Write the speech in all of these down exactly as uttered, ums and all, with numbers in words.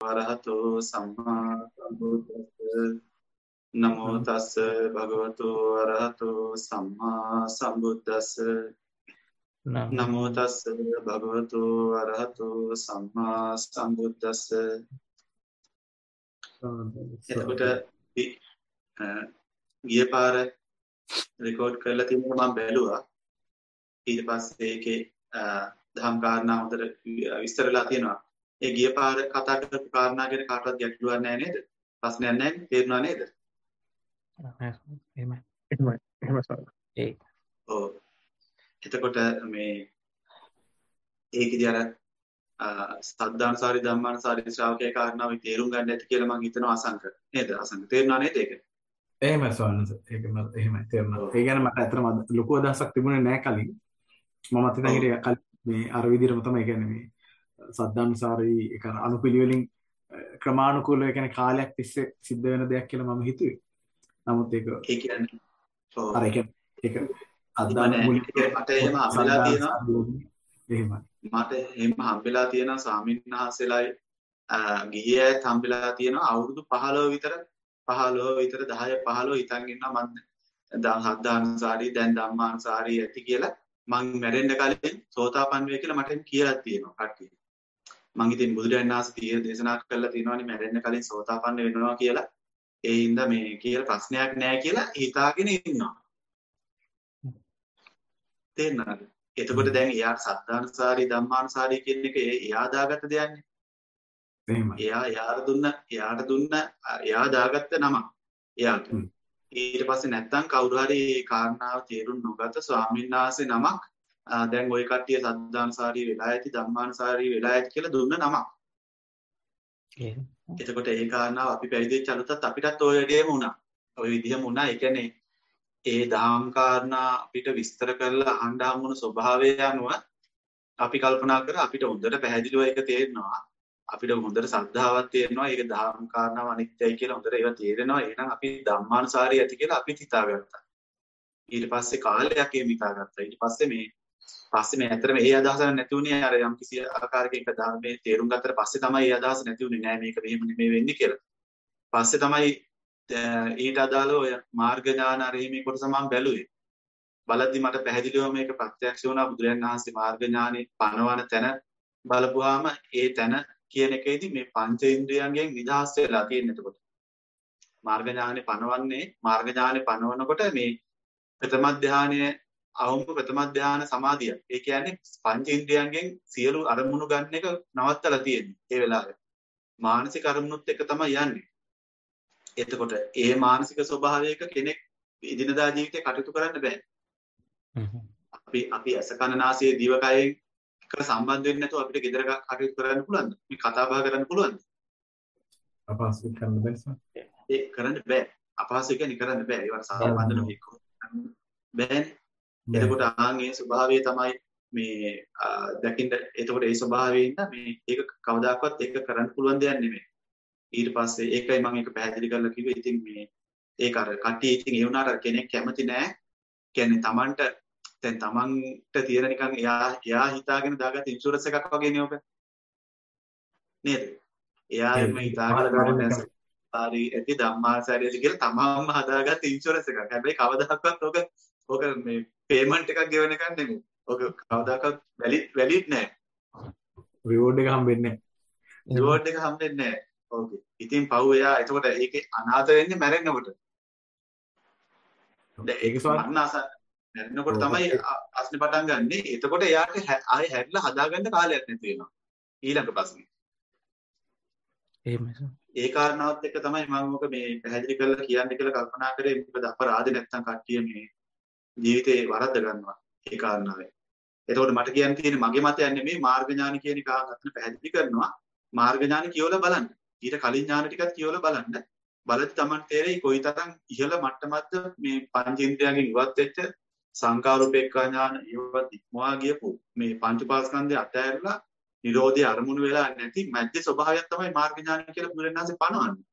වරහතු සම්මා සම්බුද්දස්ස නමෝ තස්ස භගවතු වරහතු සම්මා සම්බුද්දස්ස නමෝ තස්ස භගවතු වරහතු සම්මා සම්බුද්දස්ස. එතකොට ගිය පාර රෙකෝඩ් කරලා තිබුණා මම බැලුවා. ඊට පස්සේ ඒකේ දහම් කාරණා හොඳට විස්තරලා තියෙනවා. ඒ ගිය පාර කතා කරපු කාරණා ගැන කාටවත් ගැටලුවක් නැහැ නේද? ප්‍රශ්නයක් නැහැ. තේරුණා නේද? එහෙමයි. එහෙමයි. එහෙමයි සර්. ඒ. ඔව්. එතකොට මේ ඒකදී අර සද්ධානුසාරි ධම්මානුසාරි ශ්‍රාවකයේ කාරණාව තේරුම් ගන්න ඇති කියලා මම හිතනවා අසංක. නේද? අසංක තේරුණා නේද ඒක? එහෙමයි සෝනස. ඒක මම එහෙමයි තේරුණා. ඒ කියන්නේ මට ඇත්තටම ලොකු අදහසක් තිබුණේ නැහැ කලින්. මම හිතන හිටියේ කලින් මේ අර විදිහටම තමයි කියන්නේ මේ සද්ධානුසාරී ඒක අනුපිළිවෙලින් ක්‍රමානුකූලව ඒ කියන්නේ කාලයක් තිස්සේ සිද්ධ වෙන දෙයක් කියලා මම හිතුවේ. නමුත් ඒක ඒ කියන්නේ ඔව් අර ඒක ඒක අදාළ මුලික මට එහෙම හම්බෙලා තියෙනවා. එහෙමයි. මට එහෙම හම්බෙලා තියෙනවා ස්වාමීන් වහන්සේලායි ගිහියත් හම්බෙලා තියෙනවා අවුරුදු පහළොව විතර පහළොව විතර දහය පහළොව හිතන් ඉන්නවා මම දැන් සද්ධානුසාරී දැන් ධම්මානුසාරී ඇති කියලා මං මැරෙන්න කලින් සෝතාපන්න වෙයි කියලා මට කියලා තියෙනවා කට්ටිය. මං ඉතින් බුදුරජාණන් වහන්සේ තීර දේශනා කරලා තියෙනවානේ මැරෙන්න කලින් සෝතාපන්න වෙනවා කියලා. ඒ හින්දා මේ කියලා ප්‍රශ්නයක් නැහැ කියලා හිතාගෙන ඉන්නවා. තේරෙනවද? එතකොට දැන් එයාට සද්ධානුසාරී ධම්මානුසාරී කියන එක එයා දාගත්ත දෙයක්නේ. එහෙමයි. එයා එයාට දුන්න එයාට දුන්න එයා දාගත්ත නම. එයාට. ඊට පස්සේ නැත්තම් කවුරු හරි කාරණාව තේරුම් නොගත ස්වාමීන් වහන්සේ නමක් දැන් ওই කට්ටිය සද්ධානුසාරී වෙලා ඇති ධම්මානුසාරී වෙලා ඇති කියලා දුන්න නමක්. එතකොට ඒ කාරණාව අපි පැවිදිච්ච අලුතත් අපිටත් ඔය වැඩේම වුණා. ඔය විදිහම වුණා. ඒ කියන්නේ ඒ දහම් කාරණා අපිට විස්තර කරලා අහන්න හම්බුන ස්වභාවය අනුව අපි කල්පනා කර අපිට හොඳට පැහැදිලිව ඒක තේරෙනවා. අපිට හොඳට ශ්‍රද්ධාවක් තියෙනවා. ඒක දහම් කාරණාව අනිත්‍යයි කියලා හොඳට ඒවා තේරෙනවා. එහෙනම් අපි ධම්මානුසාරී ඇති කියලා අපිත් හිතාගත්තා. ඊට පස්සේ කාලයක් එහෙම හිතාගත්තා. ඊට පස්සේ මේ පස්සේ මේ ඇත්තටම ඒ අදහස නැති වුණේ අර යම් කිසි ආකාරයකින් එක ධර්මයේ තේරුම් ගත්තට පස්සේ තමයි ඒ අදහස නැති වුණේ නෑ මේක මෙහෙම නෙමෙයි වෙන්නේ කියලා. පස්සේ තමයි ඊට අදාළව ඔය මාර්ග ඥාන අර හිමේ කොටස මම බැලුවේ. බලද්දි මට පැහැදිලිව මේක ප්‍රත්‍යක්ෂ වුණා බුදුරජාණන් වහන්සේ මාර්ග ඥානෙ පනවන තැන බලපුවාම ඒ තැන කියන එකේදී මේ පංච ඉන්ද්‍රියයන්ගෙන් නිදහස් වෙලා තියෙන. එතකොට මාර්ග ඥානෙ පනවන්නේ මාර්ග ඥානෙ පනවනකොට මේ ප්‍රථම ධානයේ අවුම් ප්‍රථම ධාන සමාධිය. ඒ කියන්නේ පංච ඉන්ද්‍රියයන්ගෙන් සියලු අරමුණු ගන්න එක නවත්තලා තියෙන්නේ. ඒ වෙලාවේ මානසික අරමුණුත් එක තමයි යන්නේ. එතකොට ඒ මානසික ස්වභාවයක කෙනෙක් ඉදිනදා ජීවිතේ කටයුතු කරන්න බෑ. අපි අපි අස කන නාසය දිව කයෙන් එකට සම්බන්ධ වෙන්නේ නැතුව අපිට ගෙදර කටයුතු කරන්න පුළුවන්ද? මේ කතා බහ කරන්න පුළුවන්ද? අපහසු කරන්න බෑ සර්. ඒ කරන්න බෑ. අපහසු කියන්නේ කරන්න බෑ. ඒවට සම්බන්ධ නොවි බෑනේ. එතකොට ආන්ගේ ස්වභාවය තමයි මේ දකින්න. එතකොට ඒ ස්වභාවයෙන් මේ ඒක කවදාකවත් ඒක කරන්න පුළුවන් දෙයක් නෙමෙයි. ඊට පස්සේ ඒකයි මම ඒක පැහැදිලි කරලා කිව්වේ. ඉතින් මේ ඒක අර කට්ටිය ඉතින් ඒ වුණාට කෙනෙක් කැමති නෑ. කියන්නේ Tamanට දැන් Tamanට තියෙන නිකන් එයා එයා හිතාගෙන දාගත්ත ඉන්ෂුරන්ස් එකක් වගේ නේ ඔක. නේද? එයා එම හිතාගෙන හරි ඇති ධම්මාසාරියද කියලා තමන්ම හදාගත්ත ඉන්ෂුරන්ස් එකක්. හැබැයි කවදාකවත් ඔක ඔක මේ පේමන්ට් එකක් ගෙවන එකක් නෙමෙයි. ඔක කවදාකවත් වැලිඩ් වැලිඩ් නෑ. රිවෝඩ් එක හම්බෙන්නේ නෑ. රිවෝඩ් එක හම්බෙන්නේ නෑ. ඕකේ. ඉතින් පව් එයා එතකොට ඒකේ අනාථ වෙන්නේ මැරෙන්නකොට. දැන් ඒක මරණාස මැරෙන්නකොට තමයි අස්නේ පටන් ගන්නෙ. එතකොට එයාට ආයෙ හැරිලා හදාගන්න කාලයක් නැති වෙනවා. ඊළඟ ප්‍රශ්නේ. එහෙමයි. ඒ කාරණාවත් එක්ක තමයි මම ඔක මේ පැහැදිලි කරලා කියන්න කියලා කල්පනා කරේ. මොකද අපරාධ නැත්තම් කට්ටිය මේ ජීවිතේ වරද්ද ගන්නවා ඒ කාරණාවෙන්. එතකොට මට කියන්න තියෙන්නේ මගේ මතයක් නෙමෙයි මාර්ග ඥාන කියන එක අතන පැහැදිලි කරනවා. මාර්ග ඥාන කියවලා බලන්න. ඊට කලින් ඥාන ටිකත් කියවලා බලන්න. බලද්දි Taman තේරෙයි කොයිතරම් ඉහළ මට්ටමක්ද මේ පංචේන්ද්‍රයන්ගෙන් ඉවත් වෙච්ච සංකාරූපේක්ඛා ඥාන ඉවත් ඉක්මවා ගියපු මේ පංච පාස්කන්ධය අතහැරලා නිරෝධය අරමුණු වෙලා නැති මැද්ද ස්වභාවයක් තමයි මාර්ග ඥාන කියලා බුදුරණාහි පනවන්නේ.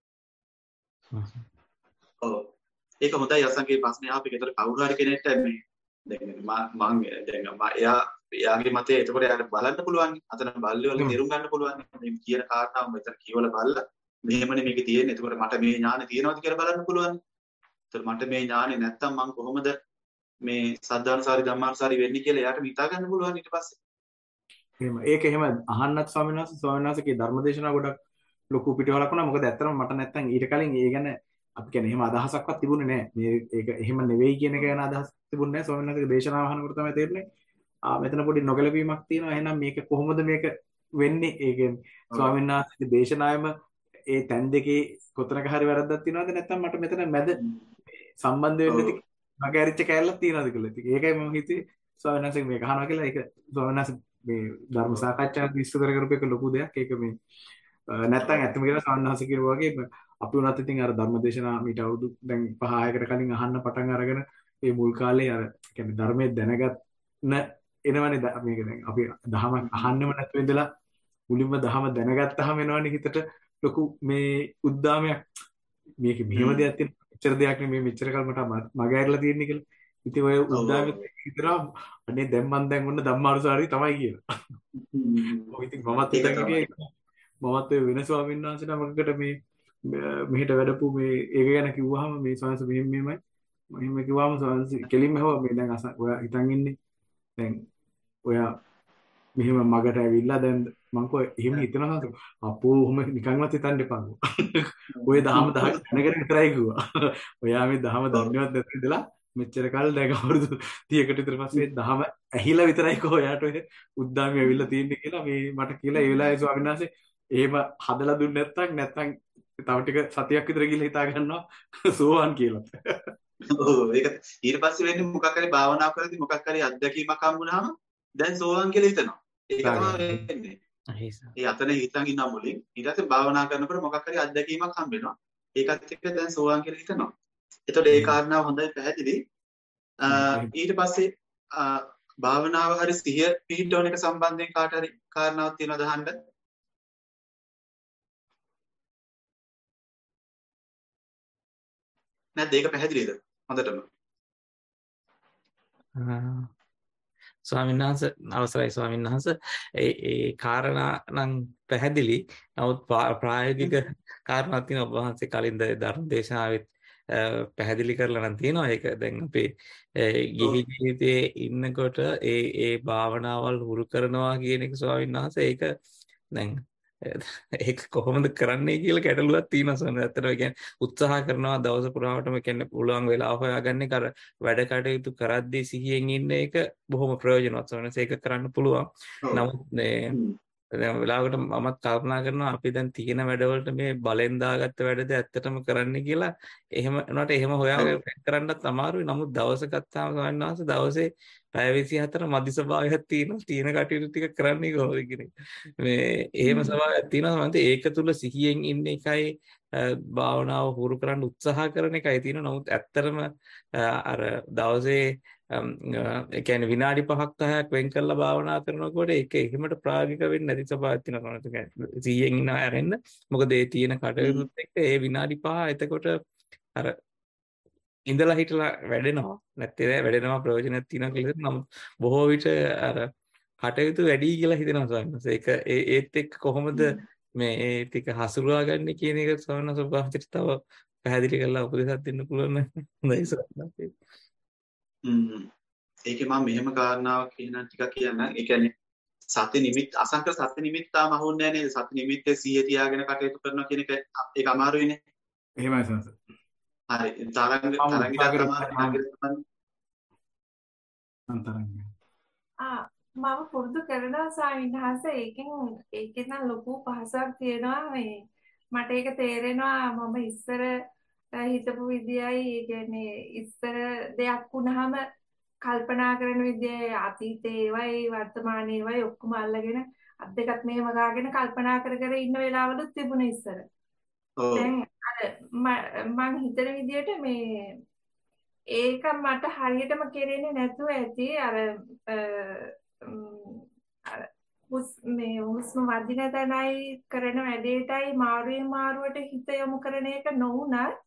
ඔව්. ඒක හොඳයි අසංකේ ප්‍රශ්නේ ආපේ. ඒතර කවුරු හරි කෙනෙක්ට මේ දැන් මම දැන් මම එයා එයාගේ මතය එතකොට එයාට බලන්න පුළුවන්. අතන බල්ලි වල තේරුම් ගන්න පුළුවන්. මේ කියන කාරණාව මෙතන කියවල බලලා මෙහෙමනේ මේකේ තියෙන්නේ. එතකොට මට මේ ඥානෙ තියෙනවද කියලා බලන්න පුළුවන්. එතකොට මට මේ ඥානෙ නැත්තම් මං කොහොමද මේ සද්ධානුසාරි ධම්මානුසාරි වෙන්නේ කියලා එයාට හිතා ගන්න පුළුවන් ඊට පස්සේ. එහෙම ඒක එහෙම අහන්නත් ස්වාමීන් වහන්සේ ස්වාමීන් වහන්සේගේ ධර්මදේශනා ගොඩක් ලොකු පිටවලක් වුණා. මොකද ඇත්තටම මට නැත්තම් ඊට කලින් ඒ ගැන අපි කියන්නේ එහෙම අදහසක්වත් තිබුණේ නැහැ. මේ ඒක එහෙම නෙවෙයි කියන එක ගැන අදහස් තිබුණේ නැහැ. ස්වාමීන් වහන්සේගේ දේශනාව අහනකොට තමයි තේරෙන්නේ. ආ මෙතන පොඩි නොගැලපීමක් තියෙනවා. එහෙනම් මේක කොහොමද මේක වෙන්නේ? ඒ කියන්නේ ස්වාමීන් වහන්සේගේ දේශනාවෙම ඒ තැන් දෙකේ කොතනක හරි වැරද්දක් තියෙනවද නැත්නම් මට මෙතන මැද සම්බන්ධ වෙන්න නැති මගේ අරිච්ච කැලලක් තියෙනවද කියලා. ඉතින් ඒකයි මම හිතුවේ ස්වාමීන් වහන්සේ මේක අහනවා කියලා. ඒක ස්වාමීන් වහන්සේ මේ ධර්ම සාකච්ඡාවක් විස්තර කරපු එක ලොකු දෙයක්. ඒක මේ නැත්තම් ඇත්තම කියලා ස්වාමීන් වහන්සේ කිව්වා වගේ අපි උනත් ඉතින් අර ධර්මදේශනා මීට අවුරුදු දැන් පහ හයකට කලින් අහන්න පටන් අරගෙන මේ මුල් කාලේ අර කියන්නේ ධර්මයේ දැනගන්න එනවනේ මේක දැන් අපි දහම අහන්නෙම නැතුව ඉඳලා මුලින්ම දහම දැනගත්තාම එනවනේ හිතට ලොකු මේ උද්දාමයක් මේක මෙහෙම දෙයක් තියෙන මෙච්චර දෙයක් නෙමෙයි මෙච්චර කල් මට මග ඇරලා තියෙන්නේ කියලා. ඉතින් ඔය උද්දාමෙත් හිතනවා අනේ දැන් මන් දැන් ඔන්න ධම්මානුසාරී තමයි කියලා. ඔය ඉතින් මමත් හිතන් හිටියේ මමත් ඔය වෙන ස්වාමීන් වහන්සේ නමකට මේ මෙහෙට වැඩපු මේ ඒක ගැන කිව්වහම මේ ස්වාමීන් වහන්සේ මෙහෙම මෙහෙමයි මෙහෙම කිව්වහම ස්වාමීන් වහන්සේ කෙලින්ම හව මේ දැන් ඔයා හිතන් ඉන්නේ දැන් ඔයා මෙහෙම මගට ඇවිල්ලා දැන් මං කෝ එහෙම හිතනවා අපෝ ඔහොම නිකන්වත් හිතන්න එපා. ඔය දහම දහක දැනගෙන විතරයි කිව්වා. ඔයා මේ දහම දන්නවත් නැති ඉඳලා මෙච්චර කාල දැන් අවුරුදු තිහකට විතර පස්සේ දහම ඇහිලා විතරයි කෝ ඔයාට ඔය උද්දාමي ඇවිල්ලා තියෙන්නේ කියලා මේ මට කියලා ඒ වෙලාවේ ස්වාමීන් වහන්සේ එහෙම හදලා දුන්නේ නැත්නම් නැත්නම් තව ටික සතියක් විතර ගිහලා හිතා ගන්නවා සෝවන් කියලා. ඔව් ඒක ඊට පස්සේ වෙන්නේ මොකක් හරි භාවනා කරද්දී මොකක් හරි අත්දැකීමක් හම්බුනහම දැන් සෝවන් කියලා හිතනවා. ඒක තමයි වෙන්නේ. ඒ අතන හිතන් ඉන්න මුලින් ඊට පස්සේ භාවනා කරනකොට මොකක් හරි අත්දැකීමක් හම්බ වෙනවා. ඒකත් එක්ක දැන් සෝවාන් කියලා හිතනවා. එතකොට ඒ කාරණාව හොඳයි පැහැදිලි. ඊට පස්සේ භාවනාව හරි සිහිය පිහිටවන එක සම්බන්ධයෙන් කාට හරි කාරණාවක් තියෙනවද අහන්න? නැත්ද ඒක පැහැදිලිද? හොඳටම. ස්වාමීන් වහන්සේ අවසරයි ස්වාමීන් වහන්සේ ඒ ඒ කාරණා නම් පැහැදිලි. නමුත් ප්‍රායෝගික කාරණා තියෙන ඔබ වහන්සේ කලින් ධර්ම දේශනාවෙත් පැහැදිලි කරලා නම් තියෙනවා. ඒක දැන් අපේ ගිහි ජීවිතයේ ඉන්නකොට ඒ ඒ භාවනාවල් හුරු කරනවා කියන එක ස්වාමීන් වහන්සේ ඒක දැන් ඒක කොහොමද කරන්නේ කියලා ගැටලුවක් තියෙනවා සමහර ඇත්තටම කියන්නේ උත්සාහ කරනවා දවස පුරාවටම කියන්නේ පුළුවන් වෙලාව හොයාගන්නේ කර වැඩ කටයුතු කරද්දී සිහියෙන් ඉන්න එක බොහොම ප්‍රයෝජනවත් සමහරවිට ඒක කරන්න පුළුවන්. නමුත් මේ දැන් වෙලාවකට මමත් කල්පනා කරනවා අපි දැන් තියෙන වැඩවලට මේ බලෙන් දාගත්ත වැඩද ඇත්තටම කරන්න කියලා එහෙම උනාට එහෙම හොයාගෙන කරන්නත් අමාරුයි. නමුත් දවස ගත්තාම ස්වාමීන් වහන්සේ දවසේ පැය විසිහතර මදි ස්වභාවයක් තියෙනවා. තියෙන කටයුතු ටික කරන්නේ කොහොමද කියන්නේ. මේ එහෙම ස්වභාවයක් තියෙනවා. මන්ට ඒක තුල සිහියෙන් ඉන්න එකයි භාවනාව හුරු කරන්න උත්සාහ කරන එකයි තියෙනවා. නමුත් ඇත්තටම අර දවසේ ඒ කියන්නේ විනාඩි පහක් දහයක් වෙන් කරලා භාවනා කරනකොට ඒක එහෙමට ප්‍රායෝගික වෙන්නේ නැති ස්වභාවයක් තියෙනවා. ඒ කියන්නේ සිහියෙන් ඉන්න ආරෙන්න. මොකද ඒ තියෙන කටයුතුත් එක්ක ඒ විනාඩි පහ එතකොට අර ඉඳලා හිටලා වැඩෙනවා. නැත්තේ වැඩෙනවා ප්‍රයෝජනයක් තියෙනවා කියලා. නමුත් බොහෝ විට අර කටයුතු වැඩි කියලා හිතෙනවා ස්වාමීන් වහන්සේ. ඒක ඒ ඒත් එක්ක කොහොමද මේ ඒ ටික හසුරුවා ගන්න කියන එක ස්වාමීන් වහන්සේ තව පැහැදිලි කරලා උපදෙසක් දෙන්න පුළුවන් නේද ස්වාමීන් වහන්සේ? හ්ම්. ඒකේ මම මෙහෙම කාරණාවක් කියන්න ටිකක් කියන්න. ඒ කියන්නේ සති නිමිත් අසංකර සති නිමිත් තාම අහුන්නේ නැහැ නේද? සති නිමිත්තේ සිහිය තියාගෙන කටයුතු කරනවා කියන එක ඒක අමාරුයිනේ. එහෙමයි සන්ස. හරි. තරංග තරංගික තමයි ආ මම පුරුදු කරනවා ස්වාමීන් වහන්සේ. ඒකෙන් ඒකෙන් නම් ලොකු පහසක් තියෙනවා. මේ මට ඒක තේරෙනවා මම ඉස්සර හිතපු විදියයි ඒ කියන්නේ ඉස්සර දෙයක් වුණාම කල්පනා කරන විදිය අතීතේ ඒවයි වර්තමානයේ ඒවයි ඔක්කොම අල්ලගෙන අත් දෙකත් මෙහෙම ගාගෙන කල්පනා කර කර ඉන්න වෙලාවලුත් තිබුණේ ඉස්සර. දැන් අර මම හිතන විදියට මේ ඒක මට හරියටම කෙරෙන්නේ නැතුව ඇති අර අර මේ හුස්ම වදින තැනයි කරන වැඩේටයි මාරුවේ මාරුවට හිත යොමු කරන එක නොවුණත්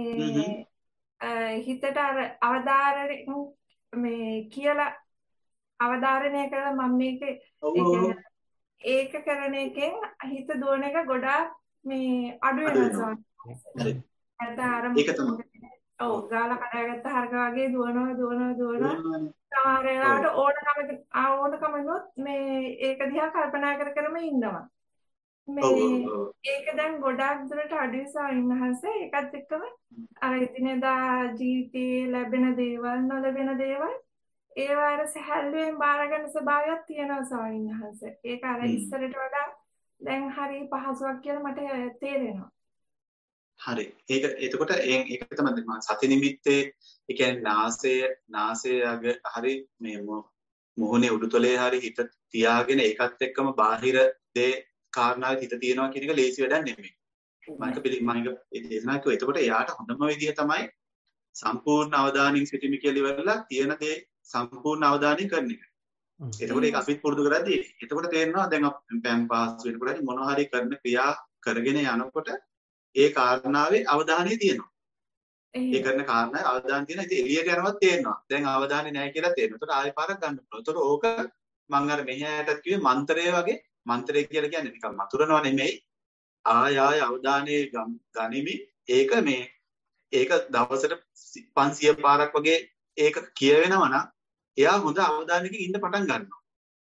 මේ හිතට අර අවදාරණය මේ කියලා අවධාරණය කරලා මම මේක ඒ කියන්නේ ඒක කරන එකෙන් හිත දුවන එක ගොඩාක් මේ අඩු වෙනවා ස්වාමීනි. ඒක තමයි. ඔව් ගාලා කඩාගත්ත හරක වගේ දුවනවා දුවනවා දුවනවා. සමහර වෙලාවට ඕනකම ඕනකමනොත් මේ ඒක දිහා කල්පනා කර කරම ඉන්නවා. මේ ඒක දැන් ගොඩාක් දුරට අඩුයි ස්වාමීන් වහන්සේ. ඒකත් එක්කම අර එදිනෙදා ජීවිතේ ලැබෙන දේවල් නොලැබෙන දේවල් ඒවා අර සැහැල්ලුවෙන් බාරගන්න ස්වභාවයක් තියෙනවා ස්වාමීන් වහන්සේ. ඒක අර ඉස්සරට වඩා දැන් හරි පහසුවක් කියලා මට තේරෙනවා. හරි. ඒක එතකොට ඒක තමයි මම සති නිමිත්තේ ඒ කියන්නේ නාසය නාසය අග හරි මේ මොහොනේ උඩුතලයේ හරි හිත තියාගෙන ඒකත් එක්කම බාහිර දේ කාරණාවේ හිත තියනවා කියන එක ලේසි වැඩක් නෙමෙයි. මම ඒක පිළි මම ඒක දේශනා කරුවා. එතකොට එයාට හොඳම විදිහ තමයි සම්පූර්ණ අවධානයෙන් සිටීම කියලා ඉවරලා තියෙන දේ සම්පූර්ණ අවධානය කරන එක. එතකොට ඒක අපිත් පුරුදු කරද්දී එතකොට තේරෙනවා දැන් අපි පෑන් පාස් වෙනකොට මොනවා හරි කරන ක්‍රියා කරගෙන යනකොට ඒ කාරණාවේ අවධානය තියෙනවා. ඒ කරන කාරණාවේ අවධානය තියෙනවා. ඉතින් එළියට යනවත් තේරෙනවා. දැන් අවධානය නැහැ කියලා තේරෙනවා. එතකොට ආයෙ පාරක් ගන්න පුළුවන්. එතකොට ඕක මම අර මෙහෙයටත් කිව්වේ මන්ත්‍රය වගේ මන්ත්‍රය කියලා කියන්නේ නිකන් මතුරනවා නෙමෙයි. ආය ආය අවධානය ගනිමි. ඒක මේ ඒක දවසට පන්සිය පාරක් වගේ ඒක කියවෙනවා නම් එයා හොඳ අවධානයකින් ඉන්න පටන් ගන්නවා.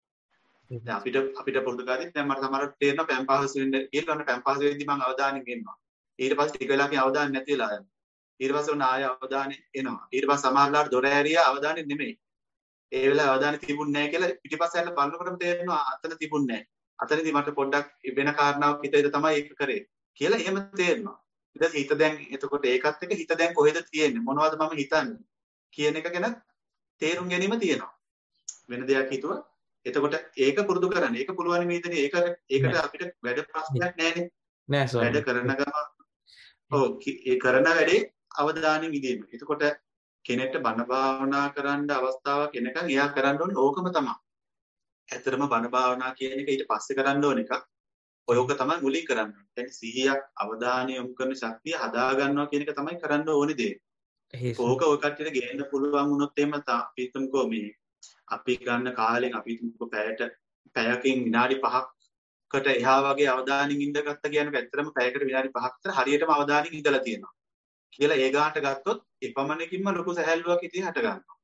දැන් අපිට අපිට පුරුදු කරන්නේ දැන් මට සමහරවිට තේරෙනවා පෑන් පහසු වෙන්න කියලා ඔන්න පෑන් පහසු වෙද්දි මම අවධානයෙන් ඉන්නවා. ඊට පස්සේ ටික වෙලාවකින් අවධානය නැති වෙලා යනවා. ඊට පස්සේ ඔන්න ආය අවධානය එනවා. ඊට පස්සේ සමහරලාට දොර ඇරියා අවධානය නෙමෙයි. ඒ වෙලාව අවධානය තිබුණේ නැහැ කියලා පිටිපස්ස ඇල්ල බලනකොටම තේරෙනවා අතන තිබුණේ නැහැ. අතනදී මට පොඩ්ඩක් වෙන කාරණාවක් හිතේද තමයි ඒක කරේ කියලා එහෙම තේරෙනවා. ඊට හිත දැන් එතකොට ඒකත් එක්ක හිත දැන් කොහෙද තියෙන්නේ මොනවද මම හිතන්නේ කියන එක ගැන තේරුම් ගැනීම තියෙනවා. වෙන දෙයක් හිතුවා. එතකොට ඒක පුරුදු කරන්න. ඒක පුළුවන් මේ ඉතින් ඒක ඒකට අපිට වැඩ ප්‍රශ්නයක් නැහැනේ. නෑ සර්. වැඩ කරන ගම ඔව් ඒ කරන වැඩේ අවධානය විදීම. එතකොට කෙනෙක්ට බණ භාවනා කරන්න අවස්ථාවක් එනකන් එයා කරන්න ඕනේ ඕකම තමයි. ඇත්තටම බණ භාවනා කියන එක ඊට පස්සේ කරන්න ඕන එකක්. ඔයක තමයි මුලින් කරන්න ඕනේ. يعني සිහියක් අවධානය යොමු කරන ශක්තිය හදා ගන්නවා කියන එක තමයි කරන්න ඕනේ දේ. ඕක ඔය කට්ටියට ගේන්න පුළුවන් වුණොත් එහෙම අපි හිතමුකෝ මේ අපි ගන්න කාලෙන් අපි හිතමුකෝ පැයට පැයකින් විනාඩි පහකට එහා වගේ අවධානයෙන් ඉඳගත්ත කියන්නේ ඇත්තටම පැයකට විනාඩි පහක් විතර හරියටම අවධානයෙන් ඉඳලා තියෙනවා. කියලා ඒ ගානට ගත්තොත් එපමණකින්ම ලොකු සැහැල්ලුවක් හිතේ හට ගන්නවා.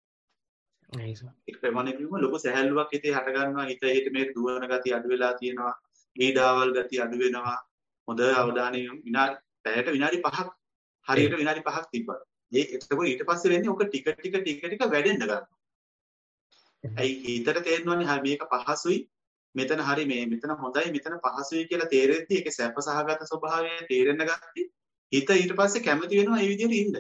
එපමණකින්ම ලොකු සැහැල්ලුවක් හිතේ හට ගන්නවා. හිත හිත මේ දුවන ගතිය අඩු වෙලා තියෙනවා. ඊඩාවල් ගතිය අඩු වෙනවා. හොඳ අවධානයෙන් විනාඩි පැයට විනාඩි පහක් හරියට විනාඩි පහක් තිබ්බා. ඒ එතකොට ඊට පස්සේ වෙන්නේ ඔක ටික ටික ටික ටික වැඩෙන්න ගන්නවා. ඇයි හිතට තේරෙනවනේ හරි මේක පහසුයි මෙතන හරි මේ මෙතන හොඳයි මෙතන පහසුයි කියලා තේරෙද්දි ඒකේ සැප සහගත ස්වභාවය තේරෙන්න ගත්තී හිත ඊට පස්සේ කැමති වෙනවා ඒ විදිහට ඉන්න.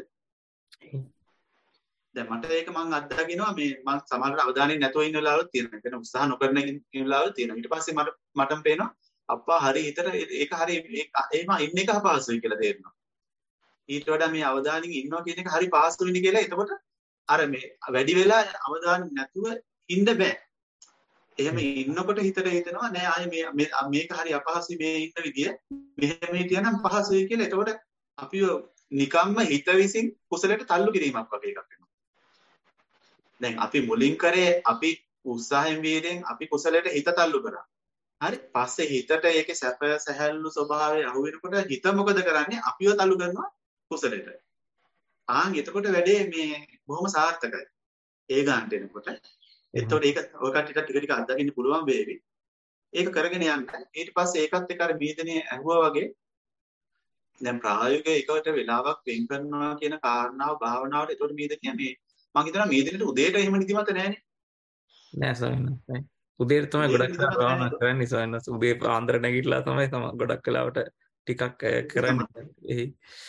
දැන් මට ඒක මම අත්දකින්නවා මේ මම සමහර අවධානයෙන් නැතුව ඉන්න වෙලාවලුත් තියෙනවා. ඒක උත්සාහ නොකරන ඉන්න වෙලාවලුත් තියෙනවා. ඊට පස්සේ මට මටම පේනවා අප්පා හරි හිතට ඒක හරි එහෙම ඉන්න එක අපහසුයි කියලා තේරෙනවා. ඊට වඩා මේ අවධානයෙන් ඉන්නවා කියන එක හරි පාස්තු වෙන්නේ කියලා එතකොට අර මේ වැඩි වෙලා අවධානය නැතුව ඉන්න බෑ. එහෙම ඉන්නකොට හිතට හිතෙනවා නෑ ආයේ මේ මේක හරි අපහසුයි මේ ඉන්න විදිය මෙහෙම හිටියනම් පහසුයි කියලා. එතකොට අපි නිකම්ම හිත විසින් කුසලයට තල්ලු කිරීමක් වගේ එකක් වෙනවා. දැන් අපි මුලින් කරේ අපි උත්සාහයෙන් වීරෙන් අපි කුසලයට හිත තල්ලු කරා. හරි පස්සේ හිතට ඒකේ සැප සැහැල්ලු ස්වභාවය අහු වෙනකොට හිත මොකද කරන්නේ? අපිව තල්ලු කරනවා කුසලයට. ආන් එතකොට වැඩේ මේ බොහොම සාර්ථකයි. ඒ ගන්නට එනකොට එතකොට ඒක ඔය කට්ටියට ටික ටික අත්දකින්න පුළුවන් වේවි. ඒක කරගෙන යන්න. ඊට පස්සේ ඒකත් එක්ක අර මීදනේ ඇහුවා වගේ දැන් ප්‍රායෝගික එකට වෙලාවක් වෙන් කරනවා කියන කාරණාව භාවනාවට එතකොට මීදනේ මේ මම හිතනවා මීදනේට උදේට එහෙම නිදිමත නැහැනේ. නෑ ස්වාමීනි. උදේට තමයි ගොඩක් භාවනා කරන්නේ ස්වාමීනි. උදේ ආන්දර නැගිටලා තමයි තමයි ගොඩක් වෙලාවට ටිකක් කරන්නේ.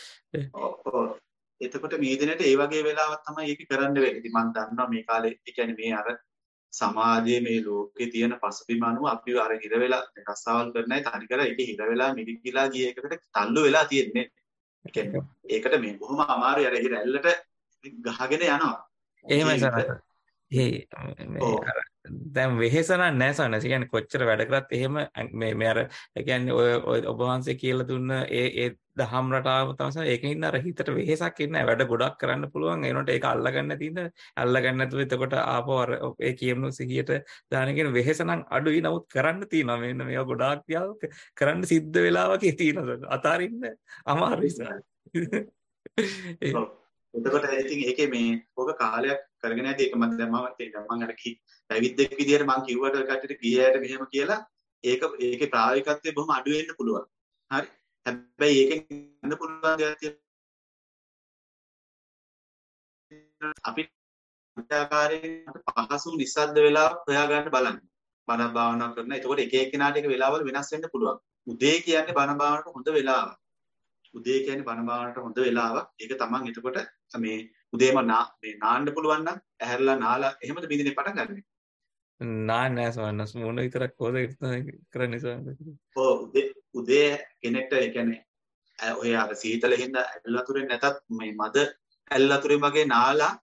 එතකොට මේ දිනේට ඒ වගේ වෙලාවක් තමයි ඒක කරන්න වෙන්නේ. ඉතින් මම දන්නවා මේ කාලේ ඒ කියන්නේ මේ අර සමාජයේ මේ ලෝකේ තියෙන පසුබිම අනුව අපි අර හිර වෙලා රස්සාවල් කරන අය තනිකර ඒකේ හිර වෙලා මිරිකිලා ගිය එකකට තල්ලු වෙලා තියෙන්නේ. ඒ කියන්නේ ඒකට මේ බොහොම අමාරුයි අර හිර ඇල්ලට ගහගෙන යනවා. එහෙමයි සර්. ඒ මේ ඔව්. අර දැන් වෙහෙස නැහැ සවනස. කියන්නේ කොච්චර වැඩ කරත් එහෙම මේ මේ අර ඒ කියන්නේ ඔය ඔය ඔබ වහන්සේ කියලා දුන්න ඒ ඒ දහම් රටාව තමයි ඒකින් අර හිතට වෙහෙසක් ඉන්නේ නැහැ. වැඩ ගොඩක් කරන්න පුළුවන්. ඒනොට ඒක අල්ලගන්න නැතිද? අල්ලගන්න නැතුව එතකොට ආපහු අර ඒ කියමු සිහියට දාන කියන වෙහෙස නම් අඩුයි. නමුත් කරන්න තියෙනවා. මෙන්න මේවා ගොඩාක් තියාව කරන්න සිද්ධ වෙලා වගේ තියෙනවා. අතාරින්න අමාරුයි සර්. ඔව්. එතකොට ඉතින් ඒකේ මේ ඔක කාලයක් කරගෙන යද්දි ඒක මම දැන් මම තේරෙනවා මම අර කි පැවිද්දෙක් විදියට මම කිව්වට කට්ටියට ගියයට මෙහෙම කියලා ඒක ඒකේ ප්‍රායෝගිකත්වය බොහොම අඩු වෙන්න පුළුවන්. හරි. හැබැයි ඒකෙන් ගන්න පුළුවන් දේවල් තියෙනවා. අපි ආකාරයෙන් පහසු නිස්සද්ද වෙලාවක් හොයාගන්න බලන්න. බණ භාවනා කරන. එතකොට එක එක්කෙනාට ඒක වෙලාවල් වෙනස් වෙන්න පුළුවන්. උදේ කියන්නේ බණ භාවනාවට හොඳ වෙලාවක්. උදේ කියන්නේ බණ භාවනාවට හොඳ වෙලාවක්. ඒක තමන් එතකොට මේ උදේම නා මේ නාන්න පුළුවන් නම් ඇහැරලා නාලා එහෙමද බින්දිනේ පටන් ගන්නෙ. නා නෑ සවන්නස් මොන විතරක් කොහොද කරන්නේ සවන්නස්. ඔව් උදේ උදේ කෙනෙක්ට ඒ කියන්නේ ඔය අර සීතල හින්දා ඇල්ලතුරෙන් නැතත් මේ මද ඇල්ලතුරෙන් වගේ නාලා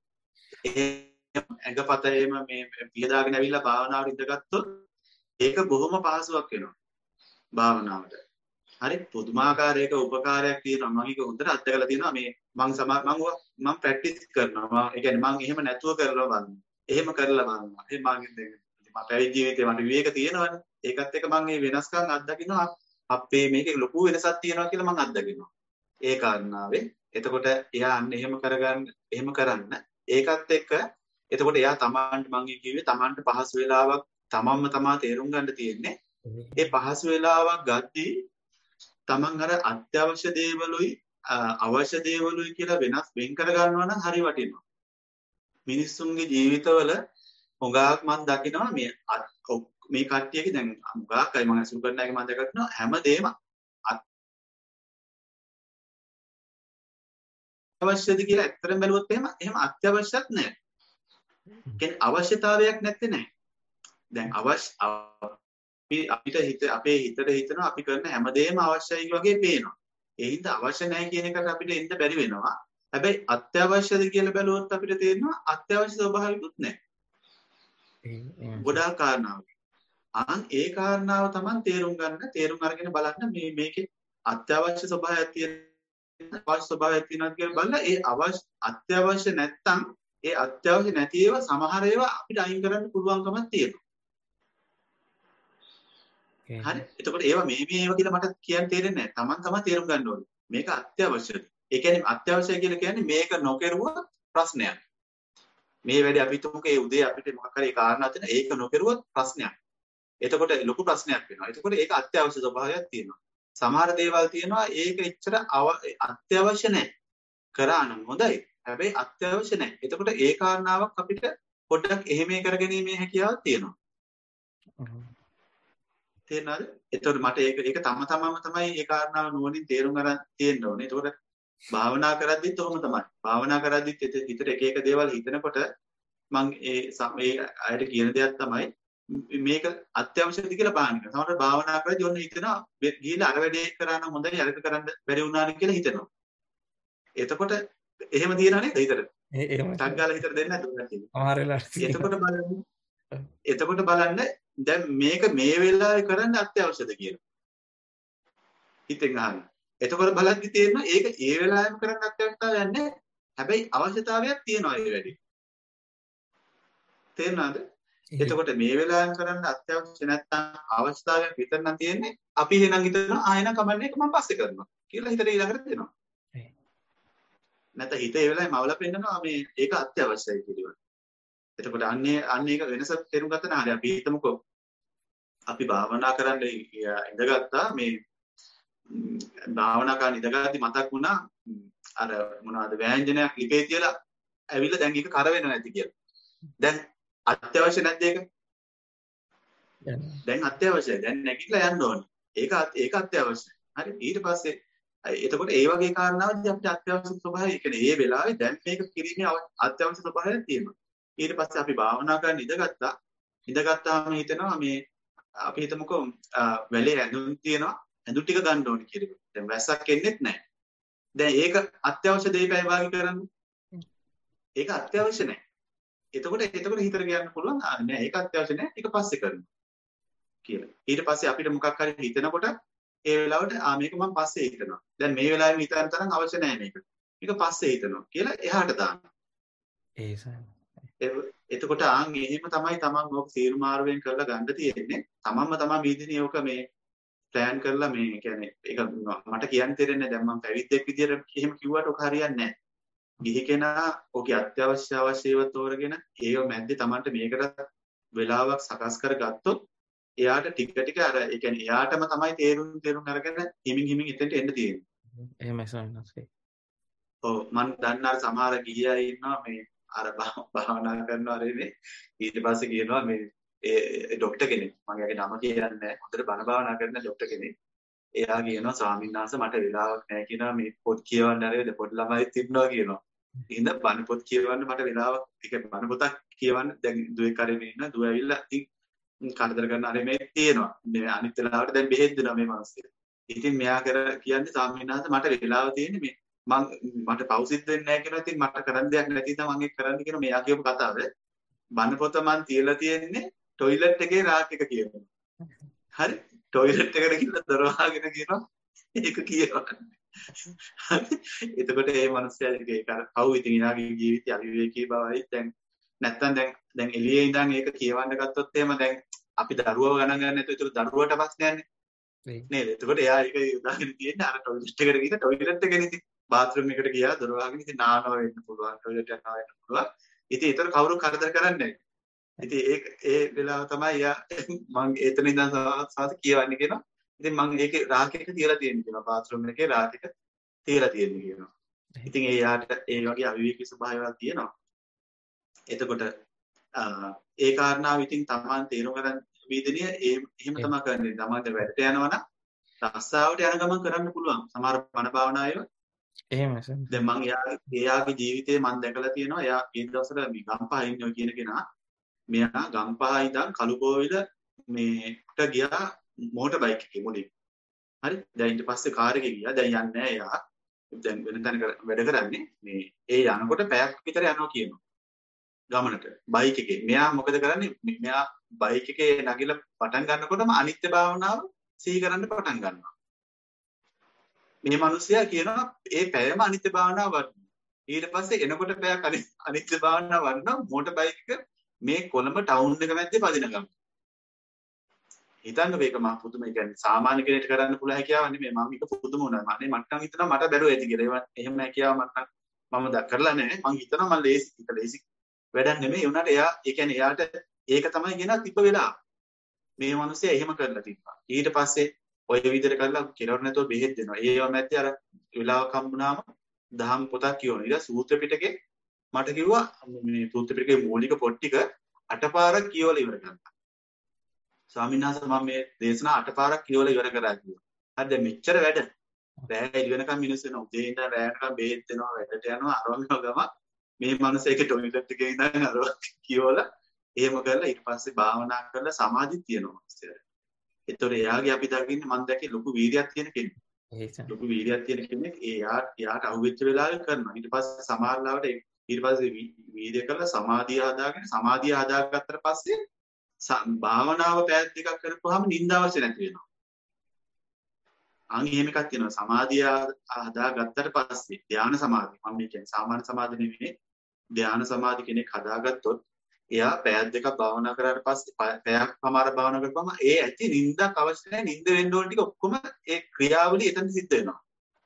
ඇඟපත එහෙම මේ පියදාගෙන ඇවිල්ලා භාවනාවට ඉඳගත්තොත් ඒක බොහොම පහසුවක් වෙනවා භාවනාවට. හරි පුදුමාකාරයක උපකාරයක් තියෙනවා. මම ඒක හොඳට අත්දැකලා තියෙනවා. මේ මම සමා මම මම ප්‍රැක්ටිස් කරනවා. ඒ කියන්නේ මම එහෙම නැතුව කරලා බලන්න. එහෙම කරලා බලනවා. ඒ මම මම පැවිදි ජීවිතේ මට විවේක තියෙනවනේ. ඒකත් එක්ක මම මේ වෙනස්කම් අත්දකින්නවා. අපේ මේකේ ලොකු වෙනසක් තියෙනවා කියලා මම අත්දකින්නවා. ඒ කාරණාවේ. එතකොට එයා අන්න එහෙම කරගන්න එහෙම කරන්න. ඒකත් එක්ක එතකොට එයා Tamanට මම කිව්වේ Tamanට පහසු වෙලාවක් තමන්ම තමා තේරුම් ගන්න තියෙන්නේ. ඒ පහසු වෙලාවක් ගද්දී තමන් අර අත්‍යවශ්‍ය දේවලුයි අවශ්‍ය දේවලුයි කියලා වෙනස් වෙන් කර ගන්නවා නම් හරි වටිනවා. මිනිස්සුන්ගේ ජීවිතවල හොඟාක් මම දකිනවා මේ මේ කට්ටියගේ දැන් හොඟාක් අය මම අසුර කරන එක මම දැක්කනවා හැමදේම අවශ්‍යද කියලා ඇත්තටම බැලුවොත් එහෙම එහෙම අත්‍යවශ්‍යත් නැහැ. කියන්නේ අවශ්‍යතාවයක් නැත්තේ නැහැ. දැන් අවශ්‍ය අපි අපිට හිත අපේ හිතට හිතනවා අපි කරන හැමදේම අවශ්‍යයි වගේ පේනවා. ඒ හින්දා අවශ්‍ය නැහැ කියන එකට අපිට එන්න බැරි වෙනවා. හැබැයි අත්‍යවශ්‍යද කියලා බැලුවොත් අපිට තේරෙනවා අත්‍යවශ්‍ය ස්වභාවිකුත් නැහැ. ගොඩාක් කාරණාවක්. අන් ඒ කාරණාව තමයි තේරුම් ගන්න, තේරුම් අරගෙන බලන්න මේ මේකේ අත්‍යවශ්‍ය ස්වභාවයක් තියෙන අවශ්‍ය ස්වභාවයක් තියෙනවා කියලා බලලා ඒ අවශ්‍ය අත්‍යවශ්‍ය නැත්තම් ඒ අත්‍යවශ්‍ය නැති ඒවා සමහර ඒවා අපිට අයින් කරන්න පුළුවන්කමක් තියෙනවා. හරි. එතකොට ඒවා මේ මේ ඒවා කියලා මට කියන්න තේරෙන්නේ නැහැ. Taman තමයි තේරුම් ගන්න ඕනේ. මේක අත්‍යවශ්‍යද? ඒ කියන්නේ අත්‍යවශ්‍යයි කියලා කියන්නේ මේක නොකරුවොත් ප්‍රශ්නයක්. මේ වැඩේ අපි තුමුක ඒ උදේ අපිට මොකක් හරි කාරණා තියෙන ඒක නොකරුවොත් ප්‍රශ්නයක්. එතකොට ලොකු ප්‍රශ්නයක් වෙනවා. එතකොට ඒක අත්‍යවශ්‍ය ස්වභාවයක් තියෙනවා. සමහර දේවල් තියෙනවා ඒක එච්චර අත්‍යවශ්‍ය නැහැ. කරා නම් හොඳයි. හැබැයි අත්‍යවශ්‍ය නැහැ. එතකොට ඒ කාරණාවක් අපිට පොඩ්ඩක් එහෙම කරගැනීමේ හැකියාවක් තියෙනවා. තේරෙනවද? එතකොට මට ඒක ඒක තම තමම තමයි ඒ කාරණාව නුවණින් තේරුම් ගන්න තියෙන්න ඕනේ. එතකොට භාවනා කරද්දිත් ඔහොම තමයි. භාවනා කරද්දිත් හිතට එක එක දේවල් හිතනකොට මම ඒ මේ අයට කියන දෙයක් තමයි මේක අත්‍යවශ්‍යද කියලා බලන්න. සමහරවිට භාවනා කරද්දී ඔන්න හිතනවා ගිහිල්ලා අර වැඩේ කරා නම් හොඳයි අරක කරන්න බැරි වුණා නේ කියලා හිතනවා. එතකොට එහෙම තියනවා නේද හිතට? එහෙම. ටක් ගාලා හිතට දෙන්නේ නැතුව තියෙනවා. සමහර වෙලාවට. එතකොට බලන්න. එතකොට බලන්න දැන් මේක මේ වෙලාවේ කරන්න අත්‍යවශ්‍යද කියලා. හිතෙන් අහන්න. එතකොට බලද්දි තේරෙනවා ඒක ඒ වෙලාවෙම කරන්න අත්‍යවශ්‍යතාවයක් නැහැ. හැබැයි අවශ්‍යතාවයක් තියෙනවා ඒ වැඩේ. තේරුණාද? එතකොට මේ වෙලාවෙන් කරන්න අත්‍යවශ්‍ය නැත්නම් අවශ්‍යතාවයක් විතර නම් තියෙන්නේ අපි එහෙනම් හිතනවා ආ එහෙනම් කමන්නේ ඒක මම පස්සේ කරනවා කියලා හිතේ ඊළඟට දෙනවා. නැත්නම් හිත ඒ වෙලාවේ මවල පෙන්නනවා මේ ඒක අත්‍යවශ්‍යයි කියලා. එතකොට අන්නේ අන්නේ ඒක වෙනස තේරුම් ගත්තා නේ. හරි අපි හිතමුකෝ අපි භාවනා කරන්න ඉඳගත්තා මේ භාවනා කරන් ඉඳගද්දි මතක් වුණා අර මොනවද ව්‍යංජනයක් ලිපේ තියලා ඇවිල්ලා දැන් ඒක කර වෙන්නේ නැති කියලා. දැන් අත්‍යවශ්‍ය නැද්ද ඒක? දැන් අත්‍යවශ්‍යයි. දැන් නැගිටලා යන්න ඕනේ. ඒක ඒක අත්‍යවශ්‍යයි. හරි ඊට පස්සේ එතකොට ඒ වගේ කාරණාවදී අපිට අත්‍යවශ්‍ය ස්වභාවය කියන්නේ ඒ වෙලාවේ දැන් මේක කිරීමේ අත්‍යවශ්‍ය ස්වභාවයක් තියෙනවා. ඊට පස්සේ අපි භාවනා කරන් ඉඳගත්තා. ඉඳගත්තාම හිතෙනවා මේ අපි හිතමුකෝ වැලේ ඇඳුම් තියෙනවා. ඇඳුම් ටික ගන්න ඕනේ කියලා. දැන් වැස්සක් එන්නේත් නැහැ. දැන් ඒක අත්‍යවශ්‍ය දෙයකයි වාගේ කරන්නේ. ඒක අත්‍යවශ්‍ය නැහැ. එතකොට එතකොට හිතට කියන්න පුළුවන් නෑ ඒක අත්‍යවශ්‍ය නෑ ඒක පස්සේ කරනවා කියලා. ඊට පස්සේ අපිට මොකක් හරි හිතනකොට ඒ වෙලාවට ආ මේක මම පස්සේ හිතනවා. දැන් මේ වෙලාවෙම හිතන්න තරම් අවශ්‍ය නෑ මේක. මේක පස්සේ හිතනවා කියලා එහාට දානවා. ඒ සයි. එතකොට ආන් එහෙම තමයි තමන් ඔක තීරු මාරුවෙන් කරලා ගන්න තියෙන්නේ. තමන්ම තමන් වීදිනේ ඔක මේ ප්ලෑන් කරලා මේ කියන්නේ ඒක මට කියන්න තේරෙන්නේ දැන් මම පැවිද්දෙක් විදියට එහෙම කිව්වට ඔක හරියන්නේ නැහැ. ගිහි කෙනා ඔකේ අත්‍යවශ්‍ය අවශ්‍යව තෝරගෙන ඒව මැද්දේ තමන්ට මේකට වෙලාවක් සකස් කරගත්තොත් එයාට ටික ටික අර ඒ කියන්නේ එයාටම තමයි තේරුම් තේරුම් අරගෙන හිමින් හිමින් එතෙන්ට එන්න තියෙන්නේ. එහෙමයි සෝනස්සේ. ඔව් මම දන්නා සමහර ගිහියා ඉන්නවා මේ අර භාවනා කරනවා රෙන්නේ ඊට පස්සේ කියනවා මේ ඒ ડોක්ටර් කෙනෙක් මම එයාගේ නම කියන්නේ නැහැ හොඳට බණ භාවනා කරන ડોක්ටර් කෙනෙක් එයා කියනවා ස්වාමීන් වහන්සේ මට වෙලාවක් නැහැ කියනවා මේ පොත් කියවන්න හරිද පොඩි ළමයිත් ඉන්නවා කියනවා ඉතින් බණ පොත් කියවන්න මට වෙලාවක් ටික බණ පොතක් කියවන්න දැන් දුවේ කරේ ඉන්න දුව ඇවිල්ලා ඉතින් කරදර කරන අර මේ තියෙනවා මේ අනිත් වෙලාවට දැන් බෙහෙත් දෙනවා මේ මාස්ටර් ඉතින් මෙයා කර කියන්නේ ස්වාමීන් වහන්සේ මට වෙලාව තියෙන්නේ මේ මං මට පෞසිද්ධ වෙන්නේ නැහැ කියනවා ඉතින් මට කරන්න දෙයක් නැති නිසා මම ඒක කරන්න කියන මෙයා කියපු කතාව බණ පොත මං තියලා තියෙන්නේ ටොයිලට් එකේ රාක් එක කියනවා. හරි ටොයිලට් එකට ගිහලා දොර වහගෙන කියනවා ඒක කියවන්නේ. හරි එතකොට මේ මිනිස්සයා ඒක අර පව් ඉතින් ඊනාගේ ජීවිතය අවිවේකී බවයි දැන් නැත්තම් දැන් දැන් එළියේ ඉඳන් ඒක කියවන්න ගත්තොත් එහෙම දැන් අපි දරුවව ගණන් ගන්න නැතුව ඒතර දරුවට ප්‍රශ්නයක් නේ. නේද? එතකොට එයා ඒක උදාගෙන තියෙන්නේ අර ටොයිලට් එකට ගිහින් ටොයිලට් එකනේ ඉතින් බාත්රූම් එකට ගියා දොර වහගෙන ඉතින් නානවා වෙන්න පුළුවන් ටොයිලට් යනවා වෙන්න පුළුවන්. ඉතින් ඒතර කවුරු කරදර කරන්නේ නැහැ. ඉතින් ඒ ඒ වෙලාව තමයි යා මම එතන ඉඳන් සාස කියවන්නේ කියනවා. ඉතින් මම ඒකේ රාක් එක තියලා තියෙනවා කියනවා. බාත්රූම් එකේ රාක් එක තියලා තියෙනවා කියනවා. ඉතින් ඒ යාට ඒ වගේ අවිවේකී ස්වභාවයක් තියෙනවා. එතකොට ඒ කාරණාව ඉතින් තමන් තේරුම් ගන්න වීදිනිය ඒ එහෙම තමයි කරන්නේ. තමන්ට වැඩට යනවා නම් රස්සාවට යන ගමන් කරන්න පුළුවන්. සමහර බණ භාවනායෝ එහෙමයි සර්. දැන් මම එයාගේ එයාගේ ජීවිතේ මම දැකලා තියෙනවා. එයා ඒ දවස්වල මේ ගම්පහ ඉන්නවා කියන කෙනා මෙයා ගම්පහ ඉඳන් කළුබෝවිල මේට ගියා මෝටර් බයික් එකේ මුලින්. හරි. දැන් ඊට පස්සේ කාර් එකේ ගියා. දැන් යන්නේ නැහැ එයා. දැන් වෙන තැනක වැඩ කරන්නේ. මේ ඒ යනකොට පැයක් විතර යනවා කියනවා. ගමනට බයික් එකේ. මෙයා මොකද කරන්නේ? මෙයා බයික් එකේ නැගිලා පටන් ගන්නකොටම අනිත්‍ය භාවනාව සිහි කරන්න පටන් ගන්නවා. මේ මිනිස්සයා කියනවා ඒ පැයම අනිත්‍ය භාවනාව වඩනවා. ඊට පස්සේ එනකොට පැයක් අනිත්‍ය භාවනාව වඩනවා මෝටර් බයික් එක මේ කොළඹ ටවුන් එක මැද්දේ පදින ගම. හිතන්න මේක මම පුදුම ඒ කියන්නේ සාමාන්‍ය කෙනෙක්ට කරන්න පුළුවන් හැකියාවක් නෙමෙයි මම මේක පුදුම වුණා. මම මට නම් හිතනවා මට බැරුව ඇති කියලා. එහෙම හැකියාව මට මම කරලා නැහැ. මම හිතනවා මම ලේසි ඒක ලේසි වැඩක් නෙමෙයි. ඒ උනාට එයා ඒ කියන්නේ එයාට ඒක තමයි ගෙන තිබ්බ වෙලාව. මේ මිනිස්සයා එහෙම කරලා තිබ්බා. ඊට පස්සේ ඔය විදිහට කරලා කෙලවර නැතුව බෙහෙත් දෙනවා. ඒව මැද්දේ අර වෙලාවක් හම්බුනාම දහම් පොතක් කියවන. ඊට සූත්‍ර පිටකේ මට කිව්වා මේ සූත්‍ර පිටකේ මූලික පොත් ටික අටපාරක් කියවලා ඉවර කරනවා. ස්වාමීන් වහන්සේ මම මේ දේශනා අටපාරක් කියවලා ඉවර කරා කිව්වා. හරි දැන් මෙච්චර වැඩ. රෑ එළි වෙනකම් මිනිස්සු එනවා. උදේ ඉඳන් රෑටකම් බෙහෙත් දෙනවා, වැඩට යනවා, අරවම ගම මේ මිනිස්සෙක් ටොයිලට් එකේ ඉඳන් අර කියවලා එහෙම කරලා ඊට පස්සේ භාවනා කරලා සමාධිය තියෙනවා මිනිස්සුන්ට. ඒතොර එයාගේ අපි දකින්නේ මම දැකේ ලොකු වීර්යයක් තියෙන කෙනෙක්. ලොකු වීර්යයක් තියෙන කෙනෙක් ඒ යා යාට අහුවෙච්ච වෙලාවෙ කරනවා. ඊට පස්සේ සමාහලාවට ඊට පස්සේ වීර්ය කරලා සමාධිය හදාගෙන සමාධිය හදාගත්තට පස්සේ භාවනාව පැය දෙකක් කරපුවාම නිින්ද අවශ්‍ය නැති වෙනවා. අන් එහෙම එකක් තියෙනවා. සමාධිය හදාගත්තට පස්සේ ධානා සමාධිය මම කියන්නේ සාමාන්‍ය සමාධිය නෙවෙයි. ධානා සමාධි කෙනෙක් හදාගත්තොත් එයා පැයක් දෙකක් භාවනා කරාට පස්සේ පැයක් පමාර භාවනා කරපුවම ඒ ඇති නිින්දක් අවශ්‍ය නැහැ. නිින්ද වෙන්න ඕන ටික ඔක්කොම ඒ ක්‍රියාවලිය එතන සිද්ධ වෙනවා.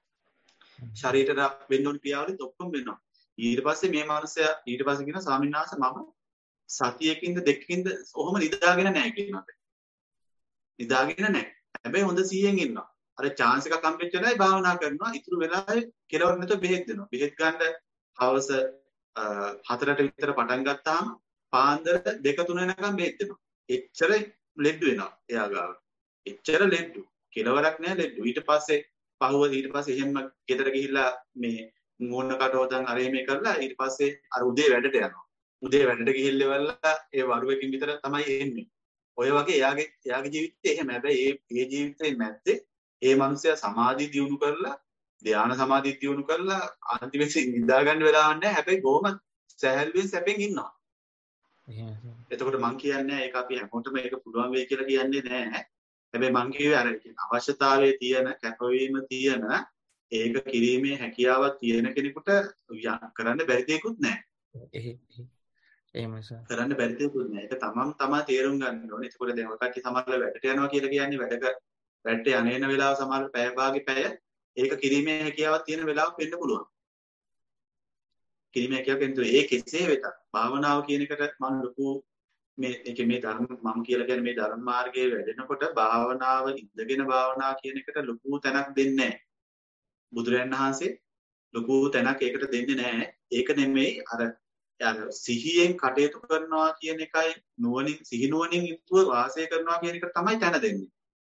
ශරීරයට වෙන්න ඕන ක්‍රියාවලියත් ඔක්කොම වෙනවා. ඊට පස්සේ මේ මානසයා ඊට පස්සේ කියන ස්වාමීන් වහන්සේ මම සතියකින්ද දෙකකින්ද ඔහොම නිදාගෙන නැහැ කියනවා. නිදාගෙන නැහැ. හැබැයි හොඳ සීයෙන් ඉන්නවා. අර chance එකක් හම්බෙච්ච වෙලාවේ භාවනා කරනවා. ඊටු වෙලාවේ කෙලවර නැතුව බෙහෙත් දෙනවා. බෙහෙත් ගන්න හවස හතරට විතර පටන් ගත්තාම පාන්දර දෙක තුන වෙනකම් බෙහෙත් දෙනවා. එච්චර ලෙඩ වෙනවා එයා ගාව. එච්චර ලෙඩ. කෙලවරක් නැහැ ලෙඩ. ඊට පස්සේ පහුව ඊට පස්සේ එහෙම ගෙදර ගිහිල්ලා මේ මූණ කටවදන් අරේ මේ කරලා ඊට පස්සේ අර උදේ වැඩට යනවා. උදේ වැඩට ගිහිල්ලා ඒ වරුවකින් විතර තමයි එන්නේ. ඔය වගේ එයාගේ එයාගේ ජීවිතේ එහෙම. හැබැයි ඒ ඒ ජීවිතේ මැද්දේ ඒ මිනිස්සයා සමාධි දියුණු කරලා ධානා සමාධි දියුණු කරලා අන්තිමට නිදා ගන්න වෙලාවක් නැහැ. හැබැයි කොහොම සැහැල්ලුවෙන් සැපෙන් ඉන්නවා. එහෙමයි. එතකොට මං කියන්නේ ඒක අපි හැමෝටම ඒක පුළුවන් වෙයි කියලා කියන්නේ නැහැ. හැබැයි මං කිව්වේ අර අවශ්‍යතාවයේ තියෙන කැපවීම තියෙන ඒක කිරීමේ හැකියාවක් තියෙන කෙනෙකුට කරන්න බැරි දෙයක්වත් නැහැ. එහෙමයි සර්. කරන්න බැරි දෙයක්වත් නැහැ. ඒක තමන් තමා තේරුම් ගන්න ඕනේ. එතකොට දැන් ඔය කට්ටිය සමහරවල් වැඩට යනවා කියලා කියන්නේ වැඩක වැඩට යන්නේන වෙලාව සමහර පැය භාගේ පැය ඒක කිරීමේ හැකියාවක් තියෙන වෙලාවක් වෙන්න පුළුවන්. කිරීමේ හැකියාවක් වෙන්න ඒ කෙසේ වෙතත් භාවනාව කියන එකට මම ලොකු මේ ඒකේ මේ ධර්ම මම කියලා කියන්නේ මේ ධර්ම මාර්ගයේ වැඩෙනකොට භාවනාව ඉඳගෙන භාවනා කියන එකට ලොකු තැනක් දෙන්නේ නැහැ. බුදුරයන් වහන්සේ ලොකු තැනක් ඒකට දෙන්නේ නැහැ. ඒක නෙමෙයි අර අර සිහියෙන් කටයුතු කරනවා කියන එකයි නුවණින් සිහි නුවණින් යුතුව වාසය කරනවා කියන එකට තමයි තැන දෙන්නේ.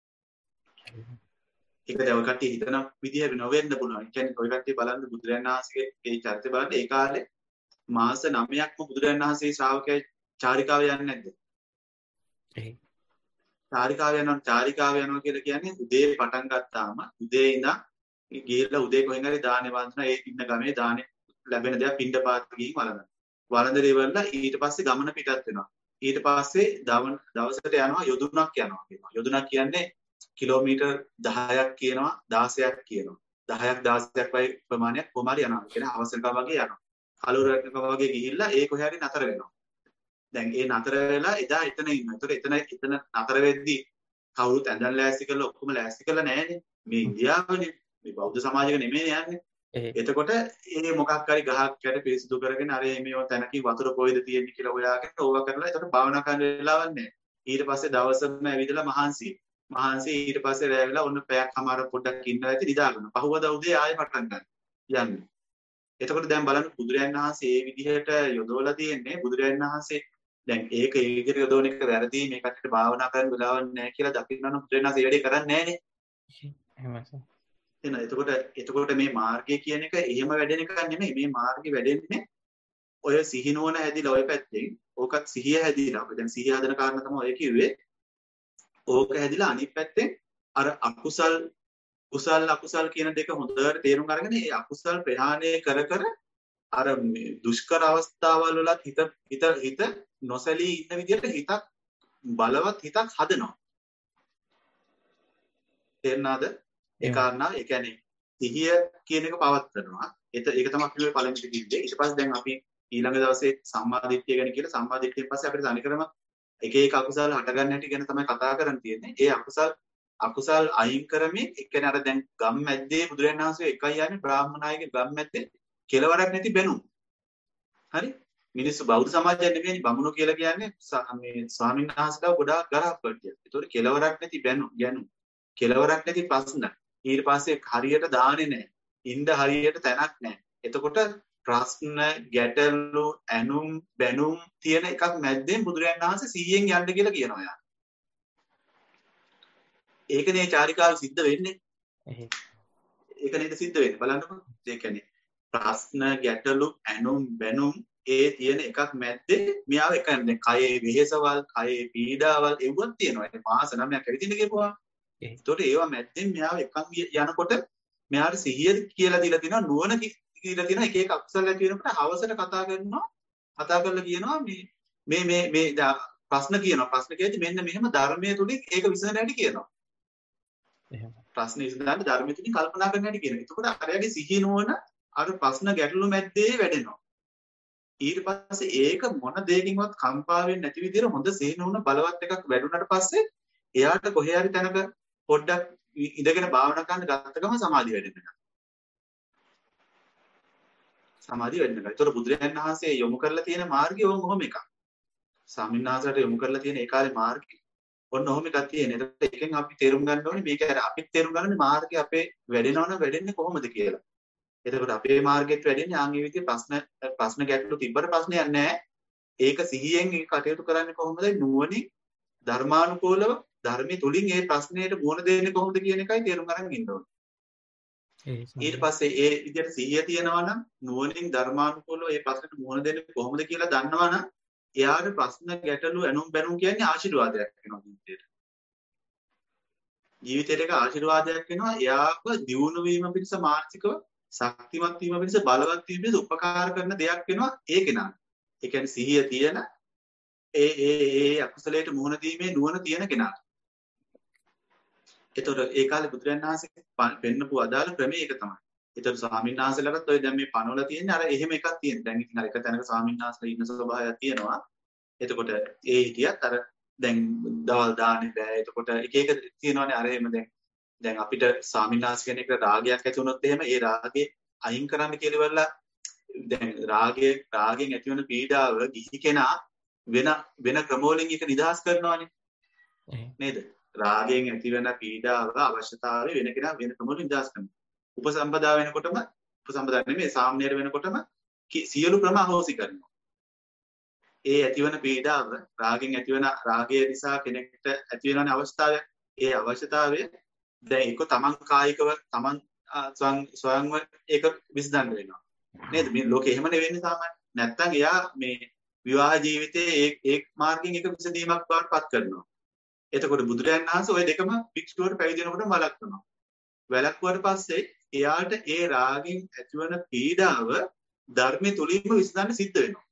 ඒක දැන් ඔය කට්ටිය හිතන විදිහ වෙනවෙන්න පුළුවන්. ඒ කියන්නේ ඔය කට්ටිය බලන්න බුදුරයන් වහන්සේගේ ඒ චරිතය බලන්න ඒ කාලේ මාස නවයක්ම බුදුරයන් වහන්සේ ශ්‍රාවකයයි චාරිකාව යන්නේ නැද්ද? එහෙයි. චාරිකාව යනවා චාරිකාව යනවා කියලා කියන්නේ උදේ පටන් ගත්තාම උදේ ඉඳන් ගිහලා උදේ කොහෙන් හරි දානේ වන්දන ඒ ඉන්න ගමේ දානේ ලැබෙන දේ පින්ඩ පාත ගිහින් වළඳන. වළඳන ඉවරලා ඊට පස්සේ ගමන පිටත් වෙනවා. ඊට පස්සේ දවසට යනවා යොදුනක් යනවා කියනවා. යොදුනක් කියන්නේ කිලෝමීටර් දහයක් කියනවා දහසයක් කියනවා. දහයක් දහසයක් වගේ ප්‍රමාණයක් කොමාරි යනවා. කියන අවසරක වගේ යනවා. කලුරක වගේ ගිහිල්ලා ඒ කොහේ හරි නතර වෙනවා. දැන් ඒ නතර වෙලා එදා එතන ඉන්නවා. ඒතර එතන එතන නතර වෙද්දි කවුරුත් ඇඳන් ලෑස්ති කරලා ඔක්කොම ලෑස්ති කරලා නැහැනේ. මේ ඉන්දියාවනේ. මේ බෞද්ධ සමාජයක නෙමෙයි යන්නේ. එතකොට ඒ මොකක් හරි ගහක් යට පිරිසිදු කරගෙන අර මේ තැනකින් වතුර කොයිද තියෙන්නේ කියලා හොයාගෙන ඕවා කරලා එතකොට භාවනා කරන්න වෙලාවක් නැහැ. ඊට පස්සේ දවසම ඇවිදලා මහන්සි. මහන්සි ඊට පස්සේ රැ වෙලා ඔන්න පැයක් හමාර පොඩ්ඩක් ඉන්නවා ඇති නිදාගන්න. පහුවදා උදේ ආයෙ පටන් ගන්න. යන්නේ. එතකොට දැන් බලන්න බුදුරයන් වහන්සේ මේ විදිහට යොදවලා තියෙන්නේ බුදුරයන් වහන්සේ දැන් ඒක ඒ විදිහට යොදවන එක වැරදි මේ කටට භාවනා කරන්න වෙලාවක් නැහැ කියලා දකින්න නම් බුදුරයන් වහන්සේ වැඩේ කරන්නේ නැහනේ. එහෙමයි. එන එතකොට එතකොට මේ මාර්ගය කියන එක එහෙම වැඩෙන එකක් නෙමෙයි මේ මාර්ගය වැඩෙන්නේ ඔය සිහිනුවන හැදිලා ඔය පැත්තෙන් ඕකත් සිහිය හැදිලා අපි දැන් සිහිය හදන කාරණා තමයි ඔය කිව්වේ ඕක හැදිලා අනිත් පැත්තෙන් අර අකුසල් කුසල් අකුසල් කියන දෙක හොඳට තේරුම් අරගෙන ඒ අකුසල් ප්‍රහාණය කර කර අර දුෂ්කර අවස්ථාවල් වල හිත හිත හිත නොසලී ඉන්න විදිහට හිතක් බලවත් හිතක් හදනවා තේරුණාද ඒ කාරණා ඒ කියන්නේ සිහිය කියන එක පවත්වනවා. ඒක ඒක තමයි අපි මේ පළවෙනි කිව්වේ. ඊට පස්සේ දැන් අපි ඊළඟ දවසේ සම්මාදිට්ඨිය ගැන කියලා සම්මාදිට්ඨියෙන් පස්සේ අපිට තනිකරම එක එක අකුසල් හට ගන්න හැටි ගැන තමයි කතා කරන්න තියෙන්නේ. ඒ අකුසල් අකුසල් අයින් කරමින් ඒ කියන්නේ අර දැන් ගම් මැද්දේ බුදුරජාණන් වහන්සේ එකයි යන්නේ බ්‍රාහ්මණායගේ ගම් මැද්දේ කෙලවරක් නැති බැනුම්. හරි? මිනිස්සු බෞද්ධ සමාජයක් නෙවෙයි බමුණු කියලා කියන්නේ මේ ස්වාමීන් වහන්සේලා ගොඩාක් ගරහක් කට්ටියක්. ඒතකොට කෙලවරක් නැති බැනුම් ගැනු. කෙලවරක් නැති ප්‍රශ්න. ඊට පස්සේ හරියට දාන්නේ නැහැ. ඉන්න හරියට තැනක් නැහැ. එතකොට ප්‍රශ්න, ගැටලු, ඇනුම්, බැනුම් තියෙන එකක් මැද්දෙන් බුදුරජාණන් වහන්සේ සීයෙන් යන්න කියලා කියනවා යා. ඒකනේ චාරිකාව සිද්ධ වෙන්නේ. ඒක නේද සිද්ධ වෙන්නේ. බලන්නකෝ. ඒ කියන්නේ ප්‍රශ්න, ගැටලු, ඇනුම්, බැනුම් ඒ තියෙන එකක් මැද්දේ මෙයාව එක දැන් කයේ වෙහෙසවල්, කයේ පීඩාවල් එව්වක් තියෙනවා. ඒ මාස නමයක් ඇවිදින්න ගියපුවා. ඒතකොට ඒවා මැද්දෙන් මෙයාව එකක් යනකොට මෙයාට සිහිය කියලා දීලා තිනවා නුවණ කියලා තිනවා එක එක අක්ෂර ඇති වෙනකොට හවසට කතා කරනවා කතා කරලා කියනවා මේ මේ මේ මේ ප්‍රශ්න කියනවා ප්‍රශ්න කියද්දි මෙන්න මෙහෙම ධර්මයේ තුලින් ඒක විසඳන්න හැටි කියනවා එහෙම ප්‍රශ්න විසඳන්න ධර්මයේ තුලින් කල්පනා කරන්න හැටි කියනවා එතකොට අරයාගේ සිහිය නුවණ අර ප්‍රශ්න ගැටලු මැද්දේ වැඩෙනවා ඊට පස්සේ ඒක මොන දෙයකින්වත් කම්පා වෙන්නේ නැති විදිහට හොඳ සිහිය නුවණ බලවත් එකක් වැඩුණාට පස්සේ එයාට කොහේ හරි තැනක පොඩ්ඩක් ඉඳගෙන භාවනා කරන්න ගත්ත ගම සමාධිය වැඩෙනවා. සමාධිය වැඩෙනවා. ඒතර බුදුරජාණන් වහන්සේ යොමු කරලා තියෙන මාර්ගය ඕම ඔහොම එකක්. ස්වාමීන් වහන්සේට යොමු කරලා තියෙන ඒ කාලේ මාර්ගය. ඔන්න ඔහොම එකක් තියෙන. ඒකට එකෙන් අපි තේරුම් ගන්න ඕනේ මේක අර අපිත් තේරුම් ගන්න මාර්ගය අපේ වැඩෙනවනම් වැඩෙන්නේ කොහොමද කියලා. එතකොට අපේ මාර්ගෙත් වැඩෙන්නේ ආන් මේ විදිහේ ප්‍රශ්න ප්‍රශ්න ගැටලු තිබ්බට ප්‍රශ්නයක් නැහැ. ඒක සිහියෙන් ඒ කටයුතු කරන්නේ කොහොමද? නුවණින් ධර්මානුකූලව ධර්මයේ තුලින් ඒ ප්‍රශ්නයට මුහුණ දෙන්නේ කොහොමද කියන එකයි තේරුම් ගන්න ඉන්න ඕනේ. ඊට පස්සේ ඒ විදිහට සිහිය තියනවා නම් නුවණින් ධර්මානුකූලව ඒ ප්‍රශ්නට මුහුණ දෙන්නේ කොහොමද කියලා දන්නවා නම් එයාට ප්‍රශ්න ගැටලු ඇනුම් බැනුම් කියන්නේ ආශිර්වාදයක් වෙනවා ජීවිතේට. ජීවිතේට එක ආශිර්වාදයක් වෙනවා. එයාව දියුණු වීම පිණිස මානසිකව ශක්තිමත් වීම පිණිස බලවත් වීම පිණිස උපකාර කරන දෙයක් වෙනවා ඒ කෙනාට. ඒ කියන්නේ සිහිය තියෙන ඒ ඒ ඒ අකුසලයට මුහුණ දීමේ නුවණ තියෙන කෙනාට. ඒතර ඒ කාලේ බුදුරජාණන් වහන්සේ පෙන්නපු අදාළ ක්‍රමය ඒක තමයි. ඒතර ස්වාමීන් වහන්සේලාටත් ඔය දැන් මේ පනවල තියෙන්නේ අර එහෙම එකක් තියෙන. දැන් ඉතින් අර එක තැනක ස්වාමීන් වහන්සේලා ඉන්න ස්වභාවයක් තියෙනවා. එතකොට ඒ හිටියත් අර දැන් දවල් දාන්නේ බෑ. එතකොට එක එක තියෙනවානේ අර එහෙම දැන් දැන් අපිට ස්වාමීන් වහන්සේ කෙනෙක්ට රාගයක් ඇති වුණොත් එහෙම ඒ රාගේ අයින් කරන්න කියලා වෙලා දැන් රාගයේ රාගෙන් ඇතිවන පීඩාව ගිහි කෙනා වෙන වෙන ක්‍රමවලින් එක නිදහස් කරනවානේ. නේද? රාගයෙන් ඇතිවන පීඩාව අවශ්‍යතාවය වෙන කෙනා වෙන ක්‍රමවලින් නිදහස් කරනවා. උපසම්පදා වෙනකොටම උපසම්පදා නෙමෙයි සාමනීර වෙනකොටම සියලු ක්‍රම අහෝසි කරනවා. ඒ ඇතිවන පීඩාව රාගෙන් ඇතිවන රාගය නිසා කෙනෙක්ට ඇතිවෙන අවස්ථාවය ඒ අවශ්‍යතාවය දැන් ඒක තමන් කායිකව තමන් ස්වයංව ඒක විසඳන්න වෙනවා. නේද? මේ ලෝකේ එහෙම නෙවෙන්නේ සාමාන්‍ය. නැත්තම් එයා මේ විවාහ ජීවිතයේ ඒ ඒ මාර්ගයෙන් එක විසඳීමක් බවට පත් කරනවා. එතකොට බුදුරජාණන් වහන්සේ ওই දෙකම භික්ෂුවට පැවිදි වෙනකොට වළක්වනවා. වළක්වුවාට පස්සේ එයාට ඒ රාගෙන් ඇතිවන පීඩාව ධර්මයේ තුලින්ම විසඳන්න සිද්ධ වෙනවා.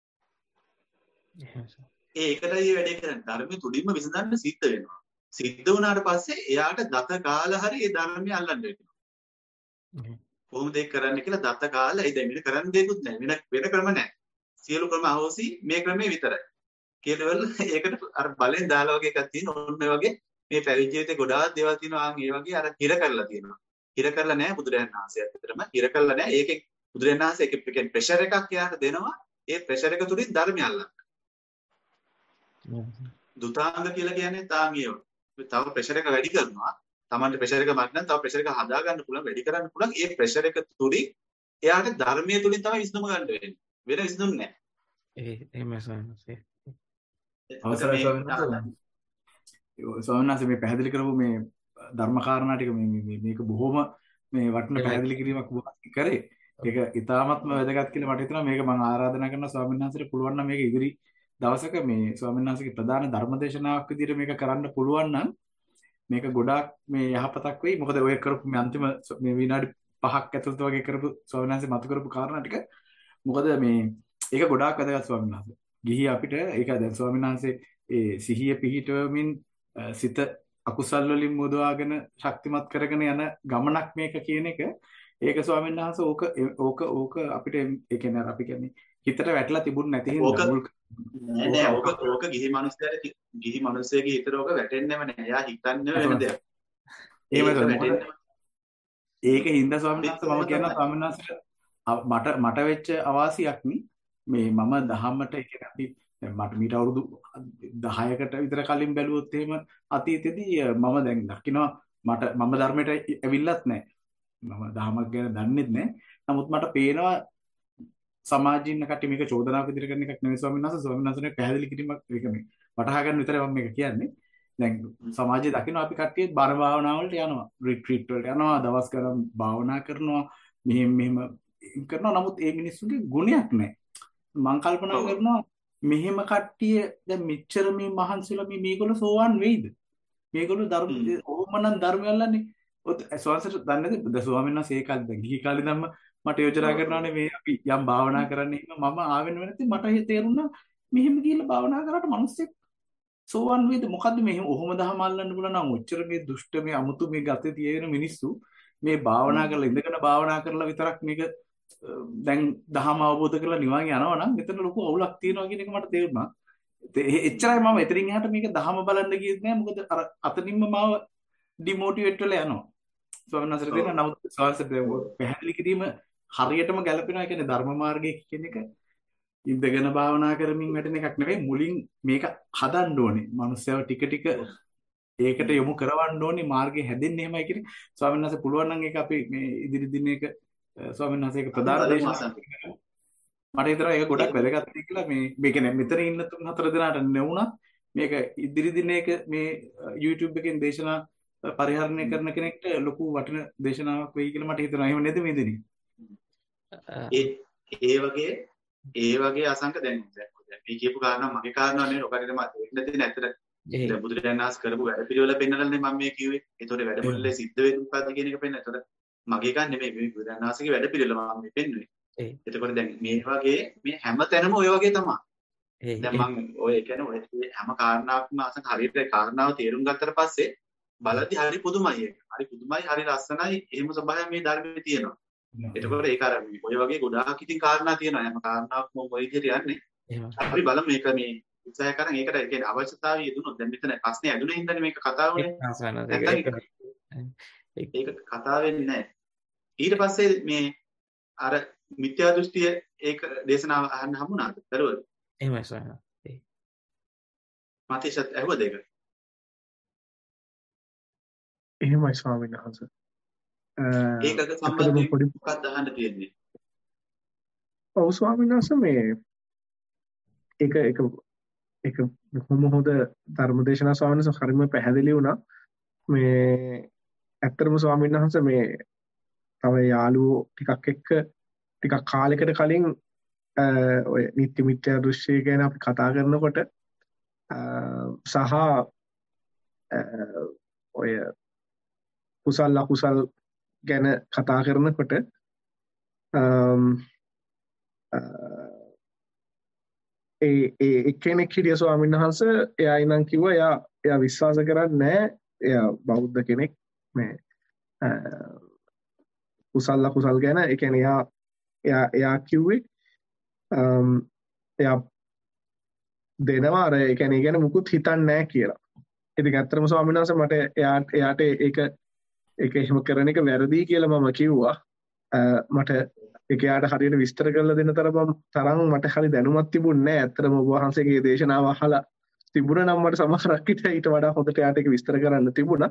ඒකටයි මේ වැඩේ කරන්නේ. ධර්මයේ තුලින්ම විසඳන්න සිද්ධ වෙනවා. සිද්ධ වුණාට පස්සේ එයාට දත කාල හරි ඒ ධර්මය අල්ලන්න වෙනවා. කොහොමද ඒක කරන්නේ කියලා දත කාල ඒ දැන් මෙන්න කරන්න දෙයක්වත් නැහැ. වෙන වෙන ක්‍රම නැහැ. සියලු ක්‍රම අහෝසි මේ ක්‍රමේ විතරයි. කියලා ඒකට අර බලෙන් දාලා වගේ එකක් තියෙන ඕන මේ වගේ මේ පැවිදි ජීවිතේ ගොඩාක් දේවල් තියෙනවා. ආන් ඒ වගේ අර හිර කරලා තියෙනවා. හිර කරලා නැහැ බුදුරජාණන් වහන්සේ ඇත්තටම. හිර කරලා නැහැ. ඒකෙන් බුදුරජාණන් වහන්සේ ඒක කියන්නේ ප්‍රෙෂර් එකක් එයාට දෙනවා. ඒ ප්‍රෙෂර් එක තුලින් ධර්මය අල්ලන්න. දුතාංග කියලා කියන්නේ තාම ඒව. තව ප්‍රෙෂර් එක වැඩි කරනවා. Tamanට ප්‍රෙෂර් එක මත් නම් තව ප්‍රෙෂර් එක හදා ගන්න පුළුවන්, වැඩි කරන්න පුළුවන්. ඒ ප්‍රෙෂර් එක තුලින් එයාට ධර්මයේ තුලින් තමයි විසඳුම ගන්න වෙන්නේ. වෙන විසඳුම් නැහැ. ඒ එහෙම සමහරවිට අවසරයි ස්වාමීන් වහන්සේ. ස්වාමීන් වහන්සේ මේ පැහැදිලි කරපු මේ ධර්ම කාරණා ටික මේ මේක බොහොම මේ වටින පැහැදිලි කිරීමක් කරේ. ඒක ඉතාමත්ම වැදගත් කියලා මට හිතෙනවා. මේක මම ආරාධනා කරනවා ස්වාමීන් වහන්සේට පුළුවන් නම් මේක ඉදිරි දවසක මේ ස්වාමීන් වහන්සේගේ ප්‍රධාන ධර්මදේශනාවක් විදිහට මේක කරන්න පුළුවන් නම් මේක ගොඩාක් මේ යහපතක් වෙයි. මොකද ඔය කරපු මේ අන්තිම මේ විනාඩි පහක් ඇතුළත වගේ කරපු ස්වාමීන් වහන්සේ මතු කරපු කාරණා ටික මොකද මේ ඒක ගොඩාක් වැදගත් ස්වාමීන් වහන්සේ. ගිහි අපිට ඒක දැන් ස්වාමීන් වහන්සේ ඒ සිහිය පිහිටවමින් සිත අකුසල් වලින් මුදවාගෙන ශක්තිමත් කරගෙන යන ගමනක් මේක කියන එක ඒක ස්වාමීන් වහන්සේ ඕක ඕක ඕක අපිට ඒ කියන්නේ අපි කියන්නේ හිතට වැටලා තිබුණ නැති හින්දා මුල් නෑ නෑ ඕක ඕක ගිහි මිනිස්සයාට ගිහි මිනිස්සයාගේ හිතට ඕක වැටෙන්නේම නෑ. එයා හිතන්නේ වෙන දෙයක්. එහෙම ඒක හින්දා ස්වාමීන් වහන්සේ මම කියනවා ස්වාමීන් වහන්සේට මට මට වෙච්ච අවාසියක් නේ මේ මම දහමට ඒ කියන්නේ අපි මට මීට අවුරුදු දහයකට විතර කලින් බැලුවොත් එහෙම අතීතෙදී මම දැන් දකිනවා මට මම ධර්මයට ඇවිල්ලත් නැහැ. මම දහමක් ගැන දන්නෙත් නැහැ. නමුත් මට පේනවා සමාජින් කට්ටිය මේක චෝදනාවක් විදිහට කරන එකක් නෙවෙයි ස්වාමීන් වහන්සේ. ස්වාමීන් වහන්සේ පැහැදිලි කිරීමක් ඒක මේ වටහා ගන්න විතරයි මම මේක කියන්නේ. දැන් සමාජයේ දකිනවා අපි කට්ටිය බණ භාවනා වලට යනවා. රිට්‍රීට් වලට යනවා. දවස් ගණන් භාවනා කරනවා. මෙහෙම මෙහෙම කරනවා. නමුත් ඒ මිනිස්සුන්ගේ ගුණයක් නැහැ. මම කල්පනා කරනවා මෙහෙම කට්ටිය දැන් මෙච්චර මේ මහන්සිලා මේ මේගොල්ලෝ සෝවන් වෙයිද? මේගොල්ලෝ ධර්ම ඕමනම් ධර්මය අල්ලන්නේ. ඔත් ස්වාමීන් දන්නේ නැද්ද? ස්වාමීන් වහන්සේ ඒ කාලේ දැන් ගිහි කාලේ ධම්ම මට යෝජනා කරනවානේ මේ අපි යම් භාවනා කරන්න එහෙම මම ආවෙන වෙනදී මට තේරුණා මෙහෙම කියලා භාවනා කරාට මිනිස්සෙක් සෝවන් වෙයිද? මොකද්ද මෙහෙම ඔහොම දහම අල්ලන්න බුණා නම් ඔච්චර මේ දුෂ්ට මේ අමුතු මේ ගතේ තියෙන මිනිස්සු මේ භාවනා කරලා ඉඳගෙන භාවනා කරලා විතරක් මේක දැන් දහම අවබෝධ කරලා නිවන් යනවා නම් මෙතන ලොකු අවුලක් තියෙනවා කියන එක මට තේරුණා. එච්චරයි මම එතනින් එහාට මේක දහම බලන්න ගියෙත් නෑ. මොකද අර අතනින්ම මාව ඩිමෝටිවේට් වෙලා යනවා. ස්වාමීන් වහන්සේ දෙන්න නමුත් ස්වාමීන් පැහැදිලි කිරීම හරියටම ගැලපෙනවා. කියන්නේ ධර්ම මාර්ගයේ කියන එක ඉඳගෙන භාවනා කරමින් වැටෙන එකක් නෙවෙයි. මුලින් මේක හදන්න ඕනේ. මනුස්සයව ටික ටික ඒකට යොමු කරවන්න ඕනේ. මාර්ගේ හැදෙන්නේ එහෙමයි කියන්නේ. ස්වාමීන් වහන්සේ පුළුවන් නම් ඒක අපි මේ ඉදිරි දිනයක ස්වාමීන් වහන්සේක ප්‍රධාන දේශනාවක් මට හිතෙනවා ඒක ගොඩක් වැදගත් කියලා මේ මේ කියන්නේ මෙතන ඉන්න තුන් හතර දෙනාට නෙවුණත් මේක ඉදිරි දිනයක මේ YouTube එකෙන් දේශනා පරිහරණය කරන කෙනෙක්ට ලොකු වටින දේශනාවක් වෙයි කියලා මට හිතෙනවා. එහෙම නේද මේ දෙන්නේ? ඒ ඒ වගේ ඒ වගේ අසංක දැන් දැන් මේ කියපු කාරණා මගේ කාරණා නෙවෙයි. ඔකට මම දෙන්න තියෙන ඇත්තට දැන් බුදුරජාණන් වහන්සේ කරපු වැඩ පිළිවෙල පෙන්නනනේ මම මේ කිව්වේ. ඒතකොට වැඩ පිළිවෙලේ සිද්ධ වෙන්නේ මොකද්ද කියන එක පෙන්නන. ඒතකොට මගේ එකක් නෙමෙයි මේ බුදුරජාණන් වහන්සේගේ වැඩ පිළිවෙල මම මේ පෙන්නුවේ. එතකොට දැන් මේ වගේ මේ හැම තැනම ඔය වගේ තමයි. ඒ දැන් මම ඔය කියන්නේ ඔය හැම කාරණාවක්ම අසන හරියට කාරණාව තේරුම් ගත්තට පස්සේ බලද්දි හරි පුදුමයි ඒක. හරි පුදුමයි, හරි ලස්සනයි. එහෙම ස්වභාවයක් මේ ධර්මයේ තියෙනවා. එතකොට ඒක අර ඔය වගේ ගොඩාක් ඉතින් කාරණා තියෙනවා. හැම කාරණාවක්ම ඔය විදිහට යන්නේ. එහෙම. අපි බලමු මේක මේ උත්සාහ කරන් ඒකට ඒ කියන්නේ අවශ්‍යතාවය යෙදුනොත් දැන් මෙතන ප්‍රශ්නේ ඇදුනේ හින්දානේ මේක කතාව වුනේ. ඒක කතාව වෙන්නේ නැහැ. ඊට පස්සේ මේ අර මිත්‍යා දෘෂ්ටිය ඒක දේශනාව අහන්න හම්බුණාද? දරුවද? එහෙමයි ස්වාමීන් වහන්සේ. මාතේෂත් ඇහුවද ඒක? එහෙමයි ස්වාමීන් වහන්සේ. ඒකක සම්බන්ධයෙන් මොකක්ද අහන්න තියෙන්නේ? ඔව් ස්වාමීන් වහන්සේ මේ ඒක ඒක ඒක බොහොම හොඳ ධර්මදේශනා ස්වාමීන් වහන්සේ හරිම පැහැදිලි වුණා. මේ ඇත්තටම ස්වාමීන් වහන්සේ මේ තව යාළුවෝ ටිකක් එක්ක ටිකක් කාලයකට කලින් ඔය නිත්‍ය මිත්‍යා දෘශ්‍ය ගැන අපි කතා කරනකොට සහ ඔය කුසල අකුසල් ගැන කතා කරනකොට ඒ ඒ එක්කෙනෙක් හිටිය ස්වාමීන් වහන්සේ එයා ඉනම් කිව්වා එයා එයා විශ්වාස කරන්නේ නැහැ එයා බෞද්ධ කෙනෙක් මේ කුසල අකුසල් ගැන ඒ කියන්නේ එයා එයා එයා කිව්වේ එයා දෙනවා අර ඒ කියන්නේ ගැන මුකුත් හිතන්නේ නැහැ කියලා. ඉතින් ඇත්තටම ස්වාමීන් වහන්සේ මට එයාට එයාට ඒක ඒක එහෙම කරන එක වැරදි කියලා මම කිව්වා. මට ඒක එයාට හරියට විස්තර කරලා දෙන්න තරම් තරම් මට හරි දැනුමක් තිබුණේ නැහැ. ඇත්තටම ඔබ වහන්සේගේ දේශනාව අහලා තිබුණා නම් මට සමහරක් විට ඊට වඩා හොඳට එයාට ඒක විස්තර කරන්න තිබුණා.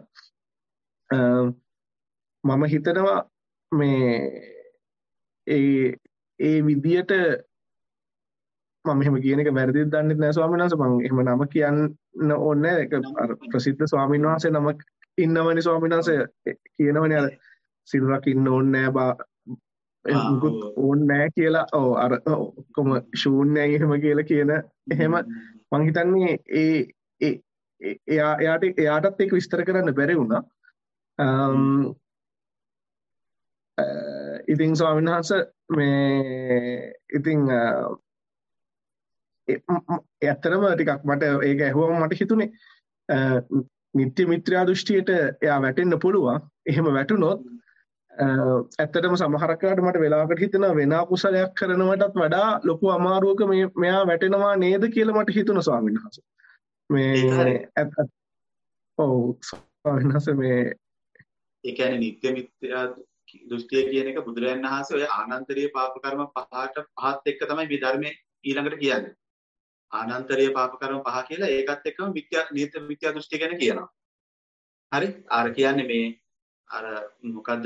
මම හිතනවා මේ ඒ ඒ විදියට මම එහෙම කියන එක වැරදිද දන්නේ නැහැ ස්වාමීන් වහන්සේ. මම එහෙම නම කියන්න ඕනේ ඒක අර ප්‍රසිද්ධ ස්වාමීන් වහන්සේ නමක් ඉන්නවනේ ස්වාමීන් වහන්සේ කියනවනේ අර සිල් රකින්න ඕනේ නැහැ මුකුත් ඕනේ නැහැ කියලා. ඔව් අර ඔක්කොම ශූන්‍යයි එහෙම කියලා කියන එහෙම මං හිතන්නේ ඒ ඒ එයා එයාට එයාටත් ඒක විස්තර කරන්න බැරි වුණා. ඉතින් ස්වාමීන් වහන්සේ මේ ඉතින් ඇත්තටම ටිකක් මට ඒක ඇහුවම මට හිතුනේ නිත්‍ය මිත්‍යා දෘෂ්ටියට එයා වැටෙන්න පුළුවන්. එහෙම වැටුනොත් ඇත්තටම සමහරක් වෙලාවට මට වෙලාවකට හිතෙනවා වෙන අකුසලයක් කරනවටත් වඩා ලොකු අමාරුවක මේ මෙයා වැටෙනවා නේද කියලා මට හිතුණා ස්වාමීන් වහන්සේ. මේ ඔව් ස්වාමීන් වහන්සේ මේ ඒ කියන්නේ නිත්‍ය මිත්‍යා දෘෂ්ටිය කියන එක බුදුරජාණන් වහන්සේ ඔය ආනන්තරීය පාප කර්ම පහට පහත් එක්ක තමයි මේ ධර්මයේ ඊළඟට කියන්නේ. ආනන්තරීය පාප කර්ම පහ කියලා ඒකත් එක්කම මිත්‍යා නිත්‍ය මිත්‍යා දෘෂ්ටිය ගැන කියනවා. හරි? අර කියන්නේ මේ අර මොකද්ද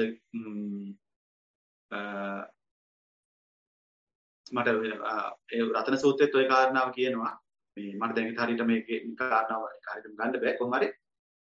මට ඒ රතන සූත්‍රයේත් ওই කාරණාව කියනවා. මේ මට දැන් හරියට මේකේ කාරණාව හරියට ගන්න බෑ කොහොම හරි.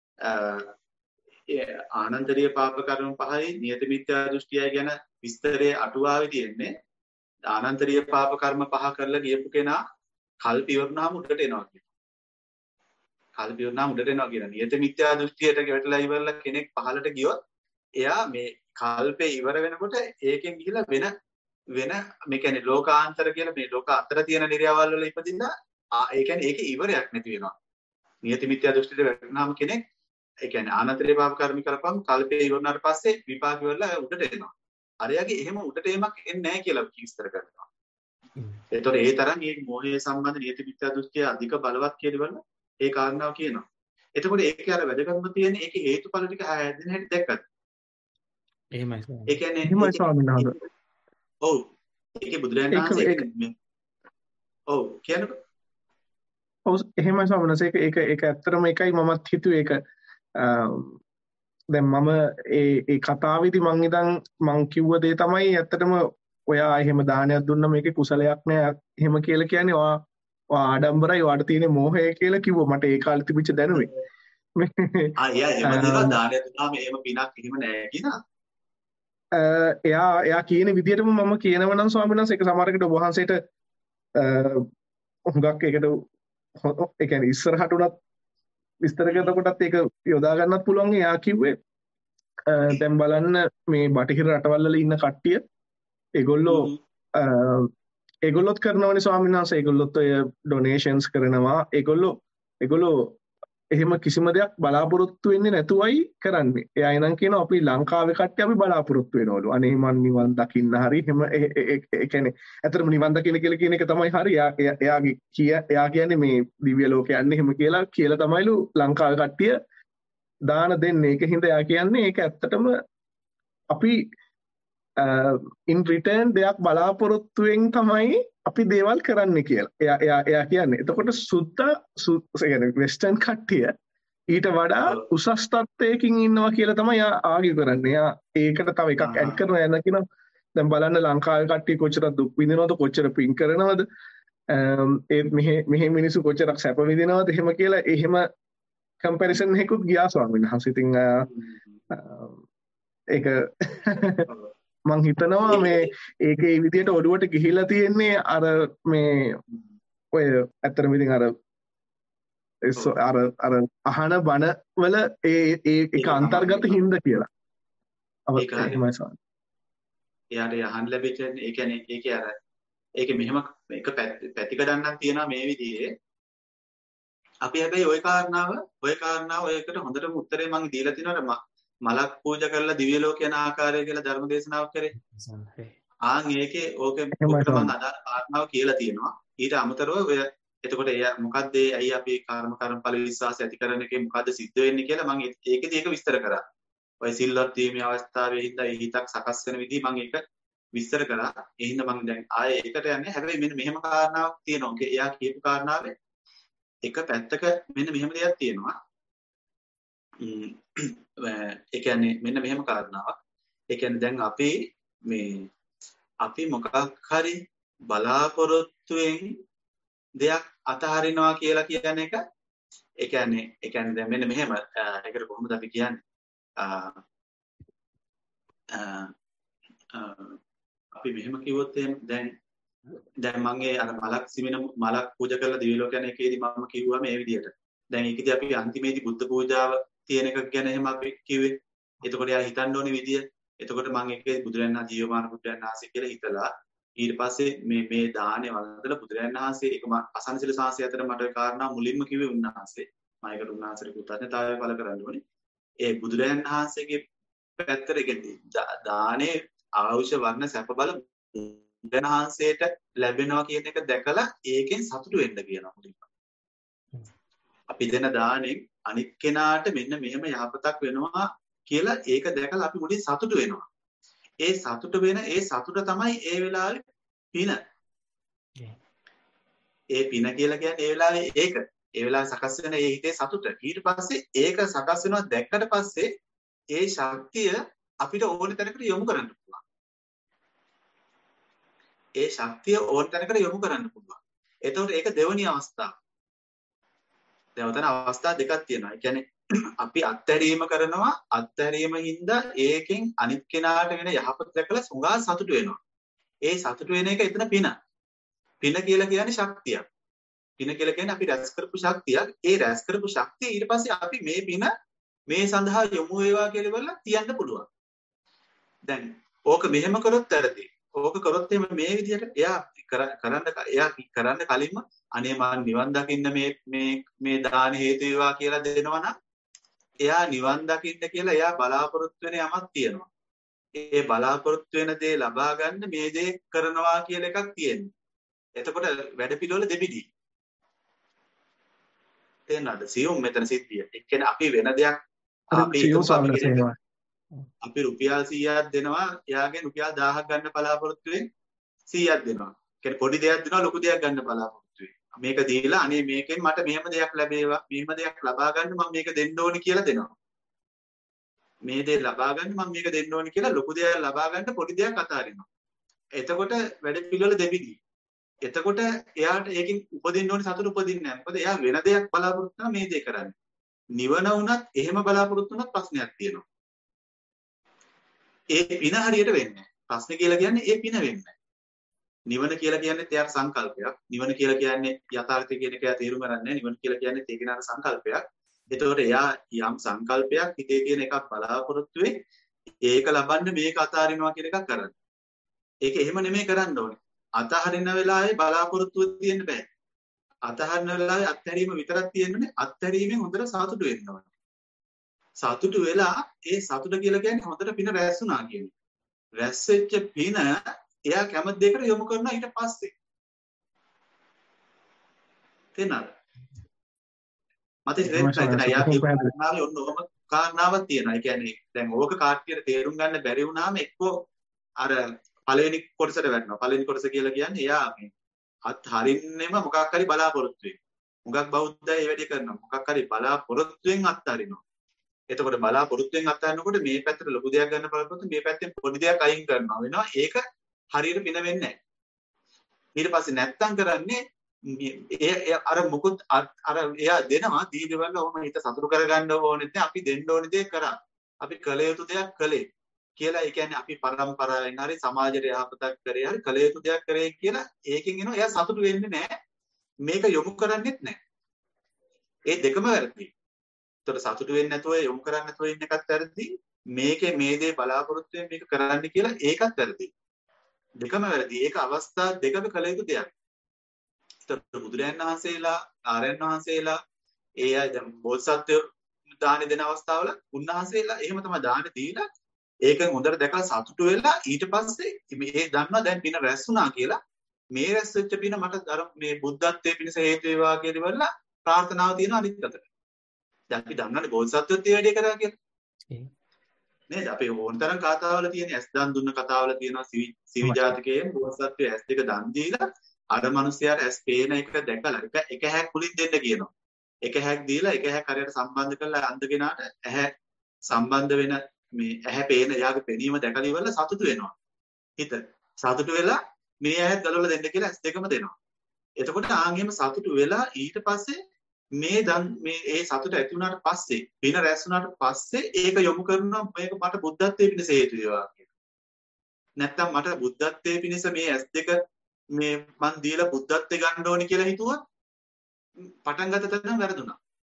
ආනන්තරීය පාප කර්ම පහයි නියත මිත්‍යා දෘෂ්ටියයි ගැන විස්තරයේ අටුවාවේ තියෙන්නේ ආනන්තරීය පාප කර්ම පහ කරලා ගියපු කෙනා කල්ප ඉවරනාම උඩට එනවා කියන. කල්ප ඉවරනාම උඩට එනවා කියන. නියත මිත්‍යා දෘෂ්ටියට වැටලා ඉවරලා කෙනෙක් පහලට ගියොත් එයා මේ කල්පේ ඉවර වෙනකොට ඒකෙන් ගිහිලා වෙන වෙන මේ කියන්නේ ලෝකාන්තර කියලා මේ ලෝක අතර තියෙන නිර්යාවල් වල ඉපදින්න ඒ කියන්නේ ඒකේ ඉවරයක් නැති වෙනවා. නියත මිත්‍යා දෘෂ්ටියට වැටුනහම කෙනෙක් ඒ කියන්නේ ආනන්තරීය පාප කර්ම කරපම් කල්පේ ඉවරනාට පස්සේ විපාක ඉවරලා උඩට එනවා. අරයාගේ එහෙම උඩට එීමක් එන්නේ නැහැ කියලා විස්තර කරනවා. ඒතකොට ඒ තරම් මේ මොහේ සම්බන්ධ නියත මිත්‍යා දෘෂ්ටිය අධික බලවත් කියලාවල ඒ කාරණාව කියනවා. එතකොට ඒකේ අර වැදගත්ම තියෙන්නේ ඒකේ හේතුඵල ටික හැදෙන හැටි දැක්කත්. එහෙමයි. ඒ කියන්නේ එහෙමයි ස්වාමීන් වහන්සේ. ඔව්. ඒකේ බුදුරජාණන් වහන්සේ ඔව් කියනකො. ඔව් එහෙමයි ස්වාමීන් වහන්සේ. ඒක ඒක ඇත්තටම එකයි මමත් හිතුවේ ඒක දැන් මම ඒ ඒ කතාවේදී මං ඉදන් මං කිව්ව දේ තමයි ඇත්තටම ඔයා එහෙම දානයක් දුන්නා මේකේ කුසලයක් නෑ එහෙම කියලා කියන්නේ ඔයා ඔයා ආඩම්බරයි ඔයාට තියෙන මෝහය කියලා කිව්වා මට ඒ කාලේ තිබිච්ච දැනුමේ ආ එයා එහෙම දෙනවා දානයක් දුන්නාම එහෙම පිනක් එහෙම නෑ කියනවා එයා එයා කියන විදිහටම මම කියනවා නම් ස්වාමීන් වහන්සේ ඒක සමහරකට ඔබ වහන්සේට හුඟක් ඒකට ඒ කියන්නේ ඉස්සරහට උනත් විස්තර කරනකොටත් ඒක යොදා ගන්නත් පුළුවන්. එයා කිව්වේ දැන් බලන්න මේ බටහිර රටවල් වල ඉන්න කට්ටිය ඒගොල්ලෝ ඒගොල්ලොත් කරනවනේ ස්වාමීන් වහන්සේ ඒගොල්ලොත් ඔය ඩොනේෂන්ස් කරනවා ඒගොල්ලෝ ඒගොල්ලෝ එහෙම කිසිම දෙයක් බලාපොරොත්තු වෙන්නේ නැතුවයි කරන්නේ. එයා එනං කියනවා අපි ලංකාවේ කට්ටිය අපි බලාපොරොත්තු වෙනවලු. අනේ මන් නිවන් දකින්න හරි එහෙම ඒ කියන්නේ ඇත්තටම නිවන් දකින්න කියලා කියන එක තමයි හරි. එයා එයාගේ කිය එයා කියන්නේ මේ දිව්‍ය ලෝකෙ යන්නේ එහෙම කියලා කියලා තමයිලු ලංකාවේ කට්ටිය දාන දෙන්නේ. ඒකින්ද එයා කියන්නේ ඒක ඇත්තටම අපි in return දෙයක් බලාපොරොත්තුවෙන් තමයි අපි දේවල් කරන්නේ කියලා. එයා එයා එයා කියන්නේ. එතකොට සුද්ධ කියන්නේ වෙස්ටර්න් කට්ටිය ඊට වඩා උසස් තත්ත්වයකින් ඉන්නවා කියලා තමයි එයා ආගි කරන්නේ. එයා ඒකට තව එකක් ඇඩ් කරනවා යන කියන දැන් බලන්න ලංකාවේ කට්ටිය කොච්චර දුක් විඳිනවද කොච්චර පින් කරනවද ඒ මෙහෙ මෙහෙ මිනිස්සු කොච්චරක් සැප විඳිනවද එහෙම කියලා එහෙම කම්පැරිසන් එකකුත් ගියා ස්වාමීන් වහන්සේ. ඉතින් ඒක මං හිතනවා මේ ඒකේ විදියට ඔළුවට ගිහිලා තියෙන්නේ අර මේ ඔය ඇත්තටම ඉතින් අර අර අර අහන බණ වල ඒ ඒ ඒක අන්තර්ගත හින්ද කියලා. ඒක එහෙමයි සාරා. එයාට යහන් ලැබෙච්ච ඒ කියන්නේ ඒකේ අර ඒකේ මෙහෙම එක පැතිකඩන්නක් තියෙනවා මේ විදිහේ. අපි හැබැයි ওই කාරණාව ওই කාරණාව ඔයකට හොඳටම උත්තරේ මං දීලා තිනවනේ මලක් පූජා කරලා දිව්‍ය ලෝක යන ආකාරය කියලා ධර්ම දේශනාවක් කරේ. ආන් ඒකේ ඕකේ ඔකට මම අදාළ කාරණාව කියලා තියෙනවා. ඊට අමතරව ඔය එතකොට එය මොකද්ද ඇයි අපි කර්ම කර්මඵල විශ්වාසය ඇති කරන එකේ මොකද්ද සිද්ධ වෙන්නේ කියලා මම ඒකෙදි ඒක විස්තර කරා. ඔය සිල්වත් වීමේ අවස්ථාවේ හින්දා ඒ හිතක් සකස් වෙන විදිහ මම ඒක විස්තර කරා. ඒ හින්දා මම දැන් ආයේ ඒකට යන්නේ. හැබැයි මෙන්න මෙහෙම කාරණාවක් තියෙනවා. ඔකේ එයා කියපු කාරණාවේ එක පැත්තක මෙන්න මෙහෙම දෙයක් තියෙනවා. ඒ කියන්නේ මෙන්න මෙහෙම කාරණාවක්. ඒ කියන්නේ දැන් අපි මේ අපි මොකක් හරි බලාපොරොත්තුෙන් දෙයක් අතහරිනවා කියලා කියන එක ඒ කියන්නේ ඒ කියන්නේ දැන් මෙන්න මෙහෙම ඒකට කොහොමද අපි කියන්නේ අපි මෙහෙම කිව්වොත් දැන් දැන් මම ඒ අර මලක් සිමින මලක් පූජා කරලා දිව්‍ය ලෝක යන එකේදී මම කිව්වා මේ විදිහට. දැන් ඒකදී අපි අන්තිමේදී බුද්ධ පූජාව තියෙන එකක් ගැන එහෙම අපි කිව්වේ. එතකොට යා හිතන්න ඕනේ විදිය. එතකොට මම ඒකේ බුදුරජාණන් වහන්සේ ජීවමාන බුදුරජාණන් වහන්සේ කියලා හිතලා ඊට පස්සේ මේ මේ දානේ වන්දලා බුදුරජාණන් වහන්සේ ඒක මම අසනසිල සාංශය අතර මට ඒ කාරණා මුලින්ම කිව්වේ උන්වහන්සේ. මම ඒකට උන්වහන්සේට කෘතඥතාවය පළ කරන්න ඕනේ. ඒ බුදුරජාණන් වහන්සේගේ පැත්තට කියන්නේ දානේ ආවුෂ වර්ණ සැප බල බුදුරජාණන් වහන්සේට ලැබෙනවා කියන එක දැකලා ඒකෙන් සතුටු වෙන්න කියනවා මුලින්ම. අපි දෙන දානෙන් අනිත් කෙනාට මෙන්න මෙහෙම යහපතක් වෙනවා කියලා ඒක දැකලා අපි මුලින් සතුටු වෙනවා. ඒ සතුට වෙන ඒ සතුට තමයි ඒ වෙලාවේ පින. ඒ පින කියලා කියන්නේ ඒ වෙලාවේ ඒක. ඒ වෙලාවේ සකස් වෙන ඒ හිතේ සතුට. ඊට පස්සේ ඒක සකස් වෙනවා දැක්කට පස්සේ ඒ ශක්තිය අපිට ඕන තැනකට යොමු කරන්න පුළුවන්. ඒ ශක්තිය ඕන තැනකට යොමු කරන්න පුළුවන්. එතකොට ඒක දෙවෙනි අවස්ථාව. දැන් උතන අවස්ථා දෙකක් තියෙනවා. ඒ කියන්නේ අපි අත්හැරීම කරනවා අත්හැරීම හින්දා ඒකෙන් අනිත් කෙනාට වෙන යහපත දැකලා සුඟා සතුටු වෙනවා. ඒ සතුටු වෙන එක එතන පින. පින කියලා කියන්නේ ශක්තියක්. පින කියලා කියන්නේ අපි රැස් කරපු ශක්තියක්. ඒ රැස් කරපු ශක්තිය ඊට පස්සේ අපි මේ පින මේ සඳහා යොමු වේවා කියලා බලලා තියන්න පුළුවන්. දැන් ඕක මෙහෙම කරොත් ඇරදී. ඕක කරොත් එහෙම මේ විදිහට එයා කරන්න එයා කරන්න කලින්ම අනේ මම නිවන් දකින්න මේ මේ මේ දාන හේතු වේවා කියලා දෙනවා නම් එයා නිවන් දකින්න කියලා එයා බලාපොරොත්තු වෙන යමක් තියෙනවා. ඒ බලාපොරොත්තු වෙන දේ ලබා ගන්න මේ දේ කරනවා කියලා එකක් තියෙනවා. එතකොට වැඩ පිළිවෙල දෙබිඩි. තේනවද? සියුම් මෙතන සිද්ධිය. ඒ කියන්නේ අපි වෙන දෙයක් අපි අපි රුපියල් සීයක් දෙනවා එයාගෙන් රුපියල් දහයක් ගන්න බලාපොරොත්තු වෙන සීයක් දෙනවා. කියන්නේ පොඩි දෙයක් දෙනවා ලොකු දෙයක් ගන්න බලාපොරොත්තු වෙන. මේක දීලා අනේ මේකෙන් මට මෙහෙම දෙයක් ලැබේවා මෙහෙම දෙයක් ලබා ගන්න මම මේක දෙන්න ඕනි කියලා දෙනවා. මේ දේ ලබා ගන්න මම මේක දෙන්න ඕනි කියලා ලොකු දෙයක් ලබා ගන්න පොඩි දෙයක් අතාරිනවා. එතකොට වැඩ පිළිවෙල දෙබිඩි. එතකොට එයාට ඒකෙන් උපදින්න ඕනි සතුට උපදින්නේ නැහැ. මොකද එයා වෙන දෙයක් බලාපොරොත්තු වෙනවා මේ දේ කරන්නේ. නිවන වුණත් එහෙම බලාපොරොත්තු වුණත් ප්‍රශ්නයක් තියෙනවා. ඒ පින හරියට වෙන්නේ නැහැ. ප්‍රශ්නේ කියලා කියන්නේ ඒ පින වෙන්නේ නැහැ. නිවන කියලා කියන්නේ එයාට සංකල්පයක්. නිවන කියලා කියන්නේ යථාර්ථය කියන එක එයා තේරුම් ගන්න නැහැ. නිවන කියලා කියන්නේ ඒ කෙනාට සංකල්පයක්. එතකොට එයා යම් සංකල්පයක් හිතේ තියෙන එකක් බලාපොරොත්තු වෙයි ඒක ලබන්න මේක අතාරිනවා කියන එකක් කරන්නේ. ඒක එහෙම නෙමෙයි කරන්න ඕනේ. අතහරින වෙලාවේ බලාපොරොත්තුව තියෙන්න බෑ. අතහරින වෙලාවේ අත්හැරීම විතරක් තියෙන්නේ. අත්හැරීමෙන් හොඳට සතුටු වෙන්න ඕනේ. සතුටු වෙලා ඒ සතුට කියලා කියන්නේ හොඳට පින රැස්ුණා කියන්නේ. රැස් වෙච්ච පින එයා කැමති දෙයකට යොමු කරනවා ඊට පස්සේ. තේනද? මතේ දෙන්න එයා කියපුවානේ ඔන්න ඔහම කාරණාවක් තියෙනවා. ඒ කියන්නේ දැන් ඕක කාට්ටියට තේරුම් ගන්න බැරි වුණාම එක්කෝ අර පළවෙනි කොටසට වැටෙනවා. පළවෙනි කොටස කියලා කියන්නේ එයා මේ අත් හරින්නෙම මොකක් හරි බලාපොරොත්තු වෙන. මොකක් බෞද්ධය ඒ වැඩේ කරනවා. මොකක් හරි බලාපොරොත්තුෙන් අත් හරිනවා. එතකොට බලාපොරොත්තුෙන් අත් හරිනකොට මේ පැත්තට ලොකු දෙයක් ගන්න බලාපොරොත්තු මේ පැත්තෙන් පොඩි දෙයක් අයින් කරනවා වෙනවා. ඒක හරියට පින වෙන්නේ නැහැ. ඊට පස්සේ නැත්තම් කරන්නේ ඒ අර මුකුත් අර එයා දෙනවා දීදවල ඔහම හිත සතුටු කරගන්න ඕනෙත් නැහැ. අපි දෙන්න ඕනේ දේ කරා. අපි කළ යුතු දෙයක් කළේ. කියලා ඒ කියන්නේ අපි පරම්පරාවෙන් හරි සමාජයට යහපතක් කරේ හරි කළ යුතු දෙයක් කරේ කියලා ඒකෙන් එනවා එයා සතුටු වෙන්නේ නැහැ මේක යොමු කරන්නේත් නැහැ ඒ දෙකම වැරදි. ඒතකොට සතුටු වෙන්නේ නැතුව යොමු කරන්නේ නැතුව ඉන්න එකත් වැරදි මේකේ මේ දේ බලාපොරොත්තු වෙන මේක කරන්න කියලා ඒකත් වැරදි. දෙකම වැරදි. ඒක අවස්ථා දෙකක කළ යුතු දෙයක්. ඒතකොට බුදුරයන් වහන්සේලා ආරයන් වහන්සේලා ඒ අය දැන් බෝසත්ත්ව දාන දෙන අවස්ථාවල උන්වහන්සේලා එහෙම තමයි දාන දීලා ඒක හොඳට දැකලා සතුටු වෙලා ඊට පස්සේ මේ දන්නවා දැන් පින රැස් වුණා කියලා මේ රැස් වෙච්ච පින මට අර මේ බුද්ධත්වයේ පිණිස හේතු වේවා කියලා ඉවරලා ප්‍රාර්ථනාව තියෙනවා අනිත් අතට. දැන් අපි දන්නනේ බෝසත්ත්වත්වයේ වැඩේ කරා කියලා. නේද? අපි ඕනතරම් කතාවල තියෙන ඇස් දන් දුන්න කතාවල තියෙනවා සිවි ජාතකයේ බෝසත්ත්වයේ ඇස් දෙක දන් දීලා අර මිනිස්යාට ඇස් පේන එක දැකලා එක එක හැක් කුලින් දෙන්න කියනවා. එක හැක් දීලා එක හැක් හරියට සම්බන්ධ කරලා අන්දගෙනාට ඇහැ සම්බන්ධ වෙන මේ ඇහැ පේන යාගේ පෙනීම දැකලා ඉවරලා සතුටු වෙනවා. හිත සතුටු වෙලා මේ ඇහත් ගලවලා දෙන්න කියලා ඇස් දෙකම දෙනවා. එතකොට ආන් එහෙම සතුටු වෙලා ඊට පස්සේ මේ දන් මේ ඒ සතුට ඇති වුණාට පස්සේ පින රැස් වුණාට පස්සේ ඒක යොමු කරනවා මේක මට බුද්ධත්වයේ පිණිස හේතු වේවා කියලා. නැත්තම් මට බුද්ධත්වයේ පිණිස මේ ඇස් දෙක මේ මන් දීලා බුද්ධත්වයේ ගන්න ඕනේ කියලා හිතුවා පටන් ගත්ත තැන වැරදුනා.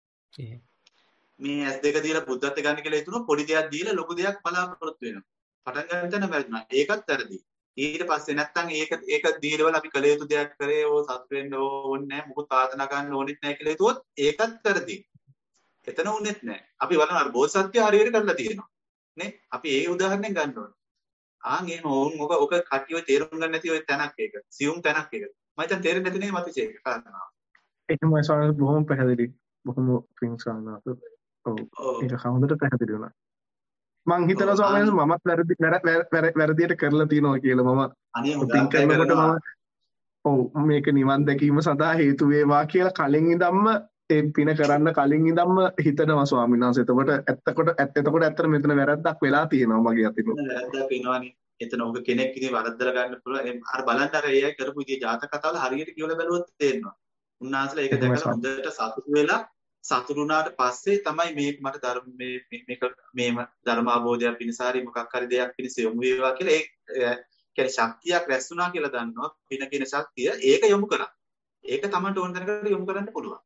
මේ ඇස් දෙක දීලා බුද්ධත්වයේ ගන්න කියලා හිතුණා පොඩි දෙයක් දීලා ලොකු දෙයක් බලාපොරොත්තු වෙනවා. පටන් ගන්න තැන වැරදුනා. ඒකත් වැරදි. ඊට පස්සේ නැත්තම් ඒක ඒක දීලවල අපි කළ යුතු දෙයක් කරේ ඕ සතුට වෙන්න ඕනේ නැහැ මොකද ප්‍රාර්ථනා කරන්න ඕනෙත් නැහැ කියලා හිතුවොත් ඒකත් වැරදි. එතන උනේත් නැහැ. අපි බලන අර බෝසත්ත්වය හරියට කරලා තියෙනවා. නේ? අපි ඒ උදාහරණයෙන් ගන්න ඕනේ. ආන් එහෙම ඕන් ඔක ඔක කටියෝ තේරුම් ගන්න නැති ඔය තැනක් ඒක. සියුම් තැනක් ඒක. මම හිතන් තේරෙන්නේ නැති නේ මතේ ඒක කාරණා. එහෙමයි සාරා බොහොම පැහැදිලි. බොහොම පිං සාරා. ඔව්. ඒක හොඳට පැහැදිලි වුණා. මං හිතනවා ස්වාමීන් වහන්සේ මමත් වැරදි වැරදියට කරලා තියෙනවා කියලා මම පින් කරනකොට මම ඔව් මේක නිවන් දැකීම සඳහා හේතු වේවා කියලා කලින් ඉඳන්ම ඒ පින කරන්න කලින් ඉඳන්ම හිතනවා ස්වාමීන් වහන්සේ. එතකොට ඇත්තකොට එතකොට ඇත්තට මෙතන වැරද්දක් වෙලා තියෙනවා මගේ අතින්. වැරද්දක් වෙනවනේ. එතන ඔබ කෙනෙක් ඉතින් වරද්දලා ගන්න පුළුවන්. අර බලන්න අර ඒ අය කරපු විදිහේ ජාතක කතාවල හරියට කියවලා බැලුවොත් තේරෙනවා. උන්වහන්සේලා ඒක දැකලා හොඳට සතුටු වෙලා සතුටු වුණාට පස්සේ තමයි මේ මට ධර්ම මේ මේක මේම ධර්ම අවබෝධයක් පිණිස හරි මොකක් හරි දෙයක් පිණිස යොමු වේවා කියලා ඒ කියන්නේ ශක්තියක් රැස් වුණා කියලා දන්නවා පින කියන ශක්තිය ඒක යොමු කරා. ඒක Tamanට ඕන තැනකට යොමු කරන්න පුළුවන්.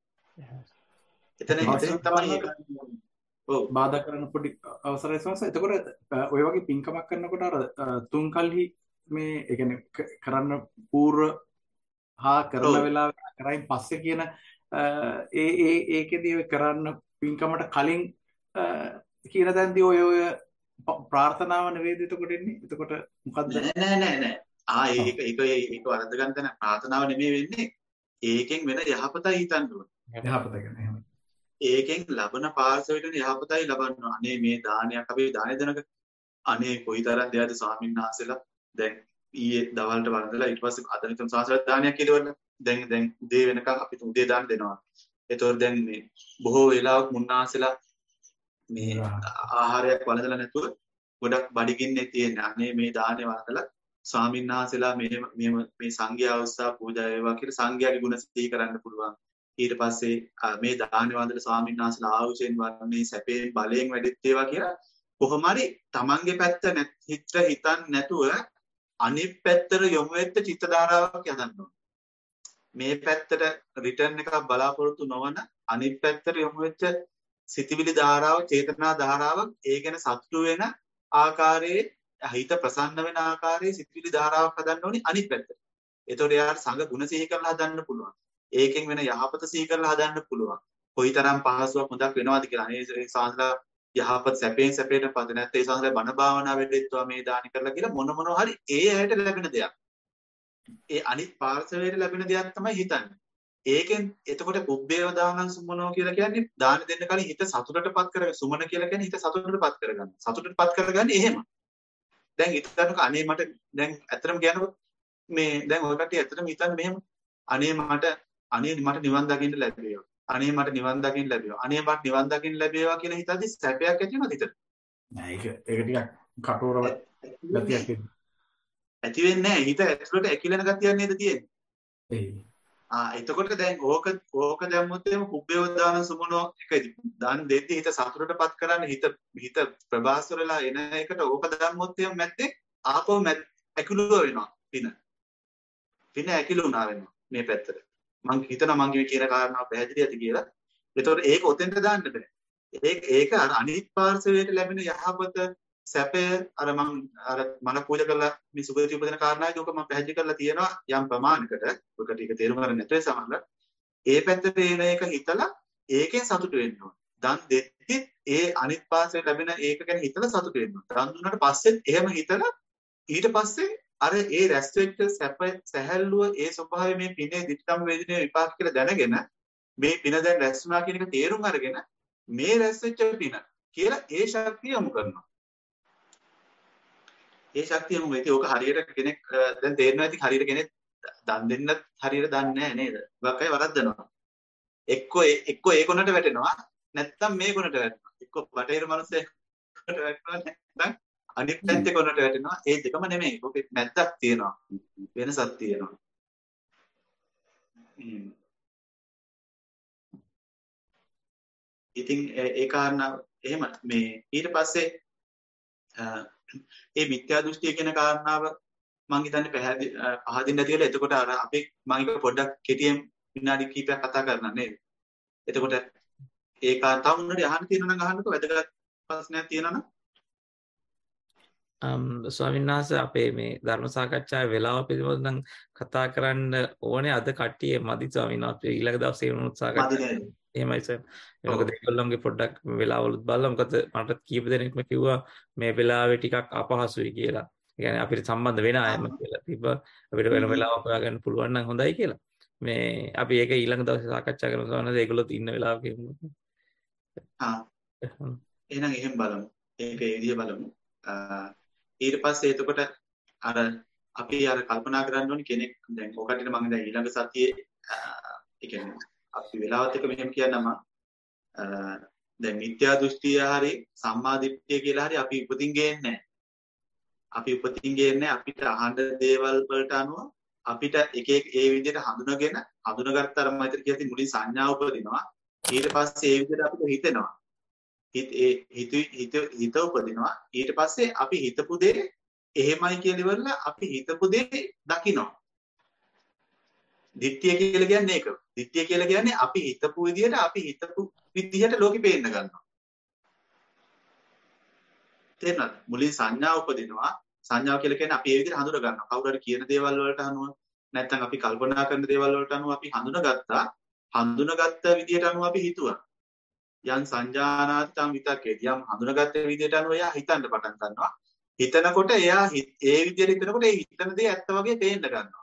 එතන එතන තමයි ඒක ඔව් බාධා කරන පොඩි අවසරයි සවස. එතකොට ඔය වගේ පින්කමක් කරනකොට අර තුන් කල්හි මේ ඒ කියන්නේ කරන්න පූර්ව හා කරන වෙලාව කරයින් පස්සේ කියන ඒ ඒ ඒකෙදී කරන්න පින්කමට කලින් කියන තැනදී ඔය ඔය ප්‍රාර්ථනාව නෙවෙයිද එතකොට එන්නේ? එතකොට මොකද්ද? නෑ නෑ නෑ නෑ. ආ ඒක ඒක ඒක වරද්ද ගන්න තැන ප්‍රාර්ථනාව නෙමෙයි වෙන්නේ. ඒකෙන් වෙන යහපතයි හිතන්න ඕනේ. යහපත ගැන එහෙමයි. ඒකෙන් ලබන පාර්ශවයට යහපතයි ලබන්න. අනේ මේ දානයක් අපි දාන දෙනක අනේ කොයිතරම් දෙයක්ද ස්වාමීන් වහන්සේලා දැන් ඊයේ දවල්ට වරදලා ඊට පස්සේ අද නිකන් සාසල දානයක් කියලා දැන් දැන් උදේ වෙනකන් අපි උදේ දාන දෙනවා. ඒතකොට දැන් මේ බොහෝ වෙලාවක් මුන්නාසලා මේ ආහාරයක් වළඳලා නැතුව ගොඩක් බඩගින්නේ තියෙන. අනේ මේ දානේ වළඳලා ස්වාමීන් වහන්සේලා මේ මේ මේ සංඝයා උත්සාහ පූජා වේවා කියලා සංඝයාගේ ගුණ සිහි කරන්න පුළුවන්. ඊට පස්සේ මේ දානේ වළඳලා ස්වාමීන් වහන්සේලා ආයුෂෙන් වර්ණේ සැපයෙන් බලයෙන් වැඩිත් වේවා කියලා කොහොම හරි තමන්ගේ පැත්ත හිත හිතන් නැතුව අනිත් පැත්තට යොමු වෙච්ච චිත්ත ධාරාවක් යදන්න ඕනේ. මේ පැත්තට රිටර්න් එකක් බලාපොරොත්තු නොවන අනිත් පැත්තට යොමු වෙච්ච සිතිවිලි ධාරාව, චේතනා ධාරාවක් ඒ ගැන සතුටු වෙන ආකාරයේ හිත ප්‍රසන්න වෙන ආකාරයේ සිතිවිලි ධාරාවක් හදන්න ඕනේ අනිත් පැත්තට. එතකොට එයාට සංඝ ගුණ සිහි කරලා හදන්න පුළුවන්. ඒකෙන් වෙන යහපත සිහි කරලා හදන්න පුළුවන්. කොයිතරම් පහසුවක් හොඳක් වෙනවද කියලා. අනේ සාන්දලා යහපත් සැපෙන් සැපේට පද නැත්නම් ඒ සාන්දලා බණ භාවනා වෙද්දෙත්වා මේ දානි කරලා කියලා මොන මොනවා හරි ඒ ඇයට ලැබෙන දෙයක්. ඒ අනිත් පාර්ශවයට ලැබෙන දෙයක් තමයි හිතන්නේ. ඒකෙන් එතකොට පුබ්බේව දානං සුමනෝ කියලා කියන්නේ දාන දෙන්න කලින් හිත සතුටටපත් කරගන්න. සුමන කියලා කියන්නේ හිත සතුටටපත් කරගන්න. සතුටටපත් කරගන්නේ එහෙම. දැන් හිතන්නක අනේ මට දැන් ඇත්තටම කියනකොට මේ දැන් ඔය කට්ටිය ඇත්තටම හිතන්නේ මෙහෙම අනේ මට අනේ මට නිවන් දකින්න ලැබේවා. අනේ මට නිවන් දකින්න ලැබේවා. අනේ මට නිවන් දකින්න ලැබේවා කියලා හිතද්දි සැපයක් ඇති වෙනවද හිතට? නෑ ඒක ඒක ටිකක් කටෝරව ගතියක් එන්නේ. ඇති වෙන්නේ නැහැ. හිත ඇතුළට ඇකිලෙන ගතියක් නේද තියෙන්නේ? එයි. ආ එතකොට දැන් ඕක ඕක දැම්මොත් එම පුබ්බේව දාන සුමනෝ එකයි. දාන දෙද්දි හිත සතුටටපත් කරන්න හිත හිත ප්‍රබාස්වරලා එන එකට ඕක දැම්මොත් එම මැත්තේ ආපහු ඇකිලුව වෙනවා පින. පින ඇකිලුණා වෙනවා මේ පැත්තට. මං හිතනවා මං කියන කාරණාව පැහැදිලි ඇති කියලා. ඒතකොට ඒක ඔතෙන්ට දාන්න බෑ. ඒක ඒක අර අනිත් පාර්ශවයට ලැබෙන යහපත සැපය අර මං අර මන පූජා කරලා මේ සුගති උපදින කාරණාවේදී ඔක මම පැහැදිලි කරලා තියෙනවා යම් ප්‍රමාණයකට. ඔක ටික තේරුම් ගන්න නැත්නම් සමහරවිට ඒ පැත්තට එන එක හිතලා ඒකෙන් සතුට වෙන්න ඕන. දන් දෙද්දි ඒ අනිත් පාර්ශවයට ලැබෙන ඒක ගැන හිතලා සතුට වෙන්න ඕන. දන් දුන්නාට පස්සෙත් එහෙම හිතලා ඊට පස්සේ අර ඒ රැස් වෙච්ච සැප සැහැල්ලුව ඒ ස්වභාවය මේ පිනේ දිට්ඨම් වේදිනේ විපාක කියලා දැනගෙන මේ පින දැන් රැස් වුණා කියන එක තේරුම් අරගෙන මේ රැස් වෙච්ච පින කියලා ඒ ශක්තිය යොමු කරනවා. ඒ ශක්තිය යොමු වෙති. ඕක හරියට කෙනෙක් දැන් තේරෙනවා ඇති හරියට කෙනෙක් දන් දෙන්නත් හරියට දන්නේ නැහැ නේද? ගොඩක් අය වරද්දනවා. එක්කෝ එක්කෝ ඒ කොනට වැටෙනවා නැත්නම් මේ කොනට වැටෙනවා. එක්කෝ බටහිර මිනිස්සෙක් කොනට වැටෙනවා නැත්නම් අනිත් පැත්තේ කොනට වැටෙනවා. ඒ දෙකම නෙමෙයි. ඔකේ මැද්දක් තියෙනවා. වෙනසක් තියෙනවා. ඉතින් ඒ කාරණා එහෙම මේ ඊට පස්සේ ඒ මිත්‍යා දෘෂ්ටිය කියන කාරණාව මම හිතන්නේ පැහැදිලි අහදින්න නැති කියලා. එතකොට අර අපි මම එක පොඩ්ඩක් කෙටියෙන් විනාඩි කිහිපයක් කතා කරන්න නේද? එතකොට ඒ කාරණාව උන්නට අහන්න තියෙනවා නම් අහන්නකෝ. වැදගත් ප්‍රශ්නයක් තියෙනවා නම් ස්වාමීන් වහන්සේ අපේ මේ ධර්ම සාකච්ඡාවේ වෙලාව පිළිබඳව නම් කතා කරන්න ඕනේ. අද කට්ටිය මදි ස්වාමීන් වහන්සේ ඊළඟ දවසේ වෙන උත්සාහ කරනවා. එහෙමයි සර්. මොකද ඒගොල්ලෝගේ පොඩ්ඩක් වෙලාවලුත් බලලා මොකද මට කීප දෙනෙක්ම කිව්වා මේ වෙලාවේ ටිකක් අපහසුයි කියලා. ඒ කියන්නේ අපිට සම්බන්ධ වෙන අයම කියලා තිබ්බා. අපිට වෙන වෙලාවක් හොයාගන්න පුළුවන් නම් හොඳයි කියලා. මේ අපි ඒක ඊළඟ දවසේ සාකච්ඡා කරමු සවනද ඒගොල්ලෝත් ඉන්න වෙලාවක ඉමු. ආ. එහෙනම් එහෙම බලමු. ඒක ඒ විදිහ බලමු. ඊට පස්සේ එතකොට අර අපි අර කල්පනා කරන්න ඕනේ කෙනෙක් දැන් ඔකටිට මම දැන් ඊළඟ සතියේ ඒ කියන්නේ අපි වෙලාවත් එක මෙහෙම කියනම දැන් මිත්‍යා දෘෂ්ටිය හරි සම්මා දිට්ඨිය කියලා හරි අපි උපතින් ගේන්නේ නැහැ. අපි උපතින් ගේන්නේ අපිට අහන්න දේවල් වලට අනුව අපිට එක එක ඒ විදිහට හඳුනගෙන හඳුනගත්තාම මම හිතට කියති මුලින් සංඥා උපදිනවා. ඊට පස්සේ ඒ විදිහට අපිට හිතෙනවා. හිත ඒ හිත හිත හිත උපදිනවා. ඊට පස්සේ අපි හිතපු දේ එහෙමයි කියලා ඉවරලා අපි හිතපු දේ දකිනවා. දිට්ඨිය කියලා කියන්නේ ඒක. දිට්ඨිය කියලා කියන්නේ අපි හිතපු විදිහට අපි හිතපු විදිහට ලෝකෙ පේන්න ගන්නවා. තේරෙනවද? මුලින් සංඥා උපදිනවා. සංඥාව කියලා කියන්නේ අපි ඒ විදිහට හඳුන ගන්නවා. කවුරු හරි කියන දේවල් වලට අනුව නැත්නම් අපි කල්පනා කරන දේවල් වලට අනුව අපි හඳුනගත්තා. හඳුනගත්ත විදිහට අනුව අපි හිතුවා. යම් සංජානාතම් විතක්කේ යම් හඳුනගත්ත විදිහට අනුව එයා හිතන්න පටන් ගන්නවා. හිතනකොට එයා ඒ විදිහට හිතනකොට ඒ හිතන දේ ඇත්ත වගේ පේන්න ගන්නවා.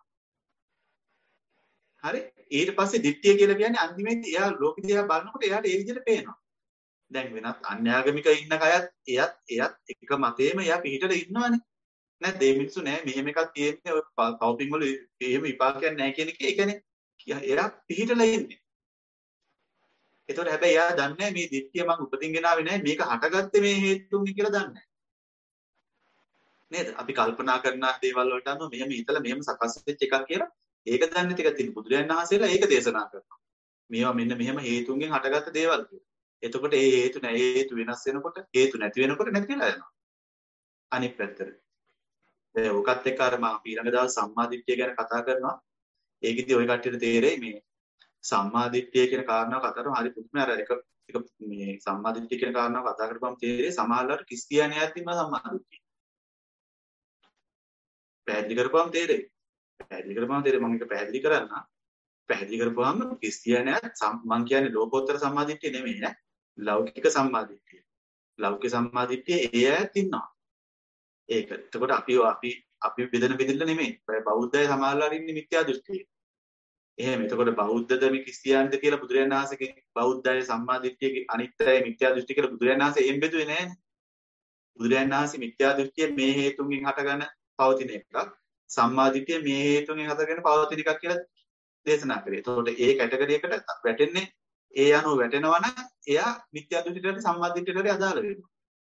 හරි ඊට පස්සේ දිට්ඨිය කියලා කියන්නේ අන්තිමේදී එයා ලෝක දිහා බලනකොට එයාට ඒ විදිහට පේනවා. දැන් වෙනත් අන්‍යාගමික ඉන්න කයත් එයත් එයත් එක මතේම එයා පිළිහිටලා ඉන්නවනේ. නෑ දෙ මිනිස්සු නෑ මෙහෙම එකක් තියෙන්නේ ඔය පවුපින් වල එහෙම විපාකයක් නෑ කියන එක. ඒ කියන්නේ එයා පිළිහිටලා ඉන්නේ. ඒතකොට හැබැයි එයා දන්නේ මේ දිට්ඨිය මං උපතින් ගෙනාවේ නෑ මේක හටගත්තේ මේ හේතුන්ගෙන් කියලා දන්නේ නෑ. නේද? අපි කල්පනා කරන දේවල් වලට අනුව මෙහෙම හිතලා මෙහෙම සකස් වෙච්ච එකක් කියලා ඒක දන්නේ ටිකක් තියෙන බුදුරජාණන් වහන්සේලා ඒක දේශනා කරනවා. මේවා මෙන්න මෙහෙම හේතුන්ගෙන් හටගත්ත දේවල් කියලා. එතකොට ඒ හේතු නැ හේතු වෙනස් වෙනකොට හේතු නැති වෙනකොට නැති වෙලා යනවා. අනිත් පැත්තට. ඒ ඔකත් එක්ක අර මම ඊළඟ දවස් සම්මාදිට්ඨිය ගැන කතා කරනවා. ඒකෙදි ওই කට්ටියට තේරෙයි මේ සම්මාදිට්ඨිය කියන කාරණාව කතා කරනවා. හරි පුදුමයි අර එක එක මේ සම්මාදිට්ඨිය කියන කාරණාව කතා කරපුවම තේරෙයි සමහරවල්ලාට ක්‍රිස්තියානියත් ඉන්න සම්මාදිට්ඨිය. පැහැදිලි කරපුවම තේරෙයි. පැහැදිලි කරපුවාම තේරෙයි මම එක පැහැදිලි කරන්න. පැහැදිලි කරපුවාම ක්‍රිස්තියානියත් මම කියන්නේ ලෝකෝත්තර සම්මාදිට්ඨිය නෙමෙයි ඈ. ලෞකික සම්මාදිට්ඨිය. ලෞකික සම්මාදිට්ඨිය ඒ ඇත් ඉන්නවා. ඒක. එතකොට අපි අපි අපි බෙදෙන බෙදෙන්න නෙමෙයි. බෞද්ධය සමාජලාට ඉන්නේ මිත්‍යා දෘෂ්ටිය. එහෙම. එතකොට බෞද්ධද මේ ක්‍රිස්තියානිද කියලා බුදුරජාණන් වහන්සේගේ බෞද්ධය සම්මාදිට්ඨියගේ අනිත්‍යය මිත්‍යා දෘෂ්ටි කියලා බුදුරජාණන් වහන්සේ එහෙම බෙදුවේ නෑනේ. බුදුරජාණන් වහන්සේ මිත්‍යා දෘෂ්ටිය මේ හේතුන්ගෙන් හටගෙන පවතින එකක්. සම්මාදිට්ඨිය මේ හේතුන්ගෙන් හටගෙන පවතින එකක් කියලා දේශනා කරේ. එතකොට ඒ කැටගරි එකට වැටෙන්නේ ඒ අනුව වැටෙනවා නම් එයා මිත්‍යා දෘෂ්ටියට සම්මාදිට්ඨියට අදාළ වෙනවා.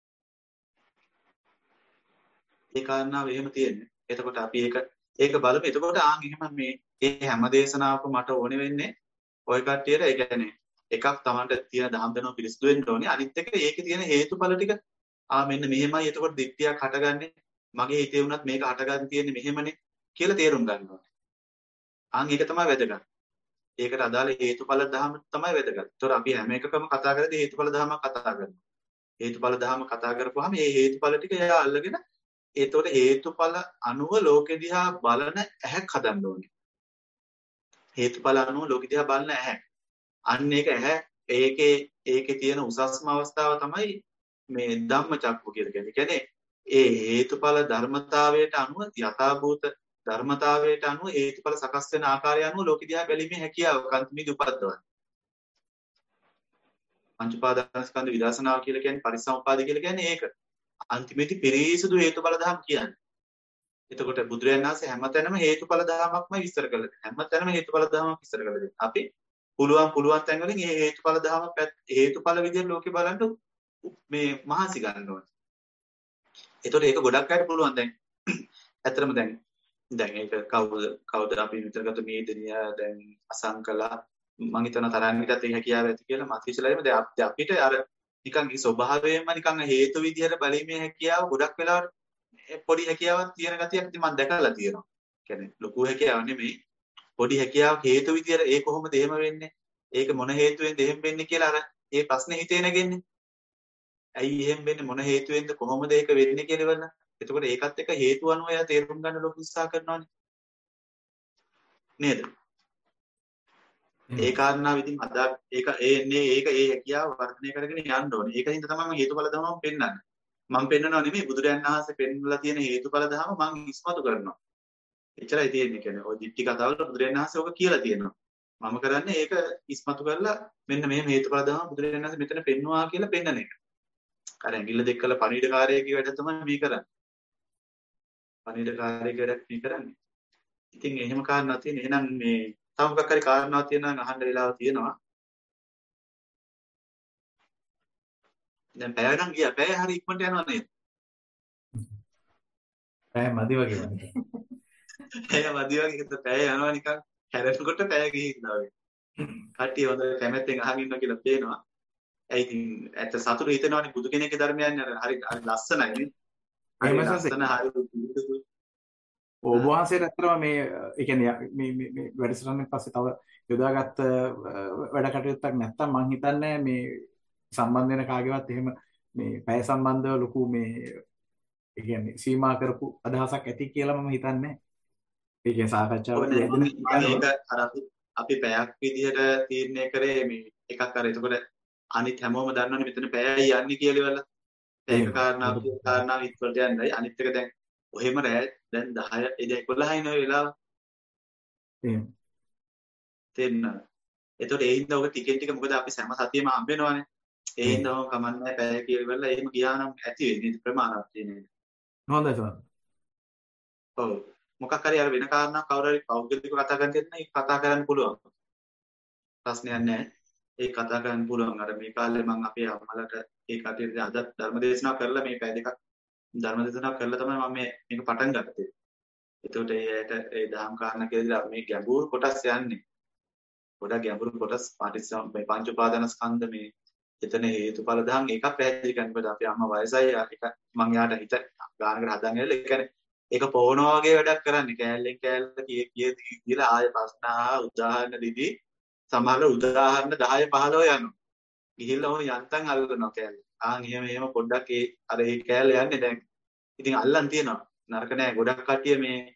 ඒ කාරණාව එහෙම තියෙන්නේ. එතකොට අපි ඒක ඒක බලමු. එතකොට ආන් එහෙම මේ මේ හැම දේශනාවකම මට ඕනේ වෙන්නේ ওই කට්ටියට ඒ කියන්නේ එකක් Tamanට තියෙන දහම් දැනුම පිරිසිදු වෙන්න ඕනේ. අනිත් එක ඒකේ තියෙන හේතුඵල ටික ආ මෙන්න මෙහෙමයි. එතකොට දිට්ඨියක් හටගන්නේ මගේ හිතේ වුණත් මේක හටගන්න තියෙන්නේ මෙහෙමනේ කියලා තේරුම් ගන්න ඕනේ. ආන් ඒක තමයි වැදගත්. ඒකට අදාළ හේතුඵල දහම තමයි වැදගත්. ඒතොර අපි හැම එකකම කතා කරද්දී හේතුඵල දහමක් කතා කරනවා. හේතුඵල දහම කතා කරපුවාම මේ හේතුඵල ටික එයා අල්ලගෙන ඒතකොට හේතුඵල අනුව ලෝකෙ දිහා බලන ඇහැක් හදන්න ඕනේ. හේතුඵල අනුව ලෝකෙ දිහා බලන ඇහැ. අන්න ඒක ඇහැ ඒකේ ඒකේ තියෙන උසස්ම අවස්ථාව තමයි මේ ධම්මචක්කු කියලා කියන්නේ. කියන්නේ ඒ හේතුඵල ධර්මතාවයට අනුව යථාභූත ධර්මතාවයට අනුව හේතුඵල සකස් වෙන ආකාරය අනුව ලෝකෙ දිහා බැලීමේ හැකියාව කන්තිමේදී උපද්දවන්නේ. පංච උපාදානස්කන්ධ විදර්ශනාව කියලා කියන්නේ පරිසම්පාද කියලා කියන්නේ ඒක. අන්තිමේදී පිරිසුදු හේතුඵල ධර්ම කියන්නේ. එතකොට බුදුරජාණන් වහන්සේ හැමතැනම හේතුඵල ධර්මයක්ම විස්තර කළා. හැමතැනම හේතුඵල ධර්මයක් විස්තර කළා. අපි පුළුවන් පුළුවන් තැන් වලින් මේ හේතුඵල ධර්මයක් හේතුඵල විදිහට ලෝකේ බලන්න මේ මහසි ගන්න ඕනේ. එතකොට ඒක ගොඩක් අයට පුළුවන් දැන්. ඇත්තටම දැන් දැන් ඒක කවුද කවුද අපි විතරගත මේ දෙනිය දැන් අසංකලා මම හිතන තරංගිටත් ඒක හැකියාව ඇති කියලා මත විශ්ලේෂණය දැන් අපිට අර නිකන් ඒ ස්වභාවයෙන්ම නිකන් හේතු විදිහට බැලීමේ හැකියාව ගොඩක් වෙලාවට පොඩි හැකියාවක් තියෙන ගතියක් ඉතින් මම දැකලා තියෙනවා. කියන්නේ ලොකු හැකියාවක් නෙමෙයි. පොඩි හැකියාවක් හේතු විදිහට ඒ කොහොමද එහෙම වෙන්නේ? ඒක මොන හේතුවෙන්ද එහෙම වෙන්නේ කියලා අර ඒ ප්‍රශ්නේ හිතේ නැගෙන්නේ. ඇයි එහෙම වෙන්නේ මොන හේතුවෙන්ද කොහොමද ඒක වෙන්නේ කියලා ඉවරන. එතකොට ඒකත් එක්ක හේතු අනුව එයා තේරුම් ගන්න ලොකු උත්සාහ කරනවානේ. නේද? ඒ කාරණාව ඉතින් අද ඒක ඒන්නේ ඒක ඒ හැකියාව වර්ධනය කරගෙන යන්න ඕනේ. ඒකින්ද තමයි මම හේතුඵල ධර්ම පෙන්නන්නේ. මම පෙන්නනවා නෙමෙයි බුදුරයන් වහන්සේ පෙන්නලා තියෙන හේතුඵල ධර්ම මම ඉස්මතු කරනවා. එච්චරයි තියෙන්නේ. කියන්නේ ওই දිට්ඨි කතාවල බුදුරයන් වහන්සේ ඔක කියලා තියෙනවා. මම කරන්නේ ඒක ඉස්මතු කරලා මෙන්න මෙහෙම හේතුඵල ධර්ම බුදුරයන් වහන්සේ මෙතන පෙන්නවා කියලා පෙන්නන එක. අර ඇඟිල්ල දෙකලා පණිවිඩකාරයෙක්ගේ වැඩ තමයි මේ කරන්නේ. පණිවිඩකාරයෙක්ගේ වැඩක් මේ කරන්නේ. ඉතින් එහෙම කාරණා තියෙන. එහෙනම් මේ තව මොකක් හරි කාරණාවක් තියෙනවා නම් අහන්න වෙලාව තියෙනවා. දැන් පැය නම් ගියා. පැය හරි ඉක්මනට යනවා නේද? පැය මදි වගේ වගේ. පැය මදි වගේ හිත පැය යනවා නිකන් හැරෙනකොට පැය ගිහින්නවා වගේ. කට්ටිය හොඳ කැමැත්තෙන් අහන් ඉන්නවා කියලා පේනවා. ඒ ඉතින් ඇත්ත සතුටු හිතෙනවානේ බුදු කෙනෙක්ගේ ධර්මයන් හරි හරි ලස්සනයි නේ. එහෙම ලස්සන හරි ඔබ වහන්සේට ඇත්තටම මේ ඒ කියන්නේ මේ මේ වැඩසටහනෙන් පස්සේ තව යොදාගත්ත වැඩ කටයුත්තක් නැත්තම් මම හිතන්නේ මේ සම්බන්ධ වෙන කාගේවත් එහෙම මේ පැය සම්බන්ධව ලොකු මේ ඒ කියන්නේ සීමා කරපු අදහසක් ඇති කියලා මම හිතන්නේ. ඒ කියන්නේ සාකච්ඡාවට ඒක අර අපි පැයක් විදිහට තීරණය කරේ මේ එකක් අර එතකොට අනිත් හැමෝම දන්නවනේ මෙතන පැයයි යන්නේ කියලා ඉවරලා. ඒක කාරණාව කාරණාව ඉක්වලට යන්නයි අනිත් එක දැන් ඔහෙම රෑ දැන් දහය ඉතින් එකොළහයි නේ වෙලාව. එහෙම. තේරෙනවද? එතකොට ඒ හින්දා ඔක ටිකෙන් ටික මොකද අපි හැම සතියෙම හම්බ වෙනවනේ. ඒ හින්දා මම කමන්නේ පැය කියලා ඉවරලා එහෙම ගියා නම් ඇති වෙන්නේ ප්‍රමාණවත් තියෙන්නේ. හොඳයි සර්. ඔව්. මොකක් හරි අර වෙන කාරණාවක් කවුරු හරි පෞද්ගලිකව කතා කරන්න තියෙන ඒක කතා කරන්න පුළුවන්. ප්‍රශ්නයක් නැහැ. ඒක කතා කරන්න පුළුවන්. අර මේ කාලේ මම අපේ අම්මලට ඒ කටියට අද ධර්ම දේශනාව කරලා මේ පැය දෙකක් ධර්ම දේශනාව කරලා තමයි මම මේ මේක පටන් ගත්තේ. එතකොට ඒ ඇයට ඒ දහම් කාරණා කියලා මේ ගැඹුරු කොටස් යන්නේ. ගොඩක් ගැඹුරු කොටස් පාටිසම් මේ පංච උපාදානස්කන්ධ මේ එතන හේතුඵල දහම් එකක් පැහැදිලි කරනකොට අපේ අම්මා වයසයි ඒක මම යාට හිත ගානකට හදන් ඉරලා ඒ කියන්නේ ඒක පොවනවා වගේ වැඩක් කරන්නේ කෑල්ලෙන් කෑල්ල කිය කිය කියලා ආය ප්‍රශ්න ආ උදාහරණ දීදී සමහර උදාහරණ දහය පහළොව යනවා. ගිහිල්ලා ඕන යන්තම් අල්ලනවා කෑල්ල. ආන් එහෙම එහෙම පොඩ්ඩක් ඒ අර ඒ කෑල්ල යන්නේ දැන්. ඉතින් අල්ලන් තියනවා. නරක නෑ ගොඩක් කට්ටිය මේ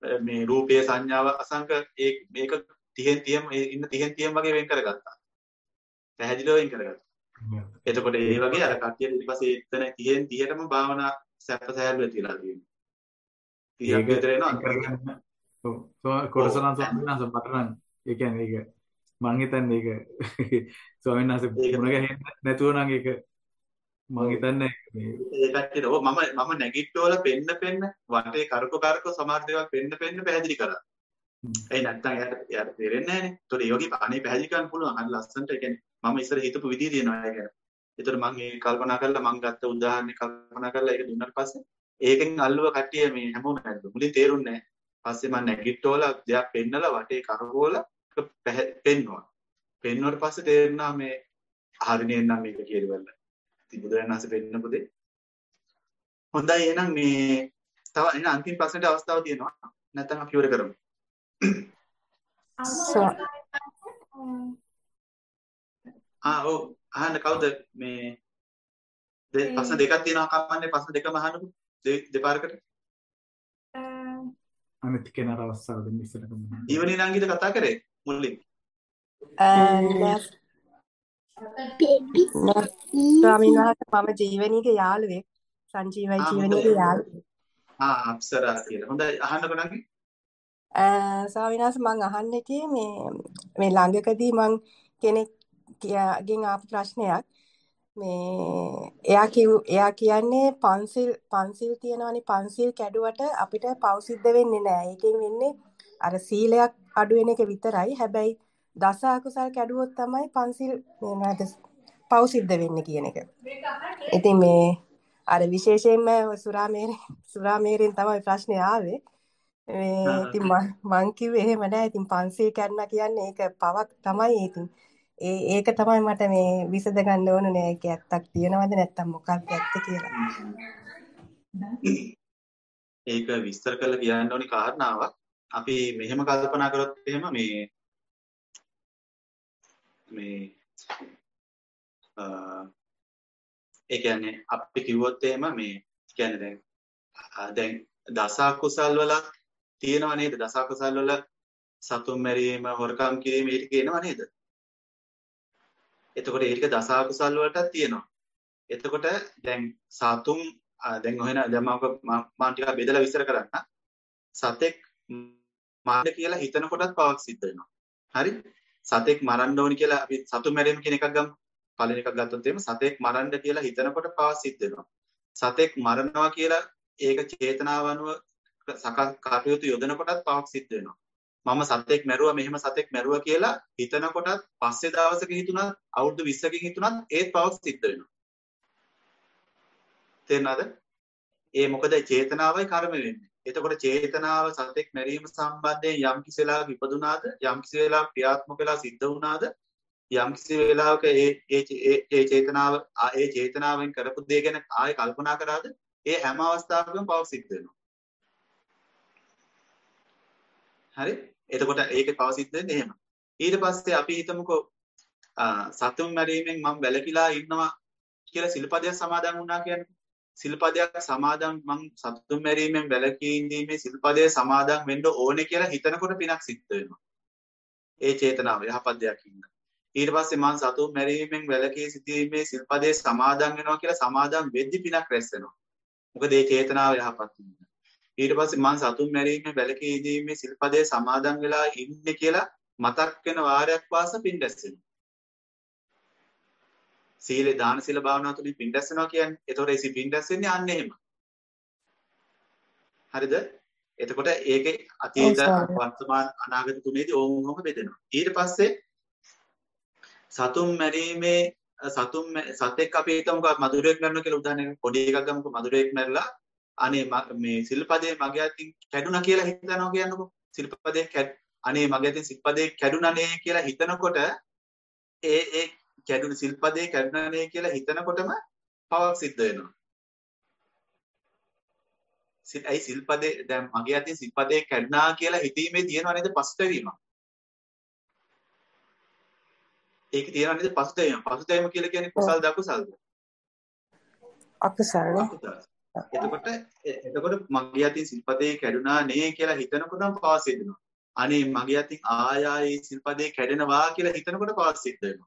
මේ රූපයේ සංඥාව අසංක ඒ මේක තිහෙන් තියම ඉන්න තිහෙන් තියම වගේ වෙන් කරගත්තා. පැහැදිලිව වෙන් කරගත්තා. එතකොට ඒ වගේ අර කට්ටිය ඊට පස්සේ එතන තිහෙන් තිහටම භාවනා සැප සෑහළු ඇතිලා තියෙනවා. තිහක් විතර එනවා. ඔව් කොරසනම් ස්වාමීන් වහන්සේ මට නම් ඒ කියන්නේ ඒක මං හිතන්නේ ඒක ස්වාමීන් වහන්සේ මුණ ගැහෙන්න නැතුව නම් ඒක මං හිතන්නේ මේ ඒ කට්ටියට ඔව් මම මම නැගිට්ටෝල පෙන්න පෙන්න වටේ කරක කරක සමහර දේවල් පෙන්න පෙන්න පැහැදිලි කරා. ඒ නැත්තම් එයාට එයාට තේරෙන්නේ නැහනේ. ඒතකොට ඒ වගේ අනේ පැහැදිලි කරන්න පුළුවන්. හරි ලස්සනට ඒ කියන්නේ මම ඉස්සර හිතපු විදිය තියෙනවා ඒක ගැන. ඒතකොට මම මේ කල්පනා කරලා මම ගත්ත උදාහරණයක් කල්පනා කරලා ඒක දුන්නාට පස්සේ ඒකෙන් අල්ලුව කට්ටිය මේ හැමෝම නැද්ද. මුලින් තේරුන්නේ නැහැ. පස්සේ මම නැගිට්ටෝල දෙයක් පෙන්නලා වටේ කරකෝල පෙන්නවා. පෙන්නුවට පස්සේ තේරුණා මේ හරිනේ නම් මේක කියලා. ඉතින් බුදුරජාණන් වහන්සේ පෙන්නපු දෙය. හොඳයි එහෙනම් මේ තව එන අන්තිම ප්‍රශ්නෙට අවස්ථාව තියෙනවා. නැත්නම් අපි ඉවර කරමු. ආ ඔව් අහන්න කවුද මේ දෙ ප්‍රශ්න දෙකක් තියෙනවා කමන්නේ ප්‍රශ්න දෙකම අහන්නකෝ. දෙපාරකට. අනිත් කෙනාට අවස්ථාව දෙන්න ඉස්සරහට මොනවා. ජීවනී නංගිද කතා කරේ මුලින්. ස්වාමීන් වහන්සේ මම ජීවනීගේ යාළුවෙක් සංජීවයි ජීවනීගේ යාළුවෙක්. ආ අප්සරා කියලා. හොඳයි අහන්නකෝ නංගි. ස්වාමීන් වහන්සේ මම අහන්න හිටියේ මේ මේ ළඟකදී මං කෙනෙක් ගෙන් ආපු ප්‍රශ්නයක් මේ එයා කිව් එයා කියන්නේ පන්සිල් පන්සිල් තියනවනේ පන්සිල් කැඩුවට අපිට පව් සිද්ධ වෙන්නේ නැහැ. ඒකෙන් වෙන්නේ අර සීලයක් අඩු වෙන එක විතරයි. හැබැයි දස අකුසල් කැඩුවොත් තමයි පන්සිල් මේ පව් සිද්ධ වෙන්නේ කියන එක. ඉතින් මේ අර විශේෂයෙන්ම සුරාමේරේ සුරාමේරෙන් තමයි ප්‍රශ්නේ ආවේ. මේ ඉතින් මං කිව්වේ එහෙම නැහැ. ඉතින් පන්සිල් කැඩුණා කියන්නේ ඒක පවක් තමයි. ඉතින් ඒ ඒක තමයි මට මේ විසඳ ගන්න ඕන නෑ. ඒක ඇත්තක් තියනවද නැත්තම් මොකක්ද ඇත්ත කියලා. ඒක විස්තර කරලා කියන්න ඕනි කාරණාවක්. අපි මෙහෙම කල්පනා කරොත් එහෙම මේ මේ ඒ කියන්නේ අපි කිව්වොත් එහෙම මේ කියන්නේ දැන් දැන් දස අකුසල් වල තියෙනව නේද? දස අකුසල් වල සතුන් මැරීම, හොරකම් කිරීම ඊට කියනවා නේද? එතකොට ඒක දස අකුසල් වලටත් තියෙනවා. එතකොට දැන් සතුන් දැන් හොයන දැන් මම මම ටිකක් බෙදලා විස්තර කරන්න. සතෙක් මරන්න කියලා හිතන කොටත් පවක් සිද්ධ වෙනවා. හරි? සතෙක් මරන්න ඕනි කියලා අපි සතුන් මැරීම කියන එකක් ගමු. පළවෙනි එකක් ගත්තොත් එහෙම සතෙක් මරන්න කියලා හිතනකොට පවක් සිද්ධ වෙනවා. සතෙක් මරනවා කියලා ඒක චේතනාව අනුව සකස් කටයුතු යොදන කොටත් පවක් සිද්ධ වෙනවා. මම සතෙක් මැරුවා මෙහෙම සතෙක් මැරුවා කියලා හිතන කොටත් පස්සේ දවසක හිතුණත් අවුරුදු විස්සකින් හිතුණත් ඒත් පවක් සිද්ධ වෙනවා. තේරෙනවද? ඒ මොකද චේතනාවයි කර්ම වෙන්නේ. එතකොට චේතනාව සතෙක් මැරීම සම්බන්ධයෙන් යම් කිසි වෙලාවක ඉපදුනාද යම් කිසි වෙලාවක ක්‍රියාත්මක වෙලා සිද්ධ වුණාද යම් කිසි වෙලාවක ඒ ඒ ඒ චේතනාව ඒ චේතනාවෙන් කරපු දේ ගැන ආයෙ කල්පනා කරාද ඒ හැම අවස්ථාවකම පවක් සිද්ධ වෙනවා. හරි? එතකොට ඒකේ පව සිද්ධ වෙන්නේ එහෙම. ඊට පස්සේ අපි හිතමුකෝ සතුන් මැරීමෙන් මම වැළකීලා ඉන්නවා කියලා සිල්පදයක් සමාදන් වුණා කියන්නේ. සිල්පදයක් සමාදන් මම සතුන් මැරීමෙන් වැළකී ඉඳීමේ සිල්පදයේ සමාදන් වෙන්න ඕනේ කියලා හිතනකොට පිනක් සිද්ධ වෙනවා. ඒ චේතනාව යහපත් දෙයක් ඉන්න. ඊට පස්සේ මම සතුන් මැරීමෙන් වැළකී සිටීමේ සිල්පදයේ සමාදන් වෙනවා කියලා සමාදන් වෙද්දි පිනක් රැස් වෙනවා. මොකද ඒ චේතනාව යහපත් ඉන්න. ඊට පස්සේ මම සතුන් මැරීමේ වැළකී ඉඳීමේ සිල්පදයේ සමාදන් වෙලා ඉන්නේ කියලා මතක් වෙන වාරයක් වාස පින් රැස් වෙනවා. සීලේ දාන සීල භාවනා තුලින් පින් රැස් වෙනවා කියන්නේ. ඒතකොට ඒ පින් රැස් වෙන්නේ අන්න එහෙම. හරිද? එතකොට ඒකේ අතීත වර්තමාන අනාගත තුනේදී ඕම ඕම බෙදෙනවා. ඊට පස්සේ සතුන් මැරීමේ සතුන් සතෙක් අපි හිතමුකෝ මధుරයක් මැරෙනවා කියලා උදාහරණයක් පොඩි එකක් ගමුකෝ මధుරයක් මැරලා අනේ මේ සිල්පදේ මගේ අතින් කැඩුනා කියලා හිතනවා කියන්නකෝ. සිල්පදේ අනේ මගේ අතින් සිල්පදේ කැඩුනානේ කියලා හිතනකොට ඒ ඒ කැඩුණු සිල්පදේ කැඩුනානේ කියලා හිතනකොටම පවක් සිද්ධ වෙනවා. සිල් ඇයි සිල්පදේ දැන් මගේ අතින් සිල්පදේ කැඩුනා කියලා හිතීමේ තියෙනව නේද පසුතැවීම. ඒක තියෙනව නේද පසුතැවීම. පසුතැවීම කියලා කියන්නේ කුසල්ද අකුසල්ද? අකුසල්. එතකොට එතකොට මගේ අතින් සිල්පදේ කැඩුනා නේ කියලා හිතනකොටම පවස් සිද්ධ අනේ මගේ අතින් ආය ආයේ සිල්පදේ කැඩෙනවා කියලා හිතනකොට පවස් සිද්ධ වෙනවා.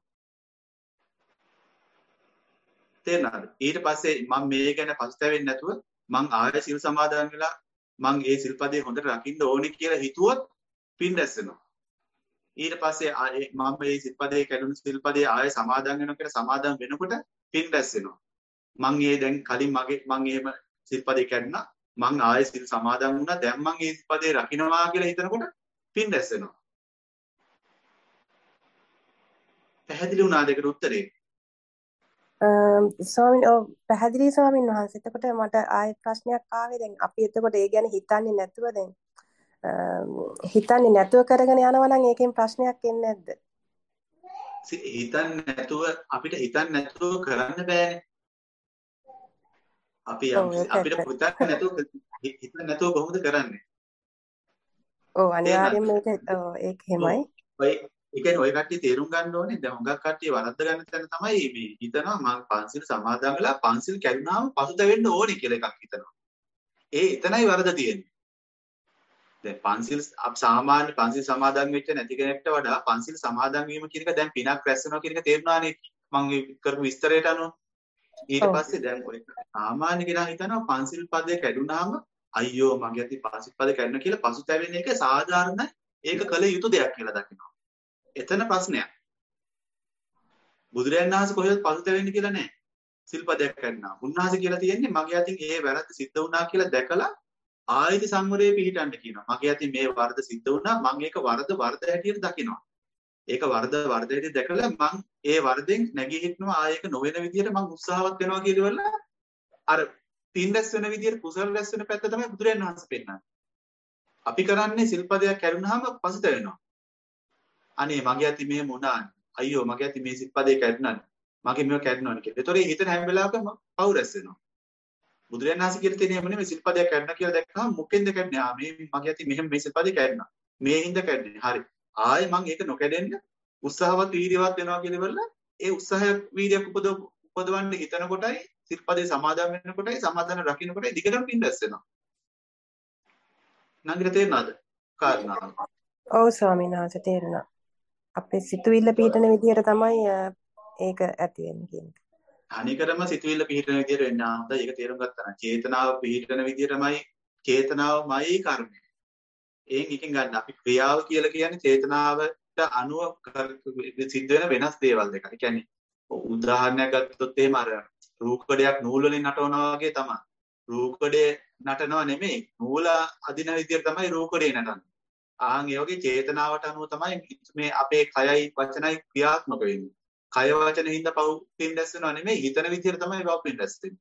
තේරෙනවද? ඊට පස්සේ මම මේ ගැන පස්තැවෙන්නේ නැතුව මං ආය සිල් සමාදන් වෙලා මං ඒ සිල්පදේ හොඳට රකින්න ඕනේ කියලා හිතුවොත් පින් රැස් වෙනවා. ඊට පස්සේ මම මේ සිල්පදේ කැඩුණු සිල්පදේ ආය සමාදන් වෙනවා කියලා සමාදන් වෙනකොට පින් රැස් වෙනවා. මං ඒ දැන් කලින් මගේ මං එහෙම සිල්පදේ කැඩුණා මං ආයෙ සිල් සමාදන් වුණා දැන් මං ඒ සිල්පදේ රකින්නවා කියලා හිතනකොට පින් රැස් වෙනවා. පැහැදිලි වුණාද ඒකට උත්තරේ? ස්වාමීන් ඔව් පැහැදිලි ස්වාමීන් වහන්සේ. එතකොට මට ආයෙ ප්‍රශ්නයක් ආවේ දැන් අපි එතකොට ඒ ගැන හිතන්නේ නැතුව දැන් හිතන්නේ නැතුව කරගෙන යනවා නම් ඒකෙන් ප්‍රශ්නයක් එන්නේ නැද්ද? හිතන්නේ නැතුව අපිට හිතන්නේ නැතුව කරන්න බෑනේ. අපි අපිට හිතන්නේ නැතුව හිතන්නේ නැතුව කොහොමද කරන්නේ? ඔව් අනිවාර්යෙන්ම මේක ඒක එහෙමයි. ඔය ඒ කියන්නේ ඔය කට්ටිය තේරුම් ගන්න ඕනේ දැන් හුඟක් කට්ටිය වරද්ද ගන්න තැන තමයි මේ හිතනවා මම පන්සිල් සමාදන් වෙලා පන්සිල් කැඩුනාම පසුතැවෙන්න ඕනේ කියලා එකක් හිතනවා. ඒ එතනයි වරද තියෙන්නේ. දැන් පන්සිල් සාමාන්‍ය පන්සිල් සමාදන් වෙච්ච නැති කෙනෙක්ට වඩා පන්සිල් සමාදන් වීම කියන එක දැන් පිනක් රැස් වෙනවා කියන එක තේරුණානේ මම කරපු විස්තරයට අනුව. ඊට පස්සේ දැන් ඔය සාමාන්‍ය කෙනා හිතනවා පන්සිල් පදේ කැඩුනාම අයියෝ මගේ අති පන්සිල් පදේ කැඩුණා කියලා පසුතැවෙන එක සාධාරණයි ඒක කළ යුතු දෙයක් කියලා දකිනවා. එතන ප්‍රශ්නයක්. බුදුරයන් වහන්සේ කොහෙවත් පසුතැවෙන්නේ කියලා නැහැ. සිල්පදයක් කැඩුණා. උන්වහන්සේ කියලා තියෙන්නේ මගේ අතින් ඒ වැරද්ද සිද්ධ වුණා කියලා දැකලා ආයති සංවරයේ පිහිටන්න කියනවා. මගේ අතින් මේ වරද සිද්ධ වුණා මම ඒක වරද වරද හැටියට දකිනවා. ඒක වරද වරද හැටියට දැකලා මම ඒ වරදෙන් නැගී හිටනවා ආයෙක නොවන විදියට මම උත්සාහවත් වෙනවා කියලා අර පින් රැස් වෙන විදියට කුසල රැස් වෙන පැත්ත තමයි බුදුරයන් වහන්සේ පෙන්නන්නේ. අපි කරන්නේ සිල්පදයක් කැඩුනහම පසුතැවෙනවා. අනේ මගේ අතින් මෙහෙම වුණා. අයියෝ මගේ අතින් මේ සිල්පදේ කැඩුණා. මගේ මේව කැඩුණානේ කියලා. ඒතොර ඒ හිතන හැම වෙලාවකම පව් රැස් වෙනවා. බුදුරයන් වහන්සේ කියලා තියෙන එහෙම නෙමෙයි සිල්පදයක් කැඩුණා කියලා දැක්කම මොකෙන්ද කැඩුණේ? ආ මේ මගේ අතින් මෙහෙම මේ සිල්පදේ කැඩුණා. මේ හින්දා කැඩුණේ. හරි. ආයේ මම ඒක නොකැඩෙන්න උත්සාහවත් වීර්යවත් වෙනවා කියලා ඉවරලා ඒ උත්සාහය වීර්යයක් උපදව උපදවන්න හිතන කොටයි සිල්පදේ සමාදන් වෙන කොටයි සමාදන් රකින්න කොටයි දිගටම පින් රැස් වෙනවා. නංගිට තේරෙනවද? කාරණාව. ඔව් ස්වාමීන් වහන්සේ තේරුණා. අපේ සිතුවිල්ල පිහිටන විදියට තමයි ඒක ඇති වෙන්නේ කියන්නේ. අනිකරම සිතුවිල්ල පිහිටන විදියට වෙන්න ආන්ද ඒක තේරුම් ගත්තා නම් චේතනාව පිහිටන විදියටමයි චේතනාවමයි කර්මය. එයින් එකෙන් ගන්න අපි ක්‍රියාව කියලා කියන්නේ චේතනාවට අනුව සිද්ධ වෙන වෙනස් දේවල් දෙකක්. ඒ කියන්නේ උදාහරණයක් ගත්තොත් එහෙම අර රූකඩයක් නූල් වලින් නටවනවා වගේ තමයි. රූකඩේ නටනවා නෙමෙයි නූල අදින විදියට තමයි රූකඩේ නටන්නේ. ආන් ඒ වගේ චේතනාවට අනුව තමයි මේ අපේ කයයි වචනයි ක්‍රියාත්මක වෙන්නේ. කය වචන හින්දා පව් පින් රැස් වෙනවා නෙමෙයි හිතන විදියට තමයි පව් පින් රැස් වෙන්නේ.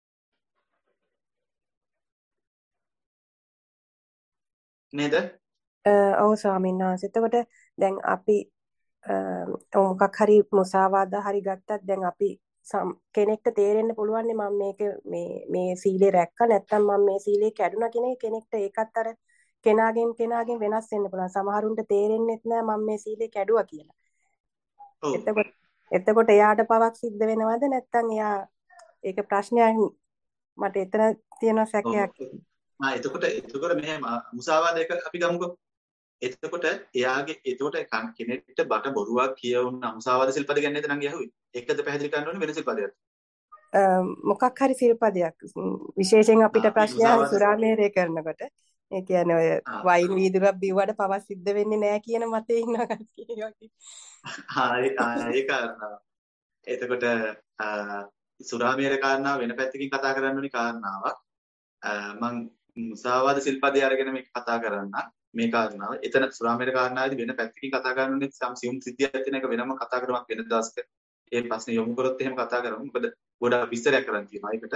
නේද? ඔව් ස්වාමීන් වහන්සේ. එතකොට දැන් අපි මොකක් හරි මුසාවාදා හරි ගත්තත් දැන් අපි කෙනෙක්ට තේරෙන්න පුළුවන් නේ මම මේක මේ මේ සීලේ රැක්කා නැත්නම් මම මේ සීලේ කැඩුනා කියන කෙනෙක්ට ඒකත් අර කෙනාගෙන් කෙනාගෙන් වෙනස් වෙන්න පුළුවන්. සමහරුන්ට තේරෙන්නේ නැහැ මම මේ සීලේ කැඩුවා කියලා. ඔව්. එතකොට එතකොට එයාට පවක් සිද්ධ වෙනවද නැත්නම් එයා ඒක ප්‍රශ්නයක් මට එතන තියෙන සැකයක්. ආ එතකොට එතකොට මෙහෙම මුසාවාදයක අපි ගමුකෝ. එතකොට එයාගේ එතකොට කෙනෙක්ට බට බොරුවක් කියවුන මුසාවාද සිල්පද ගැන නේද නම් යහුවේ. ඒකද පැහැදිලි කරන්න ඕනේ වෙන සිල්පදයක්. මොකක් හරි සිල්පදයක් විශේෂයෙන් අපිට ප්‍රශ්නයක් සුරාමේරය කරනකොට ඒ කියන්නේ ඔය වයින් වීදුරක් බිව්වට පවක් සිද්ධ වෙන්නේ නැහැ කියන මතේ ඉන්නවා කට්ටිය. හරි ඒක එතකොට සුරාමේර කාරණාව වෙන පැත්තකින් කතා කරන්න ඕනි කාරණාවක්. මම මුසාවාද සිල්පදේ අරගෙන මේක කතා කරන්න මේ කාරණාව. එතන සුරාමේර කාරණාවේදී වෙන පැත්තකින් කතා කරන්න ඕනේ සම්සියුම් සිද්ධියක් තියෙන එක වෙනම කතා කරමක් වෙන දවසක. ඒ ප්‍රශ්නේ යොමු කරොත් එහෙම කතා කරමු. මොකද ගොඩක් විස්තරයක් කරන්න තියෙනවා ඒකට.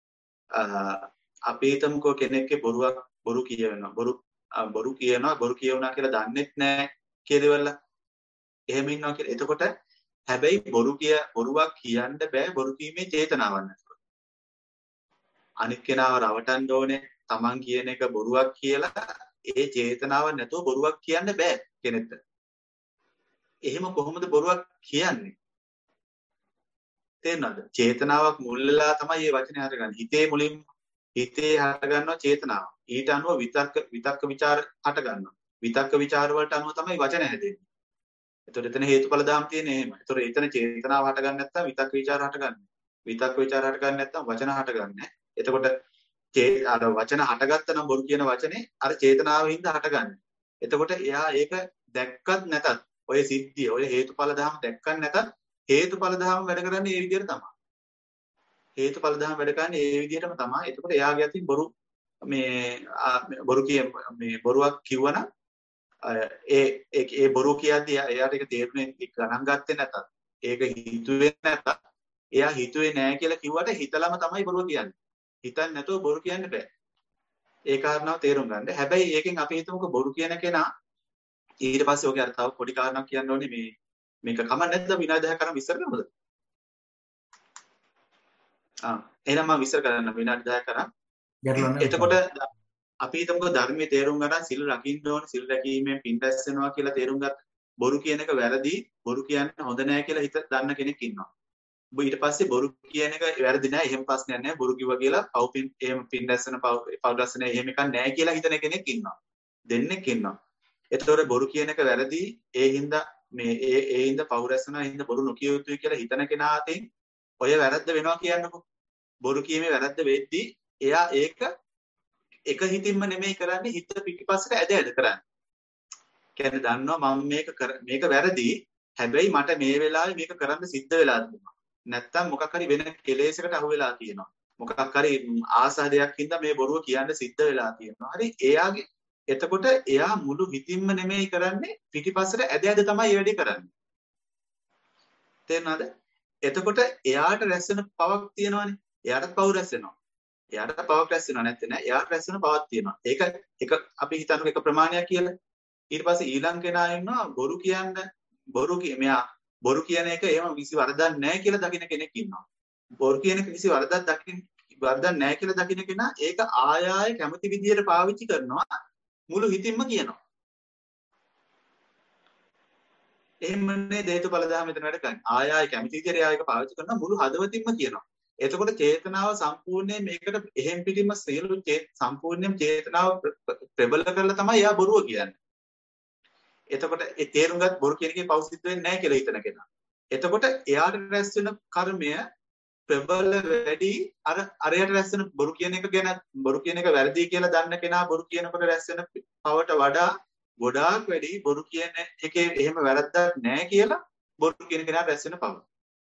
අපි හිතමුකෝ කෙනෙක්ගේ බොරුවක් බොරු කියවෙනවා. බොරු බොරු කියනවා බොරු කියවුණා කියලා දන්නෙත් නැහැ කියදෙවලා. එහෙම ඉන්නවා කියලා. එතකොට හැබැයි බොරු කිය බොරුවක් කියන්න බෑ බොරු කීමේ චේතනාවක් නැතුව. අනිත් කෙනාව රවටන්න ඕනේ. Taman කියන එක බොරුවක් කියලා ඒ චේතනාවක් නැතුව බොරුවක් කියන්න බෑ කෙනෙක්ට. එහෙම කොහොමද බොරුවක් කියන්නේ? තේරෙනවද? චේතනාවක් මුල් වෙලා තමයි මේ වචනේ හරගන්නේ. හිතේ මුලින් හිතේ හට ගන්නවා චේතනාව. ඊට අනුව විතක්ක විතක්ක ਵਿਚාර හට ගන්නවා. විතක්ක ਵਿਚාර වලට අනුව තමයි වචන හැදෙන්නේ. එතකොට එතන හේතුඵල ධම් තියෙන්නේ එහෙම. එතකොට එතන චේතනාව හට ගන්න නැත්නම් විතක්ක ਵਿਚාර හට ගන්න. විතක්ක ਵਿਚාර හට ගන්න නැත්නම් වචන හට ගන්න. එතකොට අර වචන හටගත්ත නම් බොරු කියන වචනේ අර චේතනාවෙන්ද හටගන්නේ. එතකොට එයා ඒක දැක්කත් නැතත් ඔය සිද්ධිය ඔය හේතුඵල ධම් දැක්කත් නැතත් හේතුඵල ධම් වැඩ කරන්නේ ඒ විදිහට තමයි. හේතුඵල ධම් වැඩ කරන්නේ ඒ විදිහටම තමයි. එතකොට එයාගේ අතින් බොරු මේ බොරු කිය මේ බොරුවක් කිව්වනම් ඒ ඒ බොරු කියද්දී එයාට ඒක තේරුනේ ගණන් ගත්තේ නැතත් ඒක හිතුවේ නැතත් එයා හිතුවේ නැහැ කියලා කිව්වට හිතලම තමයි බොරුව කියන්නේ. හිතන්නේ නැතුව බොරු කියන්න බෑ. ඒ කාරණාව තේරුම් ගන්න. හැබැයි ඒකෙන් අපි හිතමුකෝ බොරු කියන කෙනා ඊට පස්සේ ඔගේ අර තව පොඩි කාරණාවක් කියන්න ඕනේ මේ මේක කම නැද්ද විනාඩි දහයක් කරන් විස්තර කරමුද? ආ එහෙනම් මම විස්තර කරන්න විනාඩි දහයක් කරන්. එතකොට අපි හිතමුකෝ ධර්මයේ තේරුම් ගන්න සිල් රකින්න ඕනේ සිල් රැකීමෙන් පින් රැස් වෙනවා කියලා තේරුම් ගත්ත. බොරු කියන එක වැරදි බොරු කියන්නේ හොඳ නෑ කියලා හිත දන්න කෙනෙක් ඉන්නවා. ඔබ ඊට පස්සේ බොරු කියන එක වැරදි නෑ එහෙම ප්‍රශ්නයක් නෑ බොරු කිව්වා කියලා පව් පින් එහෙම පින් රැස්න පව් පව් රැස්න එහෙම එකක් නෑ කියලා හිතන කෙනෙක් ඉන්නවා. දෙන්නෙක් ඉන්නවා. එතකොට බොරු කියන එක වැරදි ඒ හින්දා මේ ඒ ඒ හින්දා පව් රැස්නවා ඒ හින්දා බොරු නොකිය යුතුයි කියලා හිතන කෙනා අතින් ඔය වැරද්ද වෙනවා කියන්නකෝ. බොරු කීමේ වැරද්ද වෙද්දී එයා ඒක එක හිතින්ම නෙමෙයි කරන්නේ හිත පිටිපස්සට ඇද ඇද කරන්නේ. කියන්නේ දන්නවා මම මේක මේක වැරදි. හැබැයි මට මේ වෙලාවේ මේක කරන්න සිද්ධ වෙලා තිබුණා. නැත්තම් මොකක් හරි වෙන කෙලෙසකට අහු වෙලා තියෙනවා. මොකක් හරි ආසාදයක් හින්දා මේ බොරුව කියන්න සිද්ධ වෙලා තියෙනවා. හරි එයාගේ එතකොට එයා මුළු හිතින්ම නෙමෙයි කරන්නේ පිටිපස්සට ඇද ඇද තමයි ඒ වැඩේ කරන්නේ. තේරුණාද? එතකොට එයාට රැස් වෙන පවක් තියෙනවනේ. එයාට පව රැස් වෙනවා. එයාට පවක් රැස් වෙනවා නැත්නම් නෑ. එයාට රැස් වෙන පවක් තියෙනවා. ඒක එක අපි හිතන්නේ එක ප්‍රමාණයක් කියලා. ඊට පස්සේ ඊළඟ කෙනා ඉන්නවා බොරු කියන්න බොරු කිය මෙයා බොරු කියන එක එහෙම කිසි වරදක් නැහැ කියලා දකින්න කෙනෙක් ඉන්නවා. බොරු කියන එක කිසි වරදක් දකින්න වරදක් නැහැ කියලා දකින්න කෙනා ඒක ආය ආය කැමති විදියට පාවිච්චි කරනවා මුළු හිතින්ම කියනවා. එහෙමනේ හේතුඵල ධර්ම මෙතන වැඩ කරන්නේ. ආය ආය කැමති විදියට එයා ඒක පාවිච්චි කරනවා මුළු හදවතින්ම කියනවා. එතකොට චේතනාව සම්පූර්ණයෙන් මේකට එහෙම් පිටින්ම සියලු සම්පූර්ණයෙන් චේතනාව ප්‍රබල කරලා තමයි එයා බොරුව කියන්නේ. එතකොට ඒ තේරුම් ගත් බොරු කියන එකේ පෞසිද්ධ වෙන්නේ නැහැ කියලා හිතන කෙනා. එතකොට එයාට රැස් වෙන කර්මය ප්‍රබල වැඩි අර අරයට රැස් වෙන බොරු කියන එක ගැන බොරු කියන එක වැරදි කියලා දන්න කෙනා බොරු කියනකොට රැස් වෙන පවට වඩා ගොඩාක් වැඩි බොරු කියන එකේ එහෙම වැරද්දක් නැහැ කියලා බොරු කියන කෙනා රැස් වෙන පව.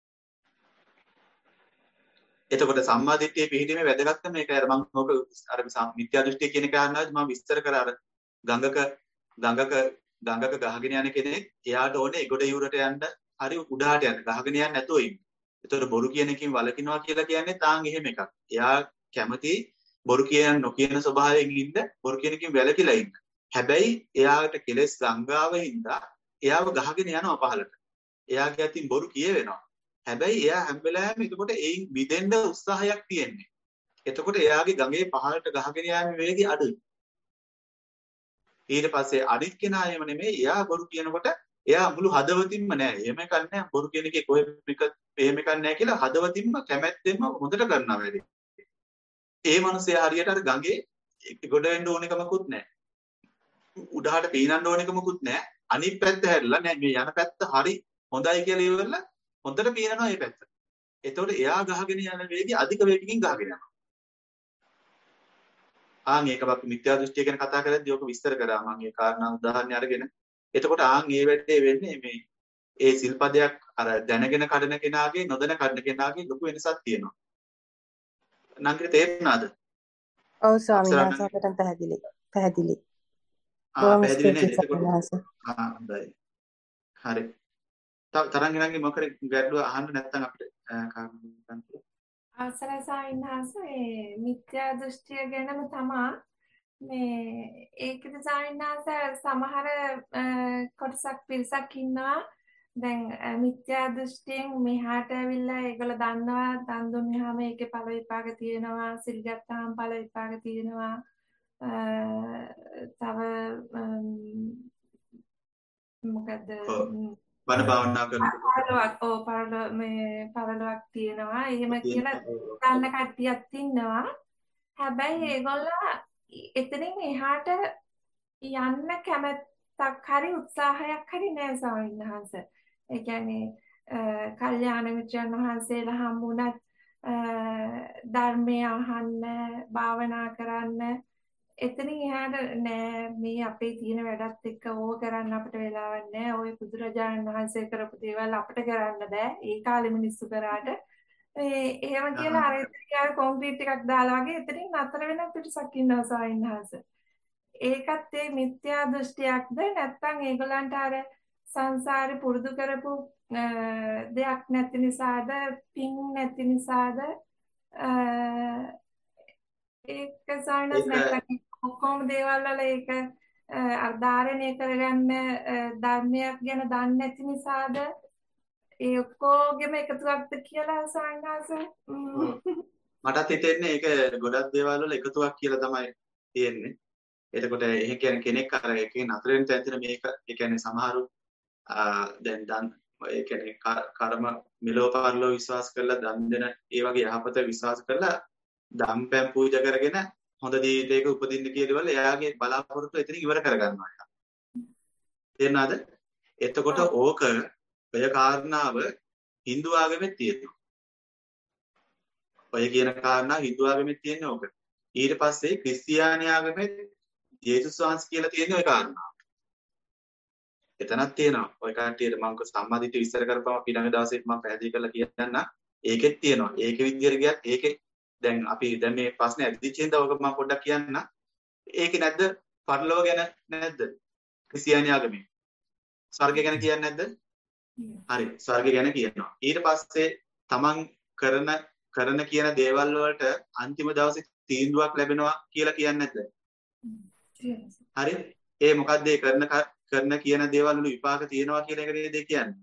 එතකොට සම්මාදිට්ඨියේ පිළිහිදීමේ වැදගත්කම මේක අර මම ඔක අර මිත්‍යා දෘෂ්ටිය කියන කාරණාවද මම විස්තර කරා අර ගඟක ගඟක ගඟක ගහගෙන යන කෙනෙක් එයාට ඕනේ ඒගොඩ යුරට යන්න හරි උඩහාට යන්න ගහගෙන යන්න නැතුව ඉන්න. ඒතකොට බොරු කියන එකකින් වළකිනවා කියලා කියන්නේ තාන් එහෙම එකක්. එයා කැමති බොරු කියන නොකියන ස්වභාවයෙන් ඉන්න බොරු කියන එකකින් වැළකීලා ඉන්න. හැබැයි එයාට කෙලෙස් ගංගාව හින්දා එයාව ගහගෙන යනවා පහළට. එයාගේ අතින් බොරු කියවෙනවා. හැබැයි එයා හැම වෙලාවෙම එතකොට ඒයින් මිදෙන්න උත්සාහයක් තියෙන්නේ. එතකොට එයාගේ ගඟේ පහළට ගහගෙන යෑමේ වේගය අඩුයි. ඊට පස්සේ අනිත් කෙනා එහෙම නෙමෙයි එයා බොරු කියනකොට එයා මුළු හදවතින්ම නෑ එහෙම එකක් නෑ බොරු කියන එකේ කොහෙම එක එහෙම එකක් නෑ කියලා හදවතින්ම කැමැත්තෙන්ම හොඳට කරනවා වැඩි. ඒ මනුස්සයා හරියට අර ගඟේ ගොඩ වෙන්න ඕන එකමකුත් නෑ. උඩහට පීනන්න ඕන එකමකුත් නෑ. අනිත් පැත්ත හැරිලා නෑ මේ යන පැත්ත හරි හොඳයි කියලා ඉවරලා හොඳට පීනනවා මේ පැත්ත. එතකොට එයා ගහගෙන යන වේගය අධික වේගකින් ගහගෙන යනවා. ආන් ඒක අපි මිත්‍යා දෘෂ්ටිය ගැන කතා කරද්දී ඔක විස්තර කරා මම ඒ කාරණා උදාහරණ අරගෙන. එතකොට ආන් මේ වැඩේ වෙන්නේ මේ ඒ සිල්පදයක් අර දැනගෙන කඩන කෙනාගේ නොදැන කඩන කෙනාගේ ලොකු වෙනසක් තියෙනවා. නංගිට තේරුණාද? ඔව් ස්වාමීන් වහන්සේ අපට පැහැදිලි. පැහැදිලි. ආ පැහැදිලි නේද? එතකොට ආ හොඳයි. හරි. තව තරංග නංගි මොකද ගැටලුව අහන්න නැත්නම් අපිට කාරණා ගන්න. අවසරයි ස්වාමීන් වහන්සේ මිත්‍යා දෘෂ්ටිය ගැනම තමා මේ ඒකද ස්වාමීන් වහන්සේ සමහර කොටසක් පිරිසක් ඉන්නවා දැන් මිත්‍යා දෘෂ්ටියෙන් මෙහාට ඇවිල්ලා ඒගොල්ලෝ දන්නවා දන් දුන්නාම ඒකේ ඵල විපාක තියෙනවා සිල් ගත්තාම ඵල විපාක තියෙනවා තව මොකද බණ භාවනා කරනකොට පරලොවක් ඔව් පරලොව මේ පරලොවක් තියෙනවා එහෙම කියලා දන්න කට්ටියක් ඉන්නවා හැබැයි ඒගොල්ලෝ එතනින් එහාට යන්න කැමැත්තක් හරි උත්සාහයක් හරි නෑ ස්වාමීන් වහන්සේ. ඒ කියන්නේ කල්යාණ මිත්‍රයන් වහන්සේලා හම්බුණත් ධර්මය අහන්න භාවනා කරන්න එතනින් එහාට නෑ මේ අපේ තියෙන වැඩත් එක්ක ඕක කරන්න අපිට වෙලාවක් නෑ. ওই බුදුරජාණන් වහන්සේ කරපු දේවල් අපිට කරන්න බෑ. ඒ කාලේ මිනිස්සු කරාට ඒ එහෙම කියලා අර ඉතින් කොන්ක්‍රීට් එකක් දාලා වගේ එතනින් නතර වෙන පිටසක් ඉන්නවා ස්වාමීන් වහන්සේ. ඒකත් ඒ මිත්‍යා දෘෂ්ටියක්ද නැත්නම් ඒගොල්ලන්ට අර සංසාරේ පුරුදු කරපු දෙයක් නැති නිසාද පින් නැති නිසාද ඒක සානස් නැත්නම් ඔක්කොම දේවල් වල ඒක අර්ධාරණය කරගන්න ධර්මයක් ගැන දන්නේ නැති නිසාද ඒ ඔක්කොගෙම එකතුවක්ද කියලා සානස් මටත් හිතෙන්නේ ඒක ගොඩක් දේවල් වල එකතුවක් කියලා තමයි තියෙන්නේ. එතකොට එහෙ කියන්නේ කෙනෙක් අර එකකින් නතර වෙන තැන මේක ඒ කියන්නේ සමහරු දැන් දන් ඒ කියන්නේ කර්ම මෙලෝ පරලෝ විශ්වාස කරලා දන් දෙන ඒ වගේ යහපත විශ්වාස කරලා දම්පැන් පූජා කරගෙන හොඳ ජීවිතයක උපදින්න කියලාවල එයාගේ බලාපොරොත්තු එතනින් ඉවර කරගන්නවා. තේරෙනවද? එතකොට ඕක ඔය කාරණාව Hindu ආගමෙත් තියෙනවා. ඔය කියන කාරණා Hindu ආගමෙත් තියෙන්නේ ඕක. ඊට පස්සේ ක්‍රිස්තියානි ආගමෙත් යේසුස් වහන්සේ කියලා තියෙන ඔය කාරණා. එතනක් තියෙනවා. ඔය කට්ටියට මම සම්මාදිට විස්තර කරපුවම ඊළඟ දවසේ මම පැහැදිලි කරලා කියන්නම්. ඒකෙත් තියෙනවා. ඒකෙ විදියට ගියත් ඒකේ දැන් අපි දැන් මේ ප්‍රශ්නේ ඇදිච්ච හින්දා ඔක මම පොඩ්ඩක් කියන්න. ඒකේ නැද්ද පරලෝක ගැන නැද්ද? ක්‍රිස්තියානි ආගමේ. ස්වර්ගය ගැන කියන්නේ නැද්ද? හරි. ස්වර්ගය ගැන කියනවා. ඊට පස්සේ තමන් කරන කරන කියන දේවල් වලට අන්තිම දවසේ තීන්දුවක් ලැබෙනවා කියලා කියන්නේ නැද්ද? හරි. ඒ මොකද්ද ඒ කරන කරන කියන දේවල් වල විපාක තියෙනවා කියන එක නේද කියන්නේ.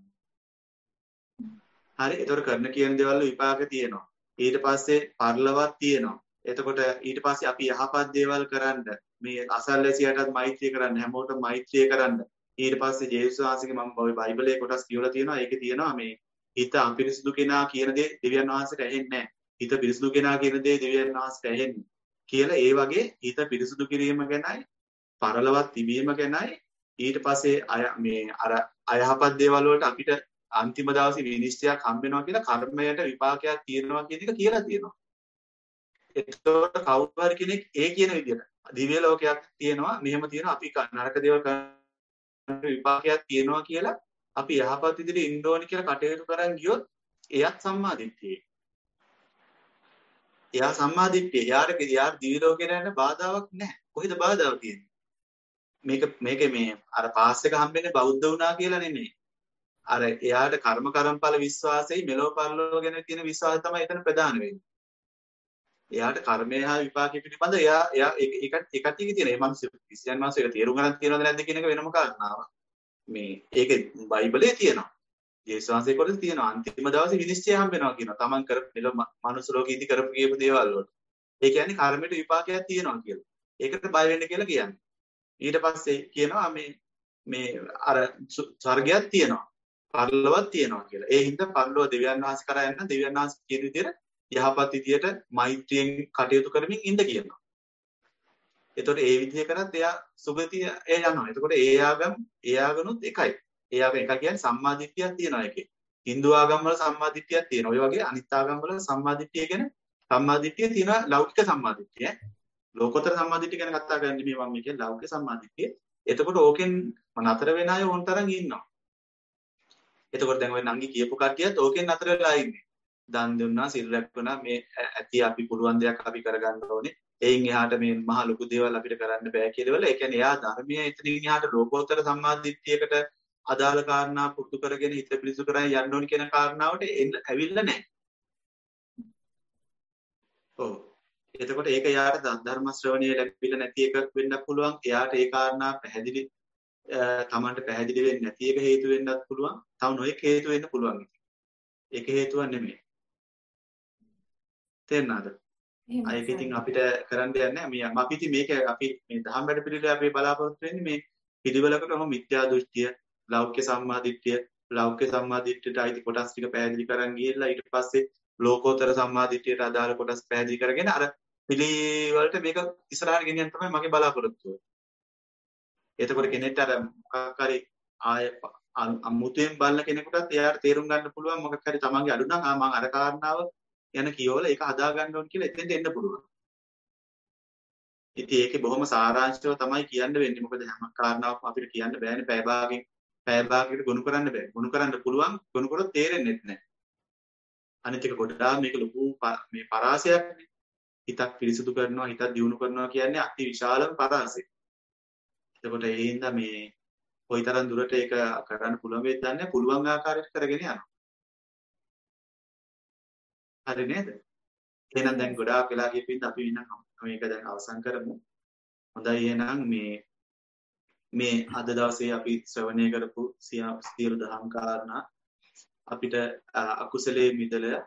හරි. ඒතකොට කරන කියන දේවල් වල විපාක තියෙනවා. ඊට පස්සේ පරලොවක් තියෙනවා. එතකොට ඊට පස්සේ අපි යහපත් දේවල් කරන්න මේ අසල්වැසියටත් මෛත්‍රිය කරන්න හැමෝටම මෛත්‍රිය කරන්න. ඊට පස්සේ ජේසුස් වහන්සේගේ මම ওই බයිබලයේ කොටස් කියවලා තියෙනවා. ඒකේ තියෙනවා මේ හිත අපිරිසුදු කෙනා කියන දේ දෙවියන් වහන්සේට ඇහෙන්නේ නැහැ. හිත පිරිසුදු කෙනා කියන දේ දෙවියන් වහන්සේට ඇහෙන්නේ. කියලා ඒ වගේ හිත පිරිසුදු කිරීම ගැනයි පරලොවක් තිබීම ගැනයි ඊට පස්සේ අය මේ අර අයහපත් දේවල් වලට අපිට අන්තිම දවසේ විනිශ්චයක් හම්බ වෙනවා කියලා කර්මයට විපාකයක් තියෙනවා කියන එක කියලා තියෙනවා. ඒතකොට කවුරු හරි කෙනෙක් ඒ කියන විදිහට දිව්‍ය ලෝකයක් තියෙනවා මෙහෙම තියෙනවා අපි නරක දේවල් කරන විපාකයක් තියෙනවා කියලා අපි යහපත් විදිහට ඉන්න ඕනි කියලා කටයුතු කරන් ගියොත් එයත් සම්මාදිට්ඨිය. එයා සම්මාදිට්ඨිය. යාර යාර දිව්‍ය ලෝකේ යන බාධාවක් නැහැ. කොහෙද බාධාව තියෙන්නේ? මේක මේකේ මේ අර පාස් එක හම්බෙන්නේ බෞද්ධ වුණා කියලා නෙමෙයි. අර එයාට කර්ම කරම්ඵල විශ්වාසයි මෙලෝ පරලෝ ගැන තියෙන විශ්වාසය තමයි එතන ප්‍රධාන වෙන්නේ. එයාට කර්මය හා විපාකෙ පිළිබඳ එයා එයා ඒක ඒකත් තියෙන මේ මිනිස්සු ක්‍රිස්තියානි මිනිස්සු ඒක තේරුම් ගන්නත් තියෙනවද නැද්ද කියන එක වෙනම කාරණාවක්. මේ ඒක බයිබලයේ තියෙනවා. ජේසුස් වහන්සේ කොටද තියෙනවා. අන්තිම දවසේ විනිශ්චය හම්බ වෙනවා කියනවා. Taman කරපු මෙලෝ මනුස්ස ලෝකෙ ඉදි කරපු කියපු දේවල් වලට. ඒ කියන්නේ කර්මයට විපාකයක් තියෙනවා කියලා. ඒකට බය වෙන්න කියලා කියන්නේ. ඊට පස්සේ කියනවා මේ මේ අර ස්වර්ගයක් තියෙනවා. පරලොවක් තියෙනවා කියලා. ඒ හින්දා පරලොව දෙවියන් වහන්සේ කරා යන්න දෙවියන් වහන්සේ කියන විදිහට යහපත් විදියට මෛත්‍රියෙන් කටයුතු කරමින් ඉන්න කියනවා. එතකොට ඒ විදිහ කරත් එයා සුගතිය ඒ යනවා. එතකොට ඒ ආගම් ඒ ආගනුත් එකයි. ඒ ආගම එක කියන්නේ සම්මාදිට්ඨියක් තියෙනවා එකේ. Hindu ආගම් වල සම්මාදිට්ඨියක් තියෙනවා. ඔය වගේ අනිත් ආගම් වල සම්මාදිට්ඨිය ගැන සම්මාදිට්ඨිය තියෙනවා ලෞකික සම්මාදිට්ඨිය. ලෝකෝත්තර සම්මාදිට්ඨිය ගැන කතා කරන්නේ මේ මම කියන්නේ ලෞකික සම්මාදිට්ඨිය. එතකොට ඕකෙන් නතර වෙන අය ඕන තරම් ඉන්නවා. එතකොට දැන් ඔය නංගි කියපු කට්ටියත් ඕකෙන් නතර වෙලා ඉන්නේ. දන් දුන්නා සිල් රැක්ුණා මේ ඇති අපි පුළුවන් දෙයක් අපි කරගන්න ඕනේ. එයින් එහාට මේ මහ ලොකු දේවල් අපිට කරන්න බෑ කියලා වල ඒ කියන්නේ එයා ධර්මයේ එතනින් එහාට ලෝකෝත්තර සම්මාදිට්ඨියකට අදාළ කාරණා පුරුදු කරගෙන හිත පිරිසුදු කරගෙන යන්න ඕනි කියන කාරණාවට ඇවිල්ලා නැහැ. ඔව්. එතකොට ඒක එයාට ධර්ම ශ්‍රවණය ලැබිලා නැති එකක් වෙන්නත් පුළුවන්. එයාට ඒ කාරණා පැහැදිලි තමන්ට පැහැදිලි වෙන්නේ නැති එක හේතු වෙන්නත් පුළුවන්. තව නොයෙක් හේතු වෙන්න පුළුවන්. ඒක හේතුවක් නෙමෙයි. තේරුණාද? ඒක ඉතින් අපිට කරන්න දෙයක් නැහැ. මේ අපි ඉතින් මේක අපි මේ දහම් වැඩ පිළිවෙල අපි බලාපොරොත්තු වෙන්නේ මේ පිළිවෙලකටම මිත්‍යා දෘෂ්ටිය, ලෞකික සම්මාදිට්ඨිය, ලෞකික සම්මාදිට්ඨියට අයිති කොටස් ටික පැහැදිලි කරන් ගිහිල්ලා ඊට පස්සේ ලෝකෝත්තර සම්මාදිට්ඨියට අදාළ කොටස් පැහැදිලි කරගෙන අර පිළිවෙලට මේක ඉස්සරහට ගෙනියන්න තමයි මගේ බලාපොරොත්තුව. එතකොට කෙනෙක්ට අර මොකක් හරි ආය අමුතුවෙන් බලන කෙනෙකුටත් එයාට තේරුම් ගන්න පුළුවන් මොකක් හරි තමන්ගේ අඩු නම් ආ මම අර කාරණාව යන කියවල ඒක හදා ගන්න ඕන කියලා එතෙන්ට එන්න පුළුවන්. ඉතින් ඒකේ බොහොම සාරාංශව තමයි කියන්න වෙන්නේ. මොකද හැම කාරණාවක්ම අපිට කියන්න බෑනේ. පැය භාගයෙන් පැය භාගයකට ගොනු කරන්න බෑ. ගොනු කරන්න පුළුවන්. ගොනු කරොත් තේරෙන්නේ නැහැ. අනිත් එක ගොඩාක් මේක ලොකු මේ පරාසයක්නේ. හිතක් පිරිසිදු කරනවා, හිතක් දියුණු කරනවා කියන්නේ අති විශාලම පරාසයක්. එතකොට ඒ හින්දා මේ කොයිතරම් දුරට ඒක කරන්න පුළුවන් වේද දන්නේ පුළුවන් ආකාරයට කරගෙන යනවා. හරි නේද? එහෙනම් දැන් ගොඩාක් වෙලා ගියපින්ද අපි වෙනම් මේක දැන් අවසන් කරමු. හොඳයි එහෙනම් මේ මේ අද දවසේ අපි ශ්‍රවණය කරපු සියලු දහම් කාරණා අපිට අකුසලයේ මිදලා